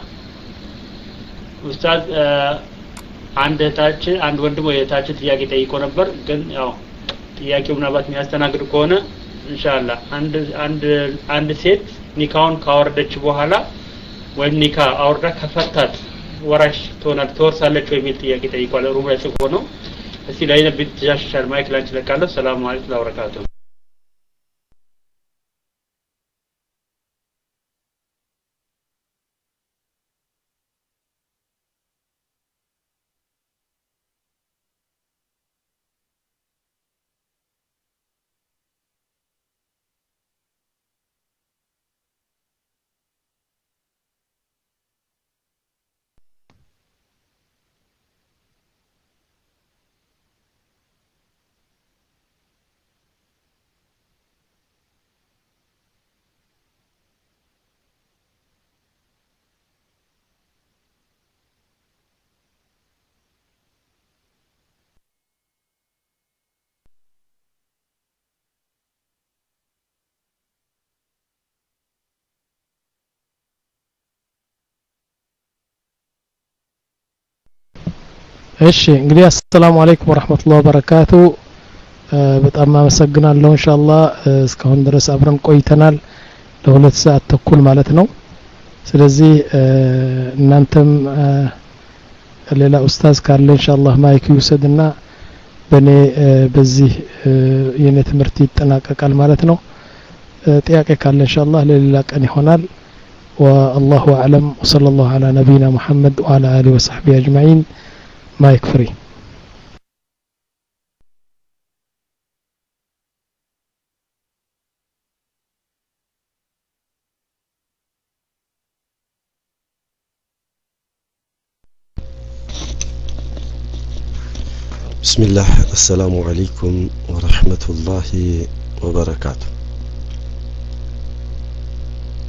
ኡስታዝ አንድ እህታችን አንድ ወንድም ወይ እህታችን ጥያቄ ጠይቆ ነበር ግን ያው ጥያቄው ምናልባት የሚያስተናግድ ከሆነ ኢንሻአላህ አንድ አንድ አንድ ሴት ኒካውን ካወረደች በኋላ ወይም ኒካ አውርዳ ከፈታት ወራሽ ትሆናለች ትወርሳለች ወይ የሚል ጥያቄ ጠይቋል። ሩም ላይ ጽፎ ነው። እስቲ ላይ ነብይ ተጃሽሻል ማይክ ላንቺ ለካለሁ። ሰላም አለይኩም ወበረካቱ። እሺ እንግዲህ አሰላሙ አለይኩም ወራህመቱላሂ ወበረካቱ። በጣም አመሰግናለሁ። ኢንሻአላህ እስካሁን ድረስ አብረን ቆይተናል ለሁለት ሰዓት ተኩል ማለት ነው። ስለዚህ እናንተም ሌላ ኡስታዝ ካለ ኢንሻአላህ ማይክ ይውሰድና በኔ በዚህ የኔ ትምህርት ይጠናቀቃል ማለት ነው። ጥያቄ ካለ ኢንሻአላህ ለሌላ ቀን ይሆናል። والله اعلم وصلى الله على نبينا محمد وعلى اله وصحبه اجمعين. مايك فري. بسم الله السلام عليكم ورحمة الله وبركاته.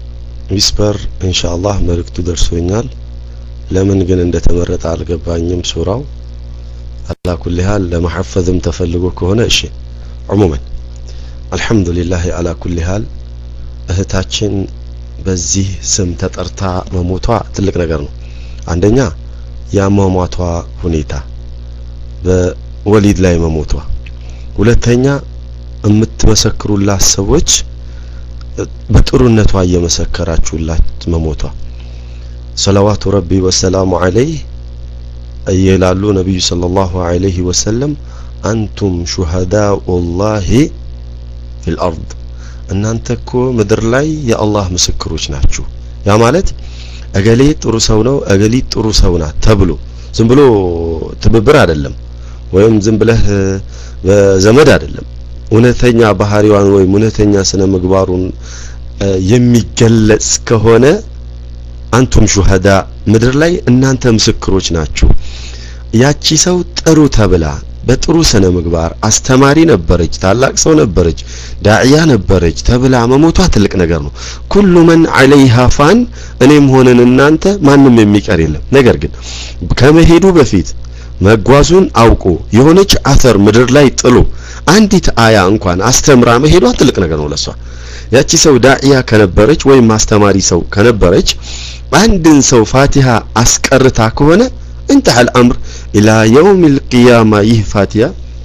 ዊስፐር ኢንሻአላህ መልእክቱ ደርሶኛል ለምን ግን እንደተመረጠ አልገባኝም ሱራው አላ ኩል ሃል ለማሐፈዝም ተፈልጎ ከሆነ እሺ عموما አልহামዱሊላህ አላ ኩል ሃል እህታችን በዚህ ስም ተጠርታ መሞቷ ትልቅ ነገር ነው አንደኛ ያሟሟቷ ሁኔታ በወሊድ ላይ መሞቷ ሁለተኛ የምትመሰክሩላት ሰዎች በጥሩነቷ እየመሰከራችሁላት መሞቷ ሰለዋቱ ረቢ ወሰላሙ ዐለይሂ እየላሉ ነብዩ ሰለላሁ ዐለይሂ ወሰለም አንቱም ሹሃዳኡላሂ ፊል አርድ እናንተ እኮ ምድር ላይ የአላህ ምስክሮች ናችሁ ያ ማለት እገሌ ጥሩ ሰው ነው እገሌ ጥሩ ሰው ናት ተብሎ ዝም ብሎ ትብብር አይደለም ወይም ዝም ብለህ ዘመድ አይደለም እውነተኛ ባህሪዋን ወይም እውነተኛ ስነ ምግባሩን የሚገለጽ ከሆነ አንቱም ሹሃዳ ምድር ላይ እናንተ ምስክሮች ናችሁ ያቺ ሰው ጥሩ ተብላ በጥሩ ስነ ምግባር አስተማሪ ነበረች ታላቅ ሰው ነበረች ዳዒያ ነበረች ተብላ መሞቷ ትልቅ ነገር ነው ኩሉ መን ዐለይሃ ፋን እኔም ሆነን እናንተ ማንም የሚቀር የለም ነገር ግን ከመሄዱ በፊት መጓዙን አውቆ የሆነች አተር ምድር ላይ ጥሎ አንዲት አያ እንኳን አስተምራ መሄዷ ትልቅ ነገር ነው ለሷ ያቺ ሰው ዳዒያ ከነበረች ወይም ማስተማሪ ሰው ከነበረች አንድን ሰው ፋቲሃ አስቀርታ ከሆነ انتهى الامر الى يوم القيامه ይህ ፋቲሃ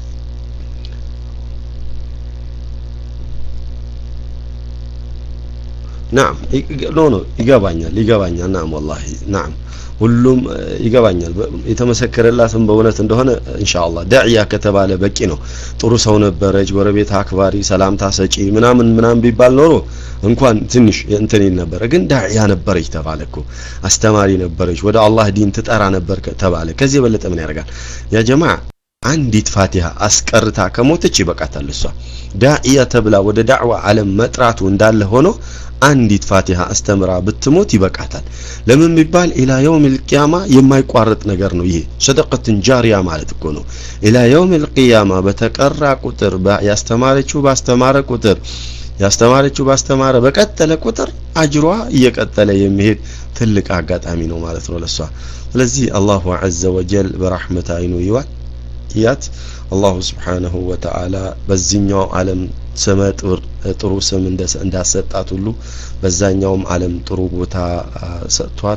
نعم ኖ ኖ ይገባኛል ይገባኛል نعم والله نعم ሁሉም ይገባኛል የተመሰከረላትም በእውነት እንደሆነ ኢንሻአላህ ዳዒያ ከተባለ በቂ ነው ጥሩ ሰው ነበረች ጎረቤት አክባሪ ሰላምታ ሰጪ ምናምን ምናምን ቢባል ኖሮ እንኳን ትንሽ እንትን ነበር ግን ዳዒያ ነበረች ተባለኩ አስተማሪ ነበረች ወደ አላህ ዲን ትጠራ ነበር ተባለ ከዚህ በለጠ ምን ያደርጋል ያ ጀማዓ አንዲት ፋቲሃ አስቀርታ ከሞተች ይበቃታል እሷ ዳዒያ ተብላ ወደ ዳዕዋ ዓለም መጥራቱ እንዳለ ሆኖ አንዲት ፋቲሃ አስተምራ ብትሞት ይበቃታል ለምን ቢባል ኢላ የውም القيامه የማይቋረጥ ነገር ነው ይሄ ሰደቀትን ጃሪያ ማለት እኮ ነው ኢላ የውም القيامه በተቀራ ቁጥር ያስተማረችው ባስተማረ ቁጥር ያስተማረችው ባስተማረ በቀጠለ ቁጥር አጅሯ እየቀጠለ የሚሄድ ትልቅ አጋጣሚ ነው ማለት ነው ለሷ ስለዚህ አላሁ ዐዘ ወጀል በረህመቱ አይኑ ይዋል ያት አላሁ Subhanahu Wa Ta'ala በዚህኛው ዓለም ሰመጥር ጥሩ ስም እንዳሰጣት ሁሉ በዛኛውም ዓለም ጥሩ ቦታ ሰጥቷት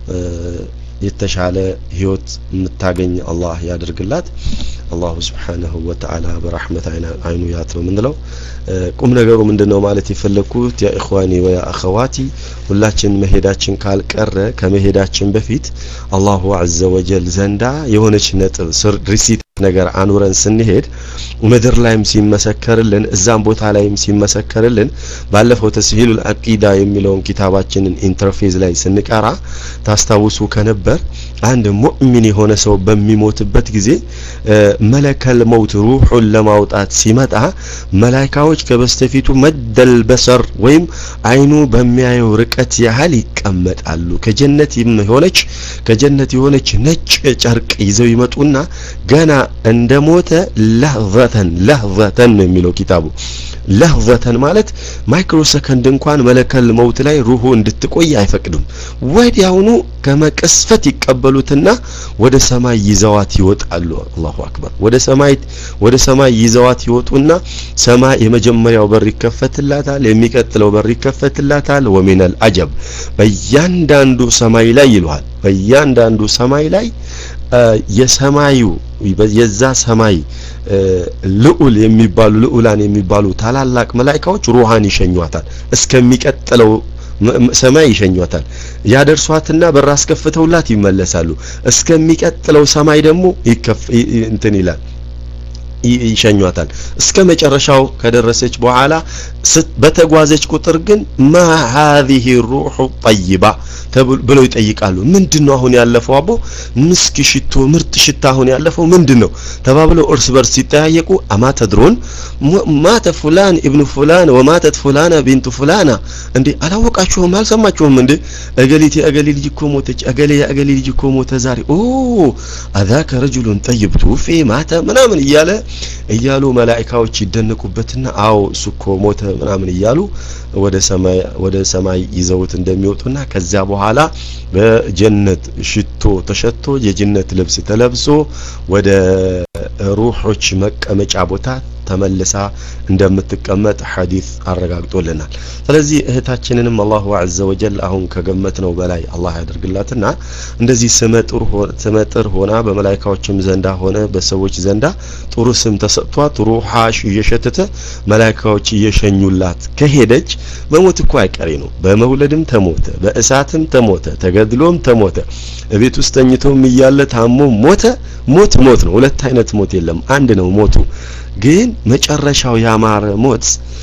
የተሻለ ህይወት የምታገኝ አላህ ያድርግላት አላሁ Subhanahu Wa Ta'ala በረህመቱ አይኑ ያትው ምንለው ቁም ነገሩ ምንድነው ማለት ይፈልኩት ያ ኢኽዋኒ ወያ አኸዋቲ ሁላችን መሄዳችን ካልቀረ ከመሄዳችን በፊት አላሁ ዐዘ ወጀል ዘንዳ የሆነች ነጥብ ስር ሪሲት ነገር አኑረን ስንሄድ ምድር ላይም ሲመሰከርልን እዛም ቦታ ላይም ሲመሰከርልን ባለፈው ተስሂሉል አቂዳ የሚለውን ኪታባችንን ኢንተርፌስ ላይ ስንቀራ ታስታውሱ ከነበር አንድ ሙእሚን የሆነ ሰው በሚሞትበት ጊዜ መለከል መውት ሩሁን ለማውጣት ሲመጣ መላእክቶች ከበስተፊቱ መደል በሰር ወይም አይኑ በሚያየው ርቀት ያህል ይቀመጣሉ ከጀነት የሆነች ከጀነት የሆነች ነጭ ጨርቅ ይዘው ይመጡና ገና እንደሞተ ለህዘተን ለህዘተን የሚለው ኪታቡ ለህዘተን ማለት ማይክሮ ሰከንድ እንኳን መለከል መውት ላይ ሩሁ እንድትቆይ አይፈቅዱም ወዲያውኑ ከመቀስፈት ይቀበሉትና ወደ ሰማይ ይዘዋት ይወጣሉ አላሁ አክበር ወደ ሰማይ ወደ ሰማይ ይዘዋት ይወጡና ሰማይ የመጀመሪያው በር ይከፈትላታል የሚቀጥለው በር ይከፈትላታል ወሚነል አጀብ በእያንዳንዱ ሰማይ ላይ ይሏል በእያንዳንዱ ሰማይ ላይ የሰማዩ የዛ ሰማይ ልዑል የሚባሉ ልዑላን የሚባሉ ታላላቅ መላእክቶች ሩሃን ይሸኙታል እስከሚቀጥለው ሰማይ ይሸኙታል ያደርሷትና በር አስከፍተውላት ይመለሳሉ እስከሚቀጥለው ሰማይ ደግሞ ይከፍ እንትን ይላል ይሸኙታል እስከ መጨረሻው ከደረሰች በኋላ በተጓዘች ቁጥር ግን ማ هذه الروح الطيبه ብለው ይጠይቃሉ ምንድነው አሁን ያለፈው አቦ ምስኪ ሽቶ ምርጥ ሽታ አሁን ያለፈው ምንድነው ተባብለው እርስ በርስ ሲጠያየቁ አማ ተድሮን ማተ ፉላን ኢብኑ ፉላን ወማተት ፉላና ቢንቱ ፉላና እንዴ አላወቃችሁም አልሰማችሁም እንዴ እገሊቲ እገሊ ልጅ እኮ ሞተች እገሊ እገሊ ልጅ እኮ ሞተ ዛሬ ኦ አዛከ ረጁሉን ጠይብ ተውፊ ማተ ምናምን እያለ እያሉ መላእክቶች ይደነቁበትና አው እሱ እኮ ሞተ ምናምን እያሉ ወደ ሰማይ ወደ ሰማይ ይዘውት እንደሚወጡና ከዛ በኋላ በጀነት ሽቶ ተሸቶ የጀነት ልብስ ተለብሶ ወደ ሩሖች መቀመጫ ቦታ ተመልሳ እንደምትቀመጥ ሐዲስ አረጋግጦልናል። ስለዚህ እህታችንንም አላሁ ዐዘ ወጀል አሁን ከገመትነው በላይ አላህ ያደርግላትና እንደዚህ ስመጥር ስመጥር ሆና በመላእክቶችም ዘንዳ ሆነ በሰዎች ዘንዳ ጥሩ ስም ተሰጥቷት ሩሃሽ እየሸተተ መላእክቶች እየሸኙላት ከሄደች መሞት እኮ አይቀሬ ነው። በመውለድም ተሞተ፣ በእሳትም ተሞተ፣ ተገድሎም ተሞተ፣ እቤት ውስጥ ተኝቶም እያለ ታሞ ሞተ። ሞት ሞት ነው። ሁለት አይነት ሞት የለም፣ አንድ ነው ሞቱ። ግን መጨረሻው ያማረ ሞት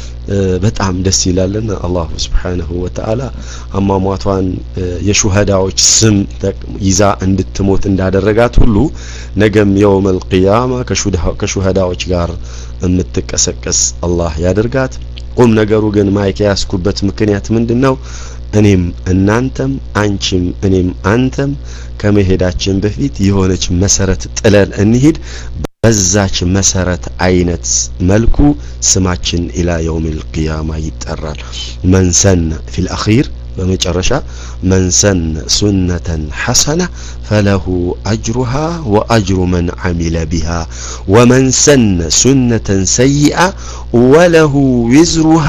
በጣም ደስ ይላልና አላህ Subhanahu Wa Ta'ala አሟሟቷን የሹሃዳዎች ስም ይዛ እንድትሞት እንዳደረጋት ሁሉ ነገም የውመል ቂያማ ከሹሃዳዎች ጋር እንድትቀሰቀስ አላህ ያደርጋት። ቁም ነገሩ ግን ማይክ ያስኩበት ምክንያት ምንድነው? እኔም እናንተም አንቺም እኔም አንተም ከመሄዳችን በፊት የሆነች መሰረት ጥለን እንሂድ። በዛች መሰረት አይነት መልኩ ስማችን ኢላ የውሚል ቂያማ ይጠራል። መንሰን ፊል አኺር በመጨረሻ መንሰን ሱነተን ሐሰና ፈለሁ አጅሩሃ ወአጅሩ መን አሚለ ቢሃ ወመን ሰነ ሱነተን ሰይአ ወለሁ ዊዝሩሃ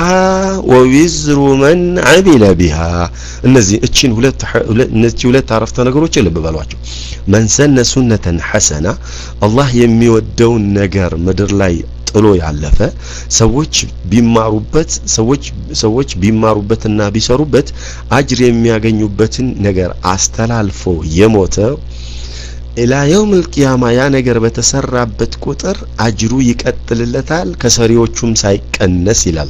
ወዊዝሩ መን አሚለ ቢሃ። እነዚህ እቺን ሁለት እነዚህ ሁለት አረፍተ ነገሮች ልብ በሏቸው። መንሰነ ሱነተን ሐሰና አላህ የሚወደውን ነገር ምድር ላይ ጥሎ ያለፈ ሰዎች ቢማሩበት ሰዎች ሰዎች ቢማሩበትና ቢሰሩበት አጅር የሚያገኙበትን ነገር አስተላልፎ የሞተ ኢላ የውመል ቂያማ ያ ነገር በተሰራበት ቁጥር አጅሩ ይቀጥልለታል ከሰሪዎቹም ሳይቀነስ ይላል።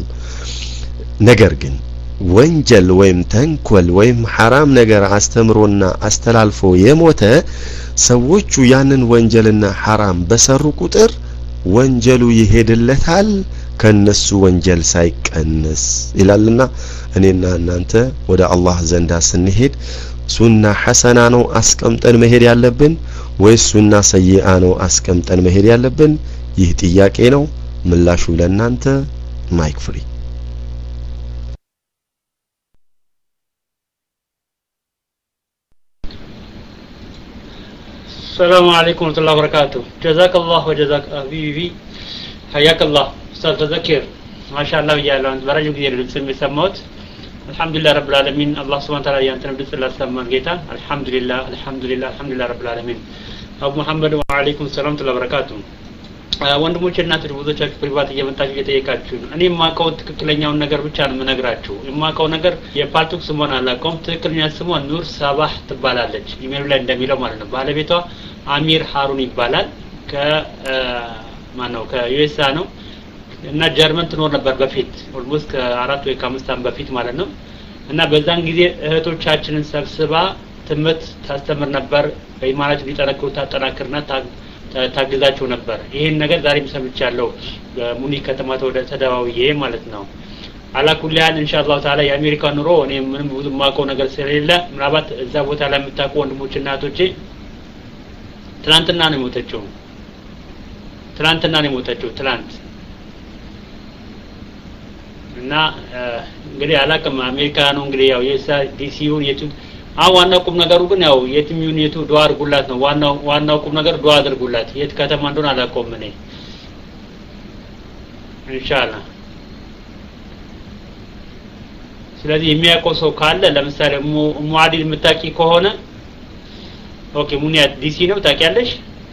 ነገር ግን ወንጀል ወይም ተንኮል ወይም حرام ነገር አስተምሮና አስተላልፎ የሞተ ሰዎቹ ያንን ወንጀልና حرام በሰሩ ቁጥር ወንጀሉ ይሄድለታል ከነሱ ወንጀል ሳይቀነስ ይላልና እኔና እናንተ ወደ አላህ ዘንዳ ስንሄድ ሱና ሐሰና ነው አስቀምጠን መሄድ ያለብን ወይስ ሱና ሰይአ ነው አስቀምጠን መሄድ ያለብን? ይህ ጥያቄ ነው። ምላሹ ለእናንተ ማይክ ፍሪ። السلام عليكم ورحمة الله وبركاته. جزاك الله وجزاك حبيبي حياك الله أستاذ تذكر ما شاء الله وياله أنت برجو كثير بتسمي سموت الحمد لله رب العالمين الله سبحانه وتعالى يانتنا بسلا سمان جيتا الحمد لله الحمد لله الحمد لله رب العالمين أبو محمد وعليكم السلام ورحمة الله وبركاته. ወንድሞች እና ትርቡዞቻችሁ ፕሪቫት እየመጣችሁ እየጠየቃችሁ ነው። እኔ የማውቀው ትክክለኛውን ነገር ብቻ ነው የምነግራችሁ። የማውቀው ነገር የፓልቱክ ስሟን አላውቀውም። ትክክለኛ ስሟ ኑር ሳባህ ትባላለች። ኢሜሉ ላይ እንደሚለው ማለት ነው። ባለቤቷ አሚር ሃሩን ይባላል። ከ ማነው ከዩኤስኤ ነው እና ጀርመን ትኖር ነበር በፊት ኦልሞስት ከአራት ወይ ከአምስት ዓመት በፊት ማለት ነው። እና በዛን ጊዜ እህቶቻችንን ሰብስባ ትምህርት ታስተምር ነበር። በኢማናት ሊጠነክሩ ታጠናክርና ታግዛቸው ነበር። ይሄን ነገር ዛሬም ሰምቻለሁ በሙኒክ ከተማ ተወደ ተደዋውዬ ማለት ነው። አላኩልያን ኢንሻአላህ ተዓላ የአሜሪካ ኑሮ እኔ ምንም ብዙ ማውቀው ነገር ስለሌለ ምናልባት እዛ ቦታ ላይ የምታውቁ ወንድሞችና እህቶቼ ትላንትና ነው የሞተችው ትላንትና ነው የሞተችው ትላንት እና እንግዲህ አላውቅም አሜሪካ ነው እንግዲህ ያው የሳ ዲሲውን የቱ አዋናው ቁም ነገሩ ግን ያው የትም ይሁን የቱ ዱዓ አድርጉላት ነው። ዋናው ዋናው ቁም ነገር ዱዓ አድርጉላት። የት ከተማ እንደሆነ አላውቀውም እኔ ኢንሻአላህ። ስለዚህ የሚያውቀው ሰው ካለ ለምሳሌ ሙአዲል የምታውቂ ከሆነ ኦኬ ሙኒያት ዲሲ ነው ታውቂያለሽ?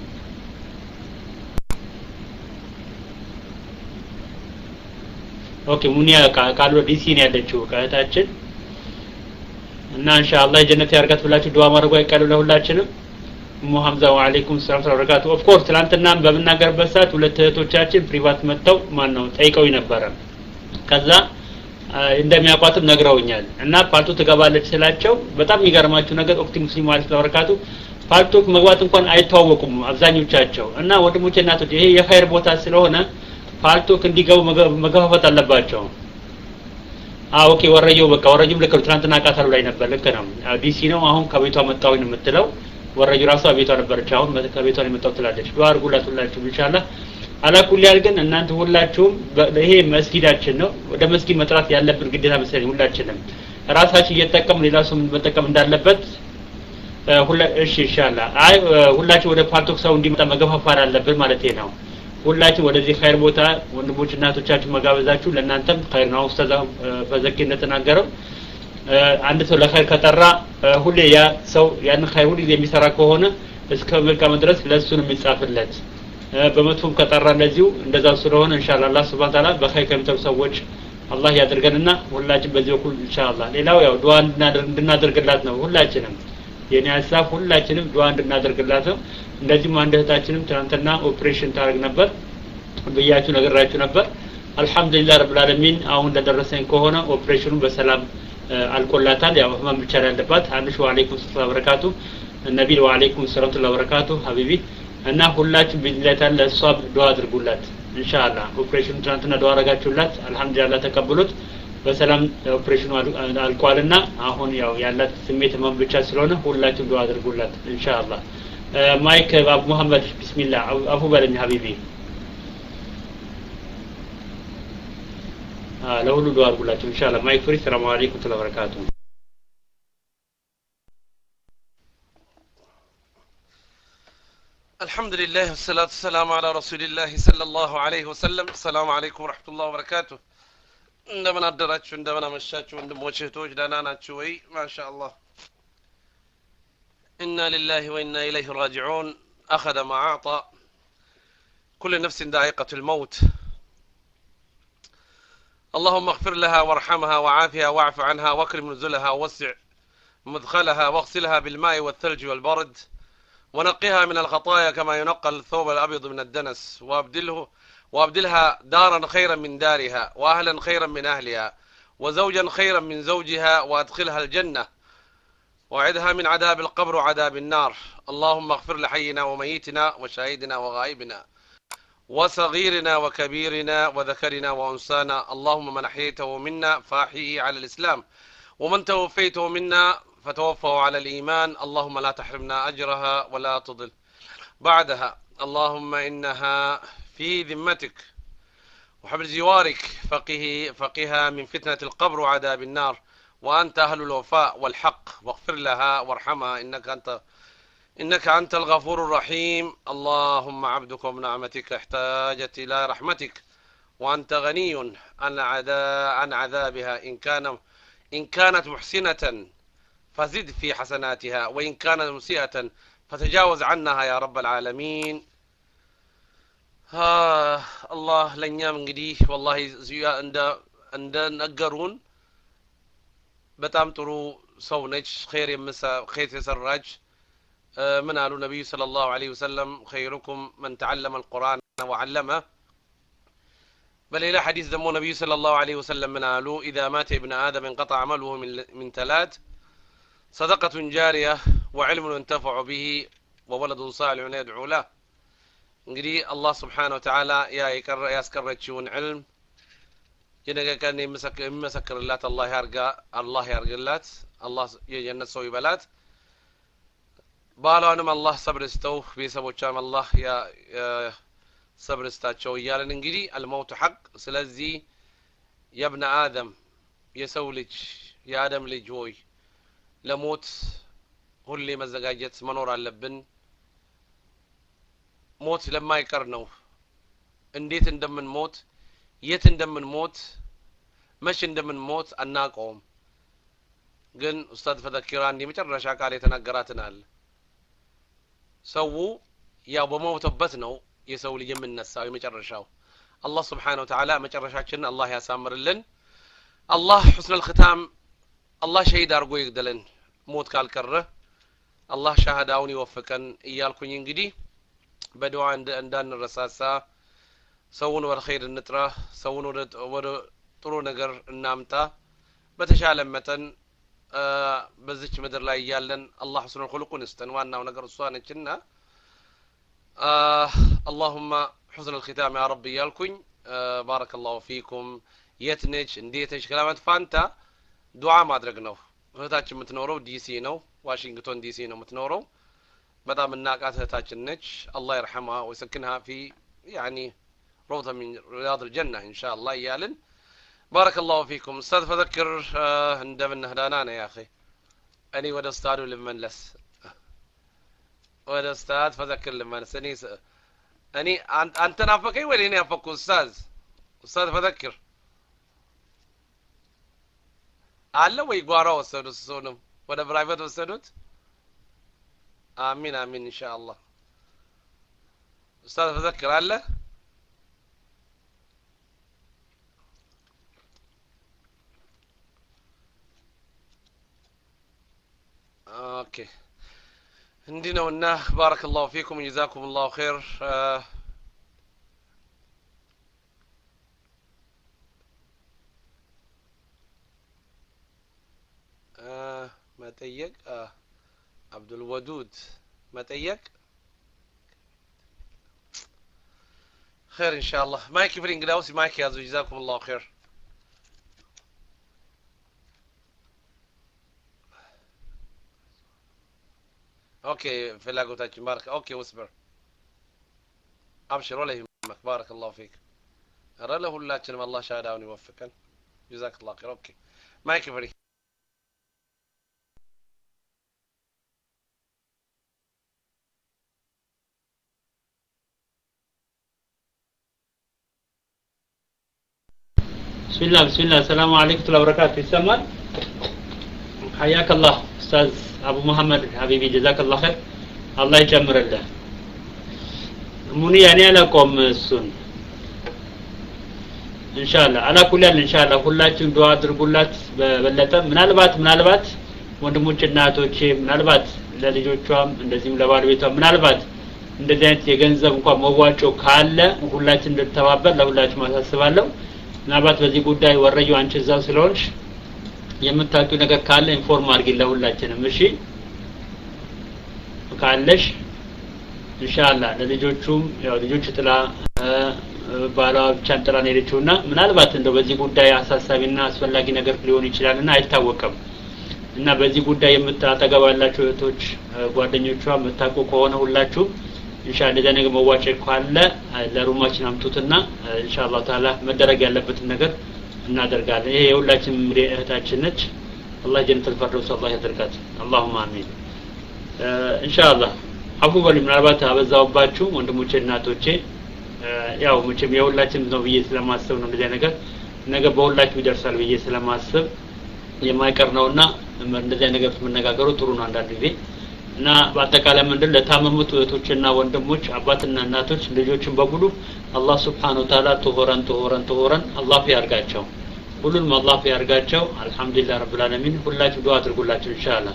ኦኬ ሙኒያ ካሉ ዲሲ ነው ያለችው ከእህታችን እና ኢንሻአላህ ጀነት ያርጋት ብላችሁ ዱዓ ማድረጉ አይቀርም ለሁላችንም። ሙ ሐምዛ ወአለይኩም ሰላም ወበረካቱ። ኦፍ ኮርስ ትላንትና በመናገርበት ሰዓት ሁለት እህቶቻችን ፕሪቫት መጥተው ማን ነው ጠይቀው ነበር። ከዛ እንደሚያቋጥም ነግረውኛል እና ፓልቶ ትገባለች ስላቸው በጣም የሚገርማችሁ ነገር ኦክቲ ሙስሊም ማለት ለበረካቱ ፓልቶክ መግባት እንኳን አይተዋወቁም አብዛኞቻቸው። እና ወንድሞቼ እናቶች ይሄ የኸይር ቦታ ስለሆነ ፓልቶክ እንዲገቡ መገፋፋት አለባቸው። አዎ ኦኬ ወረየው በቃ ወረጅም ልክ ትናንትና ቃታሉ ላይ ነበር ልክ ነው። ዲሲ ነው አሁን ከቤቷ መጣው ነው የምትለው። ወረጅ ራሷ ቤቷ ነበርች አሁን ከቤቷ ነው የመጣው ትላለች። ዱዓ አድርጉላት ሁላችሁ ኢንሻአላህ። አላኩል ያል ግን እናንተ ሁላችሁም ይሄ መስጊዳችን ነው ወደ መስጊድ መጥራት ያለብን ግዴታ መሰለኝ ሁላችንም ራሳችን እየተጠቀም ሌላ ሰው መጠቀም እንዳለበት ሁላ እሺ ኢንሻአላህ አይ ሁላችሁ ወደ ፓርቶክ ሰው እንዲመጣ መገፋፋት አለብን ማለት ነው ሁላችሁ ወደዚህ ኸይር ቦታ ወንድሞች እናቶቻችሁ መጋበዛችሁ ለእናንተም ኸይር ነው ኡስታዝ በዘኪ እንደተናገረው አንድ ሰው ለኸይር ከጠራ ሁሌ ያ ሰው ያን ኸይር ሁሉ የሚሰራ ከሆነ እስከ መልካም ድረስ ለሱ ነው የሚጻፍለት በመጥፎም ከጠራ እንደዚሁ እንደዛው ስለሆነ ኢንሻአላህ አላህ Subhanahu Ta'ala በኸይር ከሚተሩ ሰዎች አላህ ያደርገንና ሁላችን በዚህ በኩል ኢንሻአላህ ሌላው ያው ዱዓ እንድናደርግላት ነው ሁላችንም የኔ ሐሳብ ሁላችንም ዱዓ እንድናደርግላት ነው እንደዚህም አንድ እህታችንም ትናንትና ኦፕሬሽን ታረግ ነበር በያችሁ ነገራችሁ ነበር አልহামዱሊላህ ረብል ዓለሚን አሁን እንደደረሰኝ ከሆነ ኦፕሬሽኑ በሰላም አልቆላታል ያው ህመም ብቻ ያለባት አንሹ አለይኩም ሰላም ወበረካቱ ነብይ ወአለይኩም ሰላም ወበረካቱ ሀቢቢ እና ሁላችሁ ቢዝላታል ለሷብ ዱዓ አድርጉላት ኢንሻአላህ ኦፕሬሽኑ ትናንትና ዱዓ አረጋችሁላት አልহামዱሊላህ ተቀበሉት በሰላም ኦፕሬሽኑ አልቋልና አሁን ያው ያላት ስሜት ህመም ብቻ ስለሆነ ሁላችሁ ዱዓ አድርጉላት ኢንሻአላህ ማይክ አቡ መሐመድ ቢስሚላህ አፉ በለኝ ሀቢቢ አ ለሁሉ ዱዓ አድርጉላችሁ ኢንሻአላህ ማይክ ፍሪ ሰላም አለይኩም ወበረካቱ الحمد لله والصلاة والسلام على رسول الله صلى الله عليه وسلم السلام عليكم ورحمة الله وبركاته عندما أدرتش عندما مشاتش عندما وجهتوش دانانا شوي ما شاء الله إنا لله وإنا إليه راجعون أخذ ما أعطى كل نفس ذائقة الموت اللهم اغفر لها وارحمها وعافها واعف عنها واكرم نزلها ووسع مدخلها واغسلها بالماء والثلج والبرد ونقها من الخطايا كما ينقى الثوب الأبيض من الدنس وابدله وابدلها دارا خيرا من دارها وأهلا خيرا من أهلها وزوجا خيرا من زوجها وأدخلها الجنة وعدها من عذاب القبر وعذاب النار اللهم اغفر لحينا وميتنا وشاهدنا وغائبنا وصغيرنا وكبيرنا وذكرنا وأنسانا اللهم من أحييته منا فأحيه على الإسلام ومن توفيته منا فتوفوا على الإيمان اللهم لا تحرمنا أجرها ولا تضل بعدها اللهم إنها في ذمتك وحبل جوارك فقه فقها من فتنة القبر وعذاب النار وأنت أهل الوفاء والحق واغفر لها وارحمها إنك أنت إنك أنت الغفور الرحيم اللهم عبدك وبنعمتك احتاجت إلى رحمتك وأنت غني عن عن عذابها إن كان إن كانت محسنة فزد في حسناتها وإن كانت مسيئة فتجاوز عنها يا رب العالمين ها الله لن يامن قديه والله عند عند نقرون በጣም ጥሩ ሰው ነች خير يمسا خير يسراج من قالوا النبي صلى الله عليه وسلم خيركم من تعلم القرآن وعلمه بل إلى حديث دمو النبي صلى الله عليه وسلم من قالوا إذا مات ابن آدم انقطع عمله من من ثلاث صدقة جارية وعلم ينتفع به وولد صالح يدعو له እንግዲህ አላህ Subhanahu Wa Ta'ala ያ ይቀር ያስቀረችውን علم የነገ ቀን የሚመሰክርላት አላህ ያርጋ አላህ ያርግላት አላህ የጀነት ሰው ይበላት ባሏንም አላህ ሰብር ይስጠው ቤተሰቦቿም አላህ ያ ሰብር ይስጣቸው እያለን እንግዲህ አልሞት ሐቅ ስለዚህ የብነ አደም የሰው ልጅ የአደም ልጅ ሆይ ለሞት ሁሌ መዘጋጀት መኖር አለብን ሞት ለማይቀር ነው እንዴት እንደምንሞት የት እንደምንሞት መቼ እንደምንሞት አናውቀውም ግን ኡስታዝ ፈዘኪራን የመጨረሻ ቃል የተናገራትናል ሰው ያው በሞተበት ነው የሰው ልጅ የምንነሳው የመጨረሻው አላህ Subhanahu Wa Ta'ala መጨረሻችንን አላህ ያሳምርልን አላህ حسن الختام አላህ ሸሂድ አርጎ ይግደለን ሞት ካልቀረ አላህ ሻሃዳውን ይወፍቀን እያልኩኝ እንግዲህ በዱዓ እንዳንረሳሳ ሰውን ወደ ኸይር እንጥራ ሰውን ወደ ጥሩ ነገር እናምጣ በተሻለ መጠን በዚች ምድር ላይ ያለን አላህ ሱብሓነሁ ኹልቁን ይስጠን ዋናው ነገር እሷ ነችና اللهم حسن الختام يا رب يالكم بارك الله فيكم የትነች እንዴትነች ከላማት ፋንታ ዱዓ ማድረግ ነው እህታችን የምትኖረው ዲሲ ነው ዋሽንግተን ዲሲ ነው የምትኖረው በጣም እናቃት እህታችን ነች አላህ ይርሐምها ويسكنها في يعني روضة من رياض الجنة إن شاء الله يالن بارك الله فيكم أستاذ فذكر عندما هدانا يا أخي أني ودا أستاذ لمن لس ودا أستاذ فذكر لمن لس أني س... أني أنت نافقي ولا أني أفك أستاذ أستاذ فذكر على ويقارا وسدوت سونم ودا برايفت وسدوت آمين آمين إن شاء الله أستاذ فذكر على اوكي عندنا ونه بارك الله فيكم وجزاكم الله خير آه آه ما تيق آه عبد الودود ما تيق خير ان شاء الله مايكي فرينجلاوسي مايكي يا جزاكم الله خير اوكي فلاقوتاك بارك اوكي واصبر ابشر ولا يهمك بارك الله فيك ارى له لكن الله شهداوني يوفقك جزاك الله خير اوكي مايك فري بسم الله بسم الله السلام عليكم ورحمة الله وبركاته يسمى حياك الله أستاذ أبو محمد حبيبي جزاك الله خير الله يجمر الله مني يعني أنا قوم السن إن شاء الله على كل إن شاء الله كلاتهم دعاء دربولات بلتا من البات من البات ወንድሞች እናቶቼ ምናልባት ለልጆቿም እንደዚህም ለባለቤቷም ምናልባት እንደዚህ አይነት የገንዘብ እንኳን መዋጮ ካለ ሁላችን እንድተባበር ለሁላችሁ ማሳስባለሁ ምናልባት በዚህ ጉዳይ ወረየው አንቺ እዛው ስለሆንሽ የምታውቂው ነገር ካለ ኢንፎርም አድርጊ ለሁላችንም እሺ ካለሽ ኢንሻአላህ ለልጆቹም ያው ልጆች ጥላ ባላ ብቻ ጥላ ነይልቹና ምናልባት እንደው በዚህ ጉዳይ አሳሳቢና አስፈላጊ ነገር ሊሆን ይችላልና አይታወቅም እና በዚህ ጉዳይ የምታጠገባላችሁ እህቶች ጓደኞቿ መታቆ ከሆነ ሁላችሁ ኢንሻአላህ ለዛ ነገር መዋጨ ካለ ለሩማችን አምጡትና ኢንሻአላህ ተዓላ መደረግ ያለበትን ነገር እናደርጋለን ይሄ የሁላችን እህታችን ነች አላህ ጀነቱል ፈርደውስ አላህ ያደርጋት اللهم አሚን ኢንሻአላህ አፉ በሉ ምናልባት አበዛውባችሁ ወንድሞቼ እናቶቼ ያው መቼም የሁላችን ነው ብዬ ስለማስብ ነው እንደዚህ ነገር ነገ በሁላችሁ ይደርሳል ብዬ ስለማስብ የማይቀር ነውና እንደዚህ ነገር መነጋገሩ ጥሩ ነው አንዳንድ ጊዜ እና በአጠቃላይ ምንድን ለታመሙት እህቶችና ወንድሞች አባትና እናቶች ልጆችን በሙሉ አላህ Subhanahu Wa Ta'ala ተወራን ተወራን ተወራን አላህ ያርጋቸው ሁሉንም አላህ ያርጋቸው አልহামዱሊላህ ረብል ዓለሚን ሁላችሁ ዱአ አድርጉላችሁ ኢንሻአላህ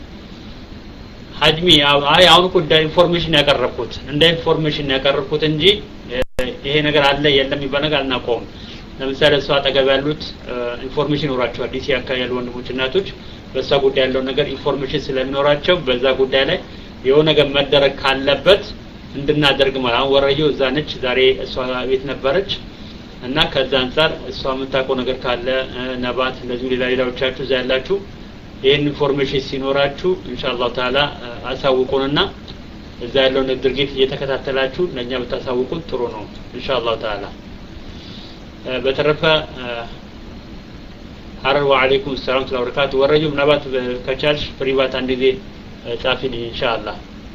ሀጅሚ አይ አሁን ጉዳይ ኢንፎርሜሽን ያቀርብኩት እንደ ኢንፎርሜሽን ያቀርብኩት እንጂ ይሄ ነገር አለ የለም ይባል ነገር አልናቆም ለምሳሌ እሷ አጠገብ ያሉት ኢንፎርሜሽን ወራቸው ዲሲ አካባቢ ያሉ ወንድሞች እናቶች በዛ ጉዳይ ያለው ነገር ኢንፎርሜሽን ስለሚኖራቸው በዛ ጉዳይ ላይ የሆነ ነገር መደረግ ካለበት እንድናደርግ ማለት ወረዩ እዛ ነች ዛሬ እሷ ቤት ነበረች እና ከዛ አንፃር እሷ የምታውቀው ነገር ካለ ነባት እንደዚህ ሌላ ሌላዎቻችሁ እዛ ያላችሁ ይሄን ኢንፎርሜሽን ሲኖራችሁ ኢንሻአላህ ተዓላ አሳውቁንና እዛ ያለውን ድርጊት እየተከታተላችሁ ለኛ ብታሳውቁን ጥሩ ነው ኢንሻአላህ ተዓላ በተረፈ ሐረር ወአለይኩም ሰላም ወበረካቱ ወረጁ ምናባት ከቻልሽ ፕሪቫት አንድ ጊዜ ጻፊልኝ ኢንሻአላህ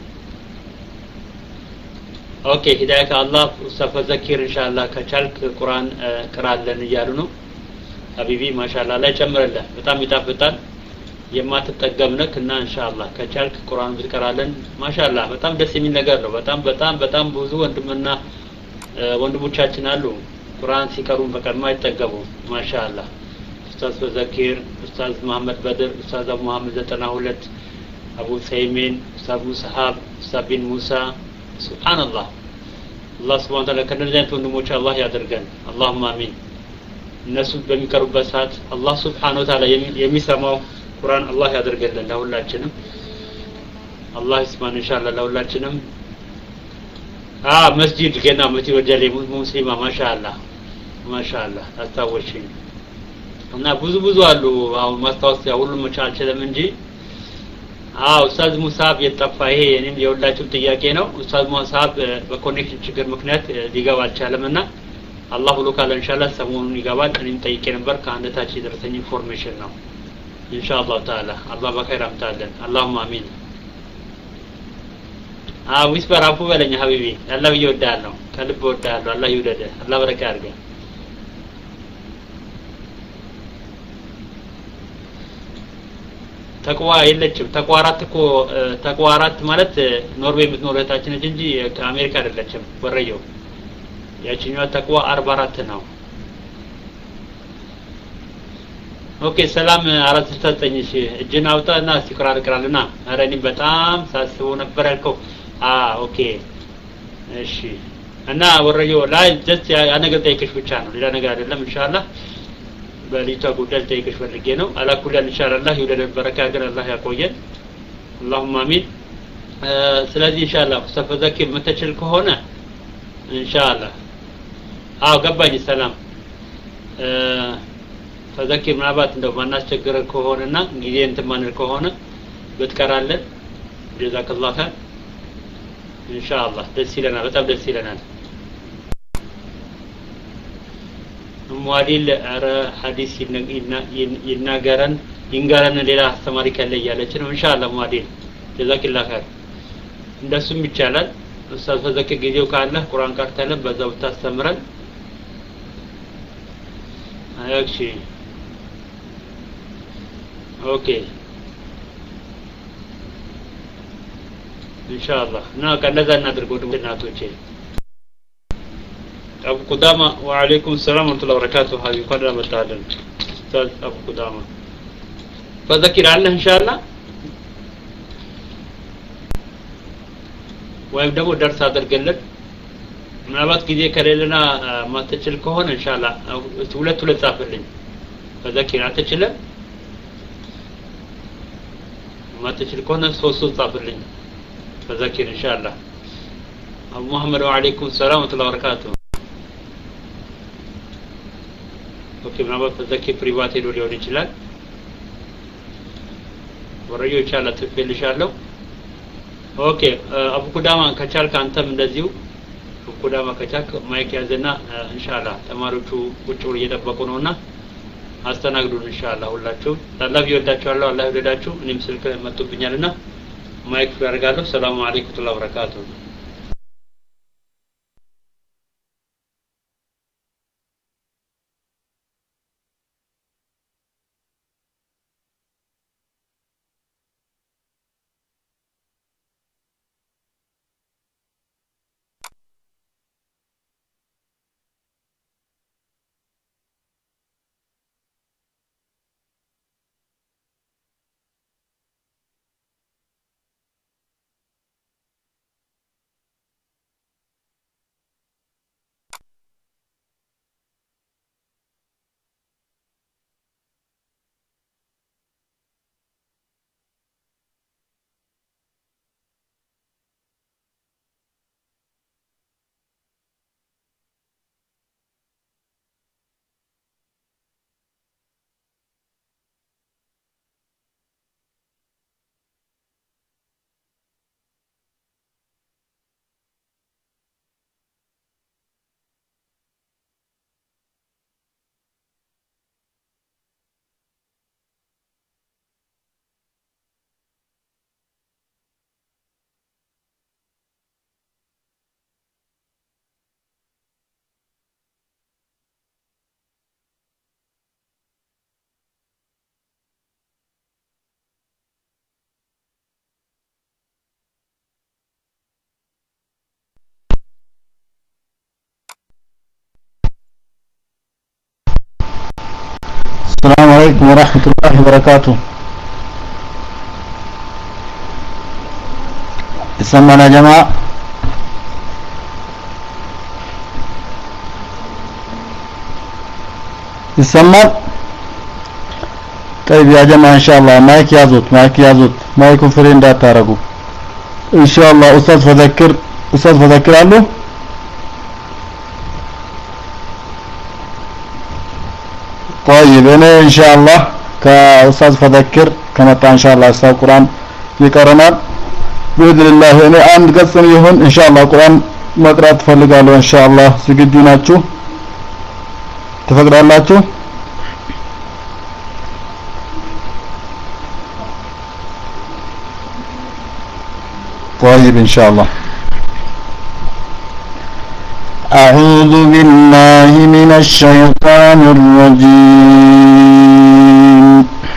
ኦኬ ሂዳያ ከአላህ ኡስታዝ ዘኪር ኢንሻአላህ ከቻልክ ቁርአን ቅራለን እያሉ ነው ሀቢቢ ማሻአላህ ላይ ጨምረልህ በጣም ይጣፍጣል የማትጠገብነክ እና ኢንሻአላህ ከቻልክ ቁርአን ብትቀራለን ማሻአላህ በጣም ደስ የሚል ነገር ነው በጣም በጣም በጣም ብዙ ወንድምና ወንድሞቻችን አሉ ቁርአን ሲቀሩ በቀን ማይጠገቡ ማሻአላህ ኡስታዝ ዘኪር ኡስታዝ መሐመድ በድር ኡስታዝ መሐመድ ዘጠና ሁለት አቡ ሰይሚን ኡስታዝ ሙሳሐብ ኡስታዝ ቢን ሙሳ ሱብሃንአላህ አላህ Subhanahu Wa Ta'ala ከነዚህ ወንድሞች አላህ ያደርገን اللهم አሚን እነሱ በሚቀርቡበት ሰዓት አላህ Subhanahu Wa Ta'ala የሚሰማው ቁርአን አላህ ያደርገልን ለሁላችንም አላህ ይስማን ኢንሻአላህ ለሁላችንም አ መስጂድ ገና መስጂድ ወጀሌ ሙስሊማ ማሻአላህ ማሻአላህ አታወሽኝ እና ብዙ ብዙ አሉ አሁን ማስታወስ ያው ሁሉም መቻልችለም እንጂ አው ኡስታዝ ሙሳብ የጠፋ ይሄ እኔም የሁላችሁም ጥያቄ ነው ኡስታዝ ሙሳብ በኮኔክሽን ችግር ምክንያት ሊገባ አልቻለምና አላህ ብሎ ካለ ኢንሻአላህ ሰሞኑን ይገባል እኔም ጠይቄ ነበር ከአንደታች የደረሰኝ ኢንፎርሜሽን ነው ኢንሻአላህ ተዓላ አላህ በኸይር አምጣልን اللهم አሚን አው ዊስፐር አፉ በለኝ ሀቢቢ አላህ ይወዳለሁ ከልብ ወዳለሁ አላህ ይወደደ አላህ በረካ ያርጋ ተቅዋ የለችም ተቅዋ አራት እኮ ተቅዋ አራት ማለት ኖርዌይ የምትኖር እህታችን ነች እንጂ ከአሜሪካ አይደለችም ወረየው ያቺኛው ተቅዋ አርባ አራት ነው ኦኬ ሰላም አራት ስልሳ ዘጠኝ እሺ እጅን አውጣና ሲቅራር ቅራልና ኧረ እኔ በጣም ሳስበው ነበር ያልከው አ ኦኬ እሺ እና ወረየው ላይ ጀስት ያ ነገር ጠይቅሽ ብቻ ነው ሌላ ነገር አይደለም ኢንሻአላህ በሊቷ ጉዳይ ጠይቅሽ ፈልጌ ነው አላኩል ኢንሻአላህ ይወደደ በረካ ያገር አላህ ያቆየን اللهم አሚን ስለዚህ ኢንሻአላህ ተፈዘኪ መተችል ከሆነ ኢንሻአላህ አው ገባኝ ሰላም ፈዘኪ ምናባት እንደው ማናስቸግረ ከሆነና ጊዜ እንትን ማንል ከሆነ ብትቀራለን ጀዛከላህ ኸይር ኢንሻአላህ ደስ ይለናል በጣም ደስ ይለናል ሙአዲል አረ ሐዲስ ይናገረን ይንገረን ሌላ አስተማሪ ካለ ያለች ነው ኢንሻአላህ ሙአዲል ጀዛከላህ ኸይር እንደሱም ይቻላል ኡስታዝ ፈዘኪ ጊዜው ካለ ቁርአን ቀርተለን በዛው ታስተምረን አይክሺ ኦኬ ኢንሻአላህ እና ከነዛ እናድርገው ድምናቶቼ አቡ ቁዳማ ወአለይኩም ሰላም ወራህመቱላሂ ወበረካቱሁ ሀቢ ቆዳ መጣለን ኡስታዝ አቡ ቁዳማ ፈዘኪር አለ ኢንሻአላህ ወይም ደግሞ ደርስ አድርገልን ምናልባት ጊዜ ከሌለና ማተችል ከሆነ ኢንሻአላህ ሁለት ሁለት ጻፍልኝ ፈዘኪር አትችልም ማተችል ከሆነ ሶስት ሶስት ጻፍልኝ ፈዘኪር ኢንሻአላህ አቡ መሐመድ ወአለይኩም ሰላም ወራህመቱላሂ ወበረካቱሁ ኦኬ ምናልባት ፈዘኪር ፕሪቫት ሄዶ ሊሆን ይችላል ወረዮ ይቻላል ትፈልሻለሁ ኦኬ አቡ ቁዳማ ከቻልክ አንተም እንደዚሁ አቡ ቁዳማ ከቻልክ ማይክ ያዘና ኢንሻአላህ ተማሪዎቹ ቁጭ ብለው እየጠበቁ ነውና አስተናግዱን ኢንሻአላህ ሁላችሁም አላህ ይወዳችኋል አላህ ይወደዳችሁ እኔም ስልክ መጥቶብኛልና ማይክ ያርጋለሁ ሰላም አለይኩም ወበረካቱሁ السلام عليكم ورحمة الله وبركاته يسمعنا يا جماعة يسمع طيب يا جماعة إن شاء الله مايك يازوت مايك يازوت مايك فرين دا تارقو إن شاء الله أستاذ فذكر أستاذ فذكر عنه طيب انا ان شاء الله كاستاذ فذكر كما ان شاء الله استاذ القران يقرنا باذن الله انا عند قصن يهون ان شاء الله القران مقرات ፈልጋለሁ ان شاء الله ዝግጁ ናችሁ ትፈቅዳላችሁ? طيب إن شاء الله. أعوذ بالله من الشيطان الرجيم.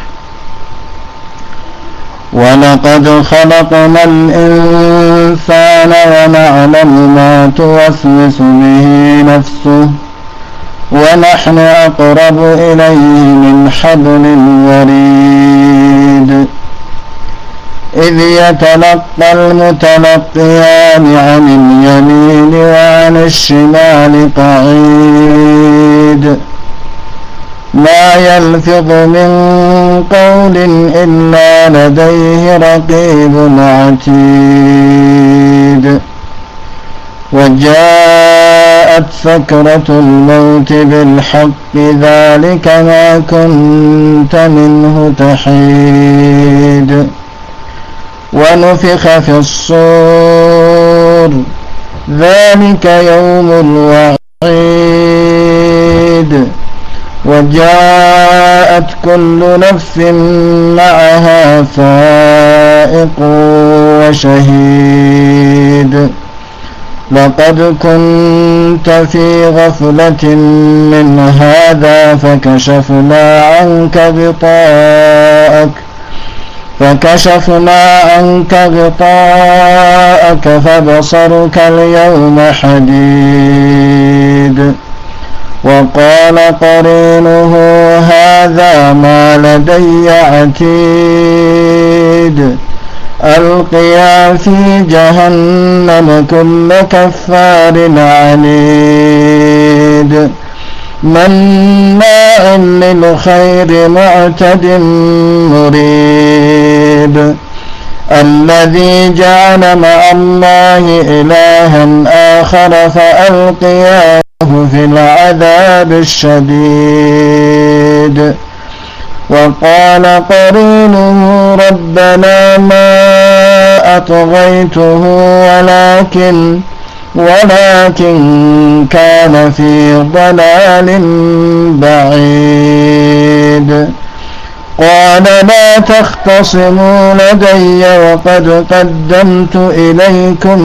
ولقد خلقنا الإنسان ونعلم ما توسوس به نفسه ونحن أقرب إليه من حبل الوريد إذ يتلقى المتلقيان عن اليمين وعن الشمال قعيد ما يلفظ من قول إلا لديه رقيب عتيد وجاءت سكرة الموت بالحق ذلك ما كنت منه تحيد ونفخ في الصور ذلك يوم الوعيد وجاءت كل نفس معها سائق وشهيد لقد كنت في غفلة من هذا فكشفنا عنك غطاءك فكشفنا عنك غطاءك فبصرك اليوم حديد وقال قرينه هذا ما لدي عتيد ألقيا في جهنم كل كفار عنيد مناع للخير معتد مريب الذي جعل مع الله إلها آخر فألقياه في العذاب الشديد وقال قرينه ربنا ما أطغيته ولكن ولكن كان في ضلال بعيد قال لا تختصموا لدي وقد قدمت إليكم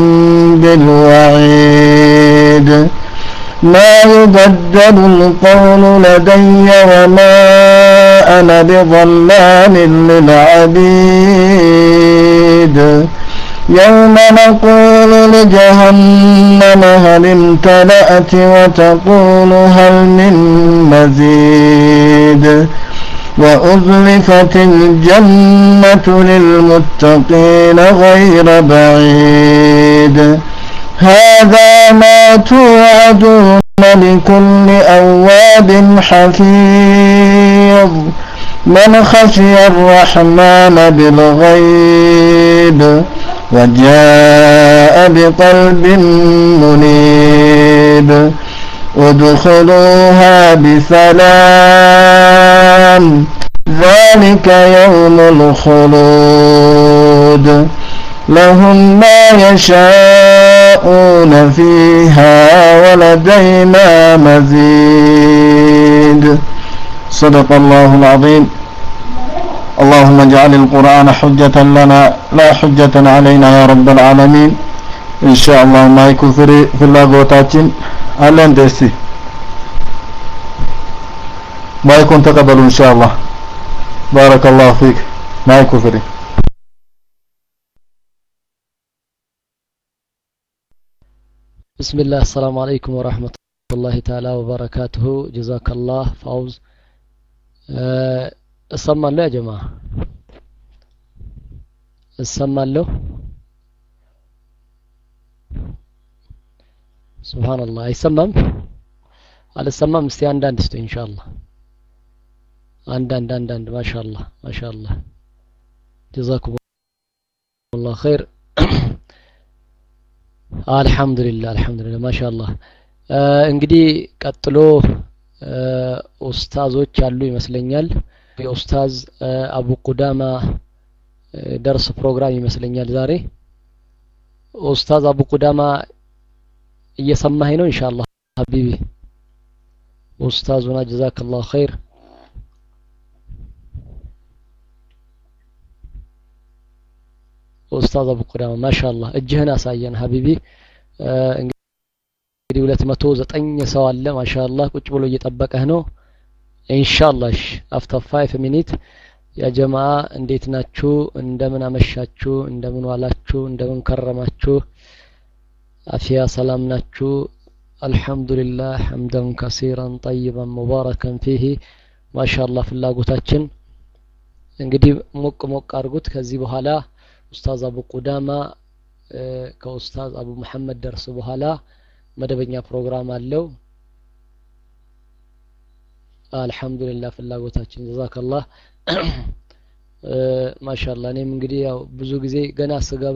بالوعيد ما يبدل القول لدي وما أنا بظلام للعبيد يوم نقول لجهنم هل امتلأت وتقول هل من مزيد وأزلفت الجنة للمتقين غير بعيد هذا ما توعدون لكل أواب حفيظ من خشي الرحمن بالغيب وجاء بقلب منيب ادخلوها بسلام ذلك يوم الخلود لهم ما يشاءون فيها ولدينا مزيد صدق الله العظيم اللهم اجعل القرآن حجة لنا لا حجة علينا يا رب العالمين إن شاء الله ما يكون في اللاغوتاتين ألن ديسي ما يكون تقبلوا إن شاء الله بارك الله فيك ما يكون فري بسم الله السلام عليكم ورحمة الله تعالى وبركاته جزاك الله فوز السمع له يا جماعة السمع له سبحان الله يسمم على السمم استي عندنا دستو إن شاء الله عندنا عندنا ما شاء الله ما شاء الله جزاكم الله خير الحمد لله الحمد لله ما شاء الله እንግዲህ ቀጥሎ ኡስታዞች አሉ ይመስለኛል የኡስታዝ አቡ ቁዳማ ደርስ ፕሮግራም ይመስለኛል ዛሬ ኡስታዝ አቡ ቁዳማ እየሰማኸኝ ነው ኢንሻአላህ ሀቢቢ أستاذنا جزاك الله خير أستاذ أبو قدامة ما شاء الله እጅህን አሳየን ሀቢቢ እንግዲህ ሁለት መቶ ዘጠኝ ሰው አለ ማሻአላህ ቁጭ ብሎ እየጠበቀህ ነው ኢንሻአላህ after five minutes ያ ጀማ እንዴት ናችሁ እንደምን አመሻችሁ እንደምን ዋላችሁ እንደምን ከረማችሁ አፊያ ሰላም ናችሁ አልহামዱሊላህ ሐምዳን ከሲራን طيبا ሙባረከን فيه ማሻአላህ ፍላጎታችን እንግዲህ ሞቅ ሞቅ አርጉት ከዚህ በኋላ ኡስታዝ አቡ ቁዳማ ከኡስታዝ አቡ መሐመድ ደርስ በኋላ መደበኛ ፕሮግራም አለው አልহামዱሊላህ ፍላጎታችን ጀዛከላህ ማሻአላህ እኔም እንግዲህ ያው ብዙ ጊዜ ገና ስገባ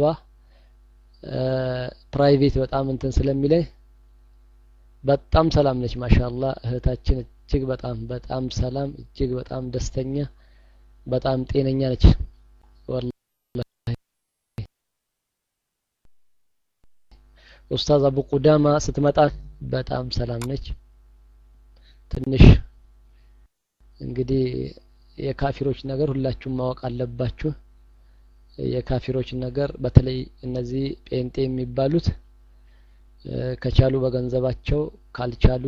ፕራይቬት በጣም እንትን ስለሚለኝ በጣም ሰላም ነች ማሻአላህ እህታችን እጅግ በጣም በጣም ሰላም እጅግ በጣም ደስተኛ በጣም ጤነኛ ነች ወላሂ ኡስታዝ አቡ ቁዳማ ስትመጣ በጣም ሰላም ነች ትንሽ እንግዲህ የካፊሮች ነገር ሁላችሁም ማወቅ አለባችሁ የካፊሮች ነገር በተለይ እነዚህ ጴንጤ የሚባሉት ከቻሉ በገንዘባቸው ካልቻሉ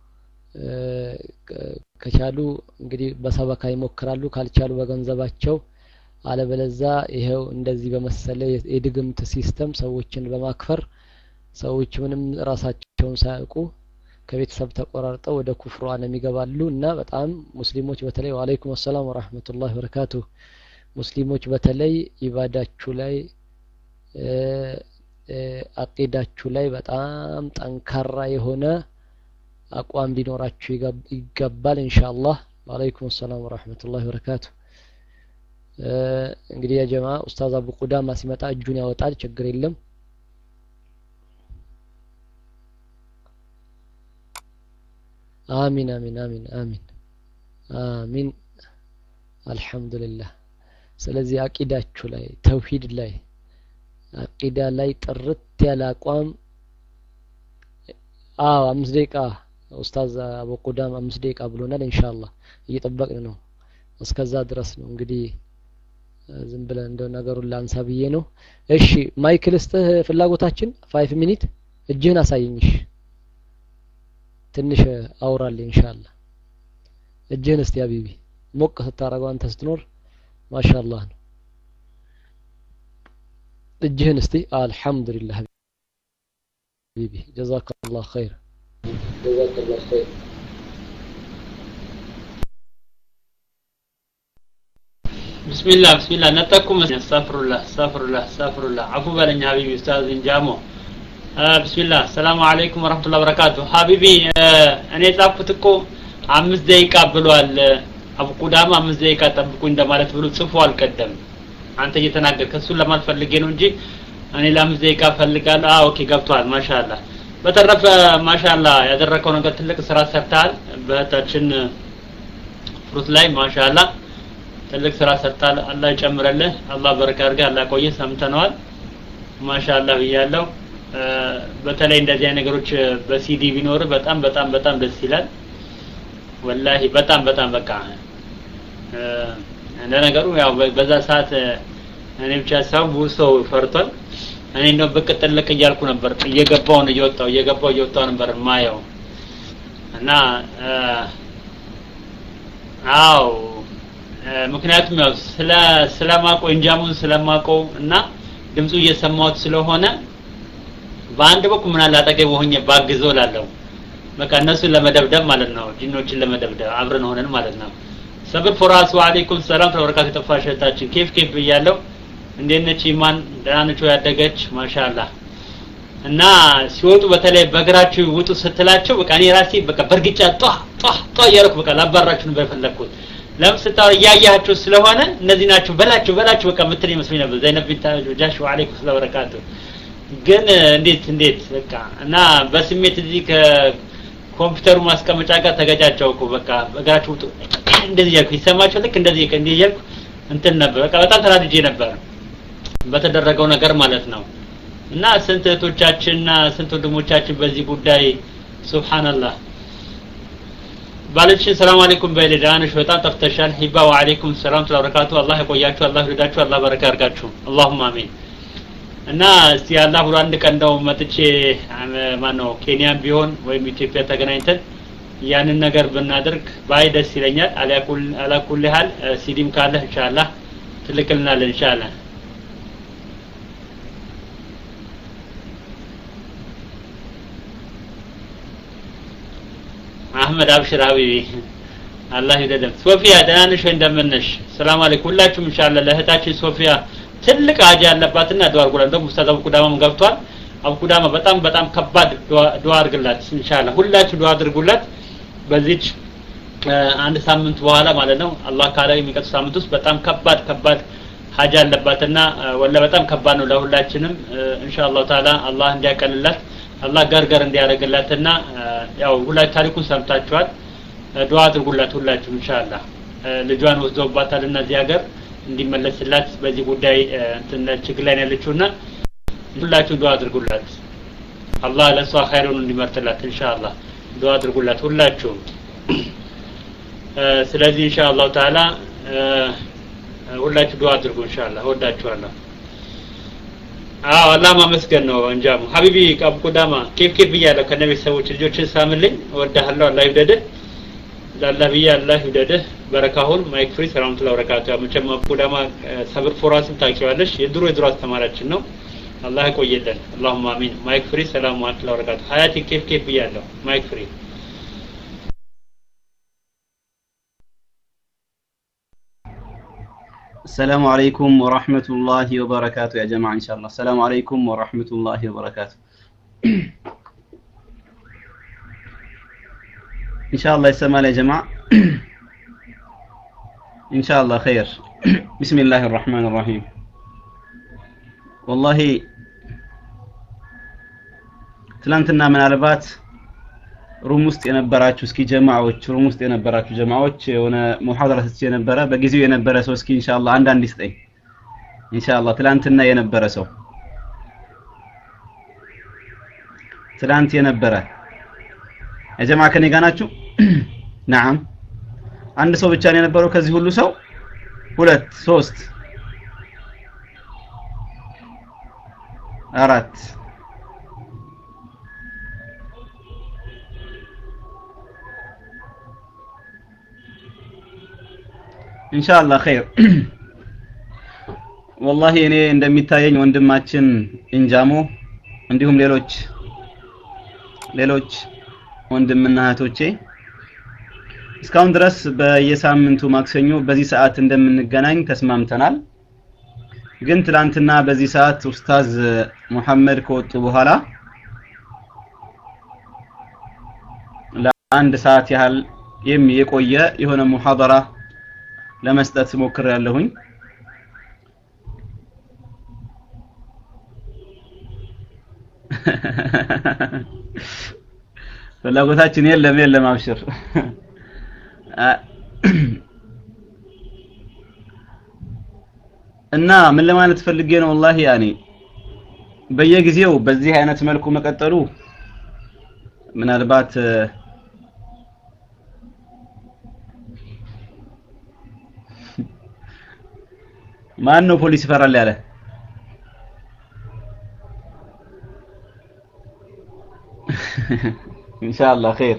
ከቻሉ እንግዲህ በሰበካ ይሞክራሉ ካልቻሉ በገንዘባቸው አለበለዛ ይሄው እንደዚህ በመሰለ የድግምት ሲስተም ሰዎችን በማክፈር ሰዎች ምንም ራሳቸውን ሳያውቁ ከቤተሰብ ተቆራርጠው ወደ ኩፍሩ ዓለም ይገባሉ እና በጣም ሙስሊሞች በተለይ ወአለይኩም ሰላም ወራህመቱላሂ ወበረካቱ ሙስሊሞች በተለይ ኢባዳችሁ ላይ አቂዳችሁ ላይ በጣም ጠንካራ የሆነ አቋም ሊኖራችሁ ይገባል ኢንሻአላህ ወአለይኩም ሰላም ወራህመቱላሂ ወበረካቱ እንግዲህ ያ ጀማ ኡስታዝ አቡ ቁዳማ ሲመጣ እጁን ያወጣል ችግር የለም آمين آمين آمين آمين آمين الحمد لله ስለዚህ አቂዳችሁ ላይ ተውሂድ ላይ አቂዳ ላይ ጥርት ያለ አቋም አዎ አምስት ደቂቃ ኡስታዝ አቡ ቁዳም አምስት ደቂቃ ብሎናል ኢንሻአላህ እየጠበቅን ነው እስከዛ ድረስ ነው እንግዲህ ዝም ብለን እንደው ነገሩን ላንሳ ብዬ ነው እሺ ማይክል ስትህ ፍላጎታችን five minutes እጅህን አሳየኝሽ ትንሽ አውራል ኢንሻአላህ እጅህን እስቲ ሀቢቢ ሞቅ ስታረጋው አንተ ስትኖር ማሻአላህ ነው እጅህን እስቲ አልহামዱሊላህ ሀቢቢ ጀዛከላህ ኸይር ጀዛከላህ ኸይር ቢስሚላህ ቢስሚላህ ነጠቁም አስተግፊሩላህ አስተግፊሩላህ አስተግፊሩላህ አፉ በለኝ ሀቢቢ ኡስታዝ እንጃሞ ቢስሚላህ ሰላም አለይኩም ወራህመቱላሂ ወበረካቱ ሀቢቢ እኔ ጻፍኩት እኮ አምስት ደቂቃ ብሏል አቡ ቁዳማ አምስት ደቂቃ ጠብቁ እንደማለት ብሎ ጽፎ አልቀደም አንተ እየተናገርክ እሱን ለማልፈልጌ ነው እንጂ እኔ ለአምስት ደቂቃ ፈልጋለሁ አዎ ኦኬ ገብቷል ማሻአላህ በተረፈ ማሻአላህ ያደረከው ነገር ትልቅ ስራ ሰርታል በእህታችን ፍሩት ላይ ማሻአላህ ትልቅ ስራ ሰርታል አላህ ይጨምርልህ አላህ በረካ ያርጋ አላህ ቆየ ሰምተነዋል ማሻአላህ ይያለው በተለይ እንደዚህ አይነት ነገሮች በሲዲ ቢኖር በጣም በጣም በጣም ደስ ይላል ወላሂ በጣም በጣም በቃ እንደ ነገሩ ያው በዛ ሰዓት እኔ ብቻ ሰው ብዙ ፈርቷል እኔ ነው ብቅ ጥልቅ እያልኩ ነበር እየገባው ነው እየወጣው እየገባው እየወጣው ነበር ማየው እና አው ምክንያቱም ያው ስለ ስለማቆ እንጃሙን ስለማቆ እና ድምጹ እየሰማሁት ስለሆነ በአንድ በኩል ምን አለ አጠገብ ሆኜ ባግዘው ላለው በቃ እነሱን ለመደብደብ ማለት ነው ጂኖችን ለመደብደብ አብረን ሆነን ማለት ነው ሰብር ፈራሱ አለይኩም ሰላም ተወረካቱ ተፋሸታችን ኬፍ ኬፍ ብያለው እንደነች ኢማን ዳናቸው ያደገች ማሻአላህ እና ሲወጡ በተለይ በእግራቸው ይውጡ ስትላቸው በቃ እኔ ራሴ በቃ በርግጫ ጧ ጧ ጧ ያረኩ በቃ ላባራችሁ ነው በፈለኩት ለምስታው ያያያችሁ ስለሆነ እነዚህ ናችሁ በላችሁ በላችሁ በቃ ምትል ይመስለኝ ነበር ዘይነብ ቢንት ጃሽ ወአለይኩም ሰላም ወበረካቱ ግን እንዴት እንዴት በቃ እና በስሜት እዚህ ከኮምፒውተሩ ማስቀመጫ ጋር ተገጫጫውኩ በቃ በእግራችሁ ውጡ እንደዚህ ያልኩ ይሰማችሁ ልክ እንደዚህ እንደዚህ ያልኩ እንትን ነበር በቃ በጣም ተናድጄ ነበር በተደረገው ነገር ማለት ነው እና ስንት እህቶቻችንና ስንት ወንድሞቻችን በዚህ ጉዳይ ሱብሃንአላህ ባለችን ሰላም አለይኩም በለዳንሽ በጣም ጠፍተሻል ሂባ ወአለይኩም ሰላም ተባረካቱ አላህ ይቆያችሁ አላህ ይርዳችሁ አላህ በረካ ያርጋችሁ اللهم አሜን እና እስቲ አላህ ብሎ አንድ ቀን ነው መጥቼ ማነው ኬንያም ቢሆን ወይም ኢትዮጵያ ተገናኝተን ያንን ነገር ብናደርግ ባይ ደስ ይለኛል አላኩል አላኩል ሀል ሲዲም ካለ ኢንሻአላህ ትልክልናል ኢንሻአላህ አህመድ አብሽር ሀቢቢ አላህ ይደለም ሶፊያ ዳንሽ እንደምንሽ ሰላም አለይኩም ሁላችሁም ኢንሻአላህ ለእህታችን ሶፊያ ትልቅ አጃ ያለባትና ዱዓ አድርጉላት ደግሞ ኡስታዝ አብቁዳማም ገብቷል አብቁዳማ በጣም በጣም ከባድ ዱዓ አድርጉላት ኢንሻአላህ ሁላችሁ ዱዓ አድርጉላት በዚች አንድ ሳምንት በኋላ ማለት ነው አላህ ካለ የሚቀጥ ሳምንት ውስጥ በጣም ከባድ ከባድ ሀጃ ያለባትና ወላ በጣም ከባድ ነው ለሁላችንም ኢንሻአላህ ተዓላ አላህ እንዲያቀልላት አላህ ገርገር እንዲያረጋላትና ያው ሁላችሁ ታሪኩን ሰምታችኋል ዱዓ አድርጉላት ሁላችሁ ኢንሻአላህ ልጇን ወስዶባታልና እዚህ ሀገር እንዲመለስላት በዚህ ጉዳይ እንትን ችግር ላይ ያለችውና ሁላችሁ ዱዓ አድርጉላት አላህ ለሷ ኸይሩን እንዲመርጥላት ኢንሻአላህ ዱዓ አድርጉላት ሁላችሁ ስለዚህ ኢንሻአላህ ተዓላ ሁላችሁ ዱዓ አድርጉ ኢንሻአላህ ወዳችኋለሁ አዎ አላህ ማመስገን ነው እንጃሙ ሀቢቢ ቀብቁዳማ ኬፍ ኬፍ ይያለው ከነቢ ሰዎች ልጆችን ሳምልኝ ወዳሃለሁ አላህ ይወደድህ ላላ ብያ አላህ ይወደድህ በረካሁን ማይክ ፍሪ ሰላም ተላ ወረካቱ መቸም ቀብቁዳማ ሰብር ፎራስም ታቂዋለሽ የድሮ የድሮ አስተማራችን ነው አላህ ይቆየልን اللهم አሚን ማይክ ፍሪ ሰላም ተላ ወረካቱ ሀያቲ ኬፍ ኬፍ ይያለው ማይክ ፍሪ السلام عليكم ورحمة الله وبركاته يا جماعة إن شاء الله السلام عليكم ورحمة الله وبركاته إن شاء الله يسمع يا جماعة إن شاء الله خير بسم الله الرحمن الرحيم والله تلانتنا من عربات ሩም ውስጥ የነበራችሁ እስኪ ጀማዓዎች ሩም ውስጥ የነበራችሁ ጀማዓዎች የሆነ ሙሐደራ ተስቼ የነበረ በጊዜው የነበረ ሰው እስኪ ኢንሻአላህ አንድ አንድ ይስጠኝ ኢንሻአላህ ትላንትና የነበረ ሰው ትላንት የነበረ የጀማዓ ከኔ ጋር ናችሁ نعم አንድ ሰው ብቻ ነው የነበረው ከዚህ ሁሉ ሰው ሁለት ሶስት አራት إن شاء الله خير والله እኔ እንደሚታየኝ ወንድማችን እንጃሞ እንዲሁም ሌሎች ሌሎች ወንድምና እህቶቼ እስካሁን ድረስ በየሳምንቱ ማክሰኞ በዚህ ሰዓት እንደምንገናኝ ተስማምተናል ግን ትላንትና በዚህ ሰዓት ኡስታዝ መሐመድ ከወጡ በኋላ ለአንድ ሰዓት ያህል የሚቆየ የሆነ ሙሐደራ ለመስጠት ሞክር ያለሁኝ ፍላጎታችን የለም የለም አብሽር እና ምን ለማለት ፈልጌ ነው والله ያኔ በየጊዜው በዚህ አይነት መልኩ መቀጠሉ ምናልባት ማን ነው ፖሊስ ይፈራል ያለ ኢንሻአላህ ኸይር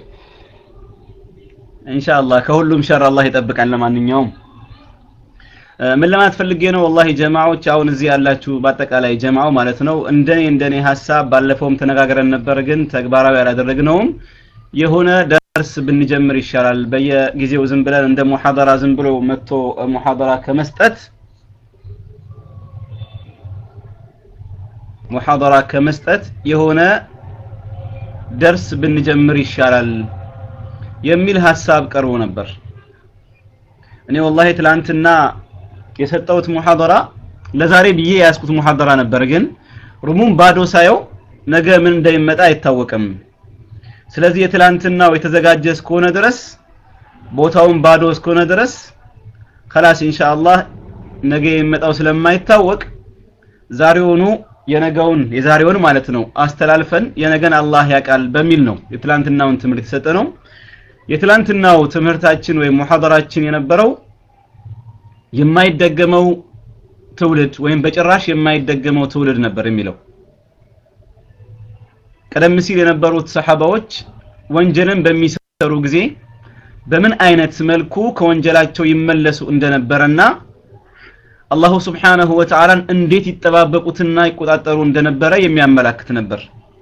ኢንሻአላህ ከሁሉም ሸር አላህ ይጠብቀን ለማንኛውም ምን ለማለት ፈልጌ ነው والله ጀማዓዎች አሁን እዚህ ያላችሁ በአጠቃላይ ጀማዓው ማለት ነው እንደኔ እንደኔ ሐሳብ ባለፈውም ተነጋግረን ነበር ግን ተግባራዊ ያላደረግነውም የሆነ ደርስ ብንጀምር ይሻላል በየጊዜው ዝም ብለን እንደ ሙሐደራ ዝም ብሎ መጥቶ ሙሐደራ ከመስጠት ሙሐደራ ከመስጠት የሆነ ደርስ ብንጀምር ይሻላል የሚል ሐሳብ ቀርቦ ነበር እኔ والله ትላንትና የሰጠሁት ሙሐደራ ለዛሬ ብዬ ያስኩት ሙሐደራ ነበር ግን ሩሙን ባዶ ሳየው ነገ ምን እንደሚመጣ አይታወቅም ስለዚህ የትላንትናው የተዘጋጀ እስከሆነ ድረስ ቦታውን ባዶ እስከሆነ ድረስ خلاص ኢንሻአላህ ነገ የሚመጣው ስለማይታወቅ ዛሬውኑ የነገውን የዛሬውን ማለት ነው አስተላልፈን የነገን አላህ ያቃል በሚል ነው የትላንትናውን ትምህርት ሰጠ ነው የትላንትናው ትምህርታችን ወይ ሙሐደራችን የነበረው የማይደገመው ትውልድ ወይም በጭራሽ የማይደገመው ትውልድ ነበር የሚለው ቀደም ሲል የነበሩት ሰሃባዎች ወንጀልን በሚሰሩ ጊዜ በምን አይነት መልኩ ከወንጀላቸው ይመለሱ እንደነበረና አላሁ Subhanahu Wa Ta'ala እንዴት ይተባበቁትና ይቆጣጠሩ እንደነበረ የሚያመላክት ነበር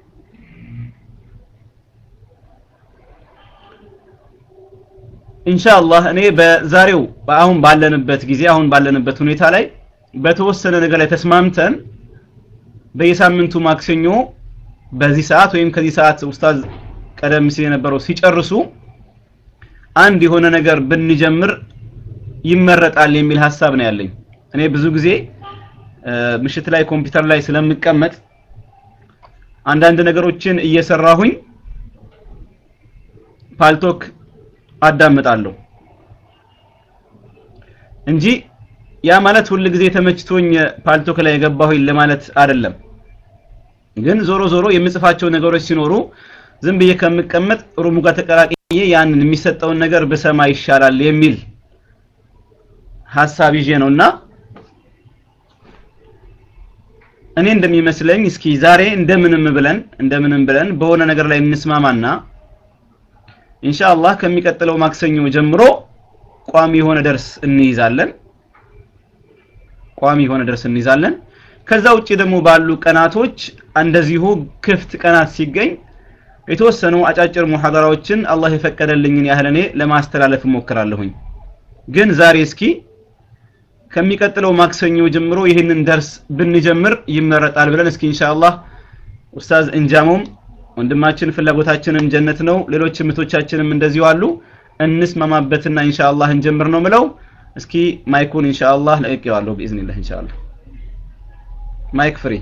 ኢንሻአላህ እኔ በዛሬው አሁን ባለንበት ጊዜ አሁን ባለንበት ሁኔታ ላይ በተወሰነ ነገር ላይ ተስማምተን በየሳምንቱ ማክሰኞ በዚህ ሰዓት ወይም ከዚህ ሰዓት ኡስታዝ ቀደም ሲል የነበረው ሲጨርሱ አንድ የሆነ ነገር ብንጀምር ይመረጣል የሚል ሐሳብ ነው ያለኝ እኔ ብዙ ጊዜ ምሽት ላይ ኮምፒውተር ላይ ስለምቀመጥ አንዳንድ ነገሮችን እየሰራሁኝ ፓልቶክ አዳምጣለሁ እንጂ ያ ማለት ሁሉ ጊዜ ተመችቶኝ ፓልቶክ ላይ የገባሁኝ ለማለት አይደለም ግን ዞሮ ዞሮ የምጽፋቸው ነገሮች ሲኖሩ ዝም ብዬ ከምቀመጥ ሩሙ ጋር ተቀራቅዬ ያንን የሚሰጠውን ነገር በሰማ ይሻላል የሚል ሐሳብ ይዤ ነውና እኔ እንደሚመስለኝ እስኪ ዛሬ እንደምንም ብለን እንደምንም ብለን በሆነ ነገር ላይ እንስማማና ኢንሻአላህ ከሚቀጥለው ማክሰኞ ጀምሮ ቋሚ የሆነ ደርስ እንይዛለን ቋሚ የሆነ ደርስ እንይዛለን ከዛ ውጪ ደግሞ ባሉ ቀናቶች እንደዚሁ ክፍት ቀናት ሲገኝ የተወሰኑ አጫጭር ሙሐደራዎችን አላህ የፈቀደልኝን ያህል እኔ ለማስተላለፍ ሞክራለሁኝ ግን ዛሬ እስኪ ከሚቀጥለው ማክሰኞ ጀምሮ ይሄንን ደርስ ብንጀምር ይመረጣል ብለን እስኪ ኢንሻአላህ ኡስታዝ እንጃሙም ወንድማችን ፍላጎታችንም ጀነት ነው ሌሎች ምቶቻችንም እንደዚሁ አሉ እንስማማበትና ኢንሻአላህ እንጀምር ነው ምለው እስኪ ማይኩን ኢንሻአላህ ለቀየዋለሁ باذنillah ኢንሻአላህ ማይክ ፍሪ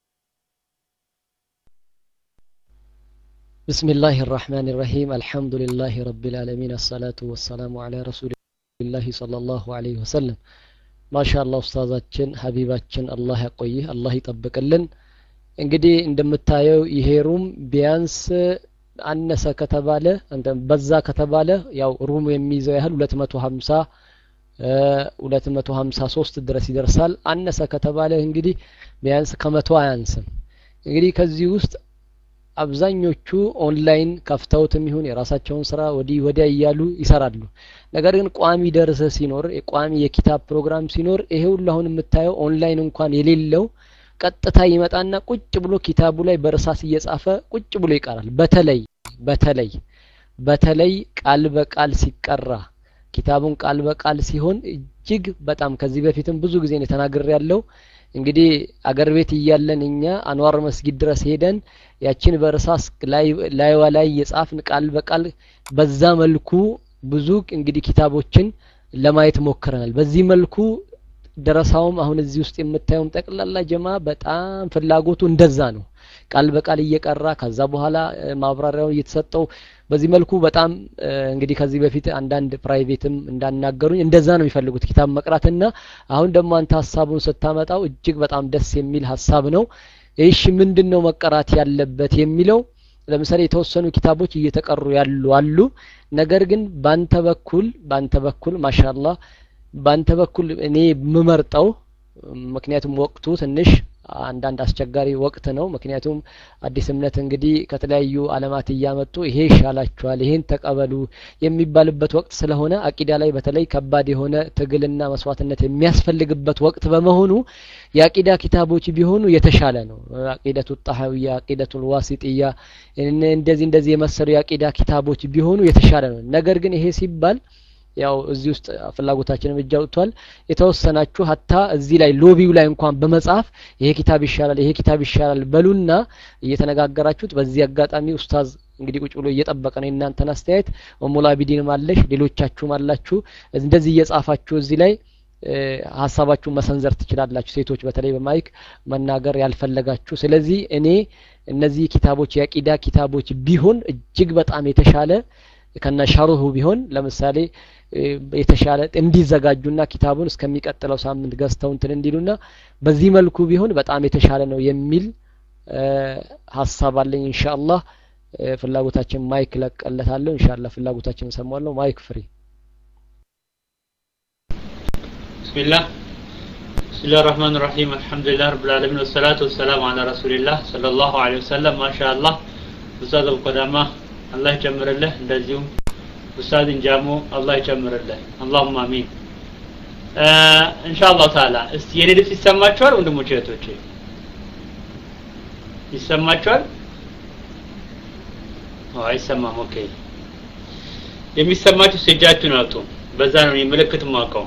بسم الله الرحمن الرحيم الحمد لله رب العالمين الصلاة والسلام على رسول الله صلى الله عليه وسلم ما شاء الله ኡስታዛችን ሐቢባችን አላህ ያቆይህ አላህ ይጠብቅልን እንግዲህ እንደምታየው ይሄሩም ቢያንስ አነሰ ከተባለ እንደ በዛ ከተባለ ያው ሩም የሚይዘው ያህል ሁለት መቶ ሃምሳ ሁለት መቶ ሃምሳ ሶስት ድረስ ይደርሳል አነሰ ከተባለ እንግዲህ ቢያንስ ከመቶ አያንስም እንግዲህ ከዚህ ውስጥ አብዛኞቹ ኦንላይን ከፍተውትም ይሁን የራሳቸውን ስራ ወዲ ወዲያ ይያሉ ይሰራሉ ነገር ግን ቋሚ ደርሰ ሲኖር ቋሚ የኪታብ ፕሮግራም ሲኖር ይሄ ሁሉ አሁን የምታየው ኦንላይን እንኳን የሌለው ቀጥታ ይመጣና ቁጭ ብሎ ኪታቡ ላይ በርሳስ እየጻፈ ቁጭ ብሎ ይቀራል በተለይ በተለይ በተለይ ቃል በቃል ሲቀራ ኪታቡን ቃል በቃል ሲሆን እጅግ በጣም ከዚህ በፊትም ብዙ ጊዜ ነው ተናግሬ ያለው እንግዲህ አገር ቤት ይያለን እኛ አንዋር መስጊድ ድረስ ሄደን ያቺን በርሳስ ላይ ላይ ላይ የጻፍን ቃል በቃል በዛ መልኩ ብዙ እንግዲህ ኪታቦችን ለማየት ሞክረናል በዚህ መልኩ ደረሳውም አሁን እዚህ ውስጥ የምታዩም ጠቅላላ ጀማ በጣም ፍላጎቱ እንደዛ ነው ቃል በቃል እየቀራ ከዛ በኋላ ማብራሪያው እየተሰጠው በዚህ መልኩ በጣም እንግዲህ ከዚህ በፊት አንዳንድ ፕራይቬትም እንዳናገሩኝ እንደዛ ነው የሚፈልጉት ኪታብ መቅራትና አሁን ደግሞ አንተ ሐሳቡን ስታመጣው እጅግ በጣም ደስ የሚል ሐሳብ ነው እሺ ምንድነው መቀራት ያለበት የሚለው ለምሳሌ የተወሰኑ ኪታቦች እየተቀሩ ያሉ አሉ ነገር ግን ባንተ በኩል ባንተ በኩል ማሻአላህ ባንተ በኩል እኔ ምመርጠው ምክንያቱም ወቅቱ ትንሽ አንዳንድ አስቸጋሪ ወቅት ነው ምክንያቱም አዲስ እምነት እንግዲህ ከተለያዩ ዓለማት ያመጡ ይሄ ይሻላችኋል ይሄን ተቀበሉ የሚባልበት ወቅት ስለሆነ አቂዳ ላይ በተለይ ከባድ የሆነ ትግልና መስዋዕትነት የሚያስፈልግበት ወቅት በመሆኑ የአቂዳ ኪታቦች ቢሆኑ የተሻለ ነው አቂዳቱ ጣሐዊያ አቂዳቱ ዋሲጥያ እንደዚህ እንደዚህ የመሰሉ የአቂዳ ኪታቦች ቢሆኑ የተሻለ ነው ነገር ግን ይሄ ሲባል ያው እዚህ ውስጥ ፍላጎታችንን እጃውቷል የተወሰናችሁ hatta እዚህ ላይ ሎቢው ላይ እንኳን በመጻፍ ይሄ ኪታብ ይሻላል ይሄ ኪታብ ይሻላል በሉና እየተነጋገራችሁት በዚህ አጋጣሚ ኡስታዝ እንግዲህ ቁጭ ብሎ እየጠበቀ ነው እናንተን አስተያየት ወሙላቢዲን ማለሽ ሌሎቻችሁ ማላችሁ እንደዚህ እየጻፋችሁ እዚህ ላይ ሐሳባችሁ መሰንዘር ትችላላችሁ ሴቶች በተለይ በማይክ መናገር ያልፈለጋችሁ ስለዚህ እኔ እነዚህ ኪታቦች የአቂዳ ኪታቦች ቢሆን እጅግ በጣም የተሻለ ከነሻሩሁ ቢሆን ለምሳሌ የተሻለ እንዲዘጋጁና ኪታቡን እስከሚቀጥለው ሳምንት ገዝተው እንትን እንዲሉና በዚህ መልኩ ቢሆን በጣም የተሻለ ነው የሚል ሐሳብ አለኝ ኢንሻአላህ ፍላጎታችን ማይክ ለቀለታለሁ ኢንሻአላህ ፍላጎታችን ሰማዋለሁ ማይክ ፍሪ ቢስሚላህ ቢስሚላሂር ረህማኒር ረሂም አልহামዱሊላህ ረብል ዓለሚን ወሰላቱ ወሰላሙ ዐላ ረሱሊላህ ሰለላሁ ዐለይሂ ወሰለም ማሻአላህ ኡስታዝ ቆዳማ አላህ ይጨምርልህ እንደዚሁ ኡስታዝ እንጃሞ አላህ ይጨምርልህ اللهم አሚን ኢንሻአላህ ተዓላ እስቲ የኔ ድምጽ ይሰማችኋል ወንድሞቼ እህቶቼ ይሰማችኋል አይሰማም ኦኬ የሚሰማችሁ እጃችሁን አውጡ በዛ ነው የምልክት ማውቀው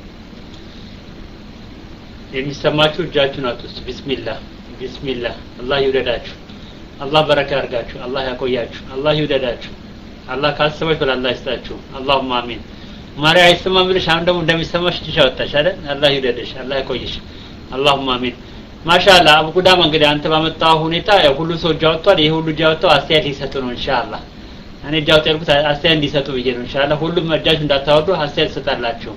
የሚሰማችሁ እጃችሁን አውጡ ቢስሚላህ ቢስሚላህ አላህ ይውደዳችሁ አላህ በረካ ያርጋችሁ አላህ ያቆያችሁ አላህ ይውደዳችሁ አላህ ካሰባችሁ ለአላህ ይስጣችሁ اللهم አሚን ማሪያ አይሰማም ብለሽ አሁን ደግሞ እንደሚሰማሽ ትሻወጣሽ አይደል አላህ ይውደድሽ አላህ ያቆይሽ اللهم አሚን ማሻአላህ አቡ ቁዳማ እንግዲህ አንተ ባመጣው ሁኔታ ሁሉ ሰው ጃውቷል ይሄ ሁሉ ጃውቷው አስተያየት ይሰጡ ነው ኢንሻአላህ እኔ ጃውት ያልኩት አስተያየት እንዲሰጡ ብዬ ነው ኢንሻአላህ ሁሉም እጃችሁ እንዳታወዱ አስተያየት ሰጣላችሁ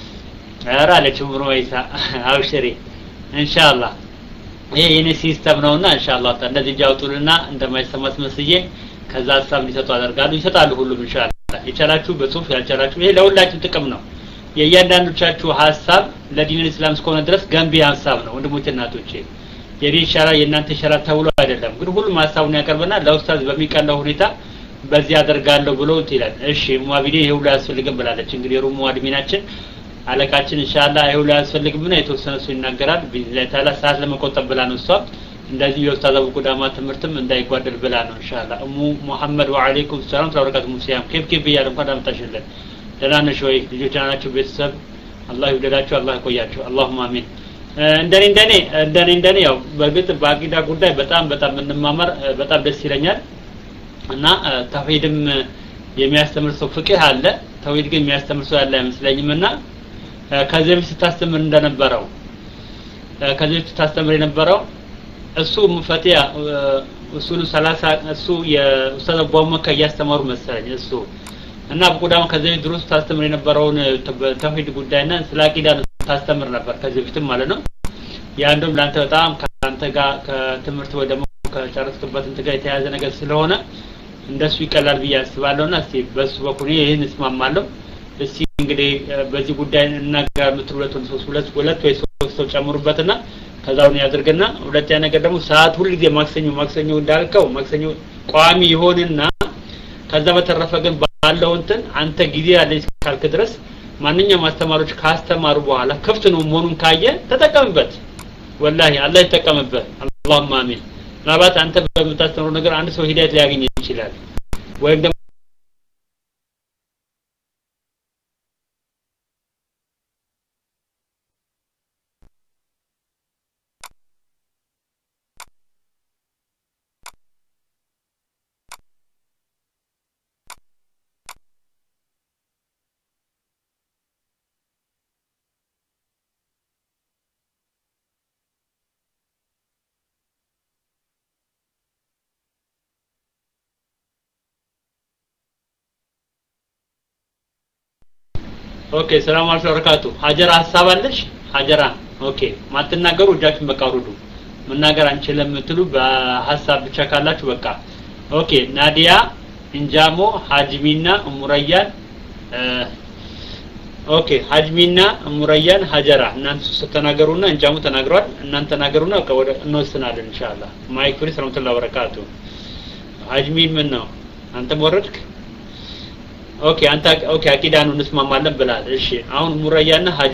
አራ አለችው ምሮይሳ አብሽሪ ኢንሻአላህ ይሄ የኔ ሲስተም ነውና ኢንሻአላህ እንደዚህ ጃውቱልና እንደማይሰማት መስዬ ከዛ ሐሳብ ሊሰጡ አደርጋለሁ ይሰጣሉ ሁሉም ኢንሻአላህ የቻላችሁ በጽሁፍ ያልቻላችሁ ይሄ ለሁላችሁም ጥቅም ነው የእያንዳንዶቻችሁ ሐሳብ ለዲን እስላም እስከሆነ ድረስ ገንቢ ሐሳብ ነው ወንድሞቼ እናቶቼ የኔ ሻራ የእናንተ ሻራ ተብሎ አይደለም ግን ሁሉም ሐሳቡን ያቀርበና ለኡስታዝ በሚቀለው ሁኔታ በዚህ አደርጋለሁ ብሎ ይላል እሺ ሙአቢዲ ይሄው ላይ ያስፈልግም ብላለች እንግዲህ ሩሙ አድሚናችን አለቃችን ኢንሻአላህ ይሄው ላይ ያስፈልግም ነው የተወሰነ ሰው ይናገራል ቢዝነስ ታላ ሰዓት ለመቆጠብ ብላ ነው እሷ እንደዚህ የኡስታዝ አቡ ቁዳማ ትምህርትም እንዳይጓደል ብላ ነው ኢንሻአላህ እሙ መሐመድ ወአለይኩም ሰላም ወበረካቱ ሙስሊም ኬፍ ኬፍ ይያል እንኳን አመጣሽልን ደህና ነሽ ወይ ልጆች ናችሁ ቤተሰብ አላህ ይወደዳችሁ አላህ ይቆያችሁ اللهم አሚን እንደኔ እንደኔ እንደኔ እንደኔ ያው በግጥ ባቂዳ ጉዳይ በጣም በጣም እንማማር በጣም ደስ ይለኛል እና ተውሂድም የሚያስተምር ሰው ፍቅህ አለ ተውሂድ ግን የሚያስተምር ሰው ያለ አይመስለኝምና ከዚህ በፊት ስታስተምር እንደነበረው ከዚህ በፊት ስታስተምር የነበረው እሱ ሙፈቲያ እሱሉ ሰላሳ እሱ የኡስታዝ አቡመካ ያስተማሩ መሰለኝ እሱ እና በቁዳማ ከዚህ ድሮስ ታስተምር የነበረውን ተውሂድ ጉዳይና ስለ አቂዳ ታስተምር ነበር ከዚህ በፊትም ማለት ነው ያንዱም ላንተ በጣም ካንተ ጋር ከትምህርት ወይ ደግሞ ከጨረስክበት እንት ጋር የተያዘ ነገር ስለሆነ እንደሱ ይቀላል ብዬ አስባለሁና እስቲ በሱ በኩል ይሄን እስማማለሁ እስቲ እንግዲህ በዚህ ጉዳይ እናገር ምትሉት ሶስት ሁለት ሁለት ወይ ሶስት ሰው ጨምሩበትና ከዛውን ያድርግና ሁለተኛ ነገር ደግሞ ሰዓት ሁሉ ጊዜ ማክሰኞ ማክሰኞ እንዳልከው ማክሰኞ ቋሚ ይሆንና ከዛ በተረፈ ግን ባለው እንትን አንተ ጊዜ ያለሽ ካልክ ድረስ ማንኛውም አስተማሪዎች ካስተማሩ በኋላ ክፍት ነው መሆኑን ካየ ተጠቀምበት ወላሂ አላህ ይተቀምበት اللهم አሚን ምናልባት አንተ በምታስተምረው ነገር አንድ ሰው ሂዳየት ሊያገኝ ይችላል ወይም ደግሞ ኦኬ ሰላም አለይኩም ወበረካቱ ሀጀራ ሐሳብ አለሽ ሀጀራ ኦኬ ማትናገሩ እጃችሁን በቃ አውርዱ መናገር አንችልም ምትሉ በሐሳብ ብቻ ካላችሁ በቃ ኦኬ ናዲያ እንጃሞ ሀጅሚና ሙረያን ኦኬ ሀጅሚና ሙረያን ሀጀራ እናንተ ተናገሩና እንጃሞ ተናግሯል እናንተ ተናገሩና በቃ ወደ እንወስናለን ኢንሻአላህ ማይክ ፍሪ ሰላም ተላ ወበረካቱ ሀጅሚ ምን ነው አንተ ወረድክ ኦኬ አንተ ኦኬ አቂዳኑ እንስማማለን ብላል እሺ አሁን ሙረያና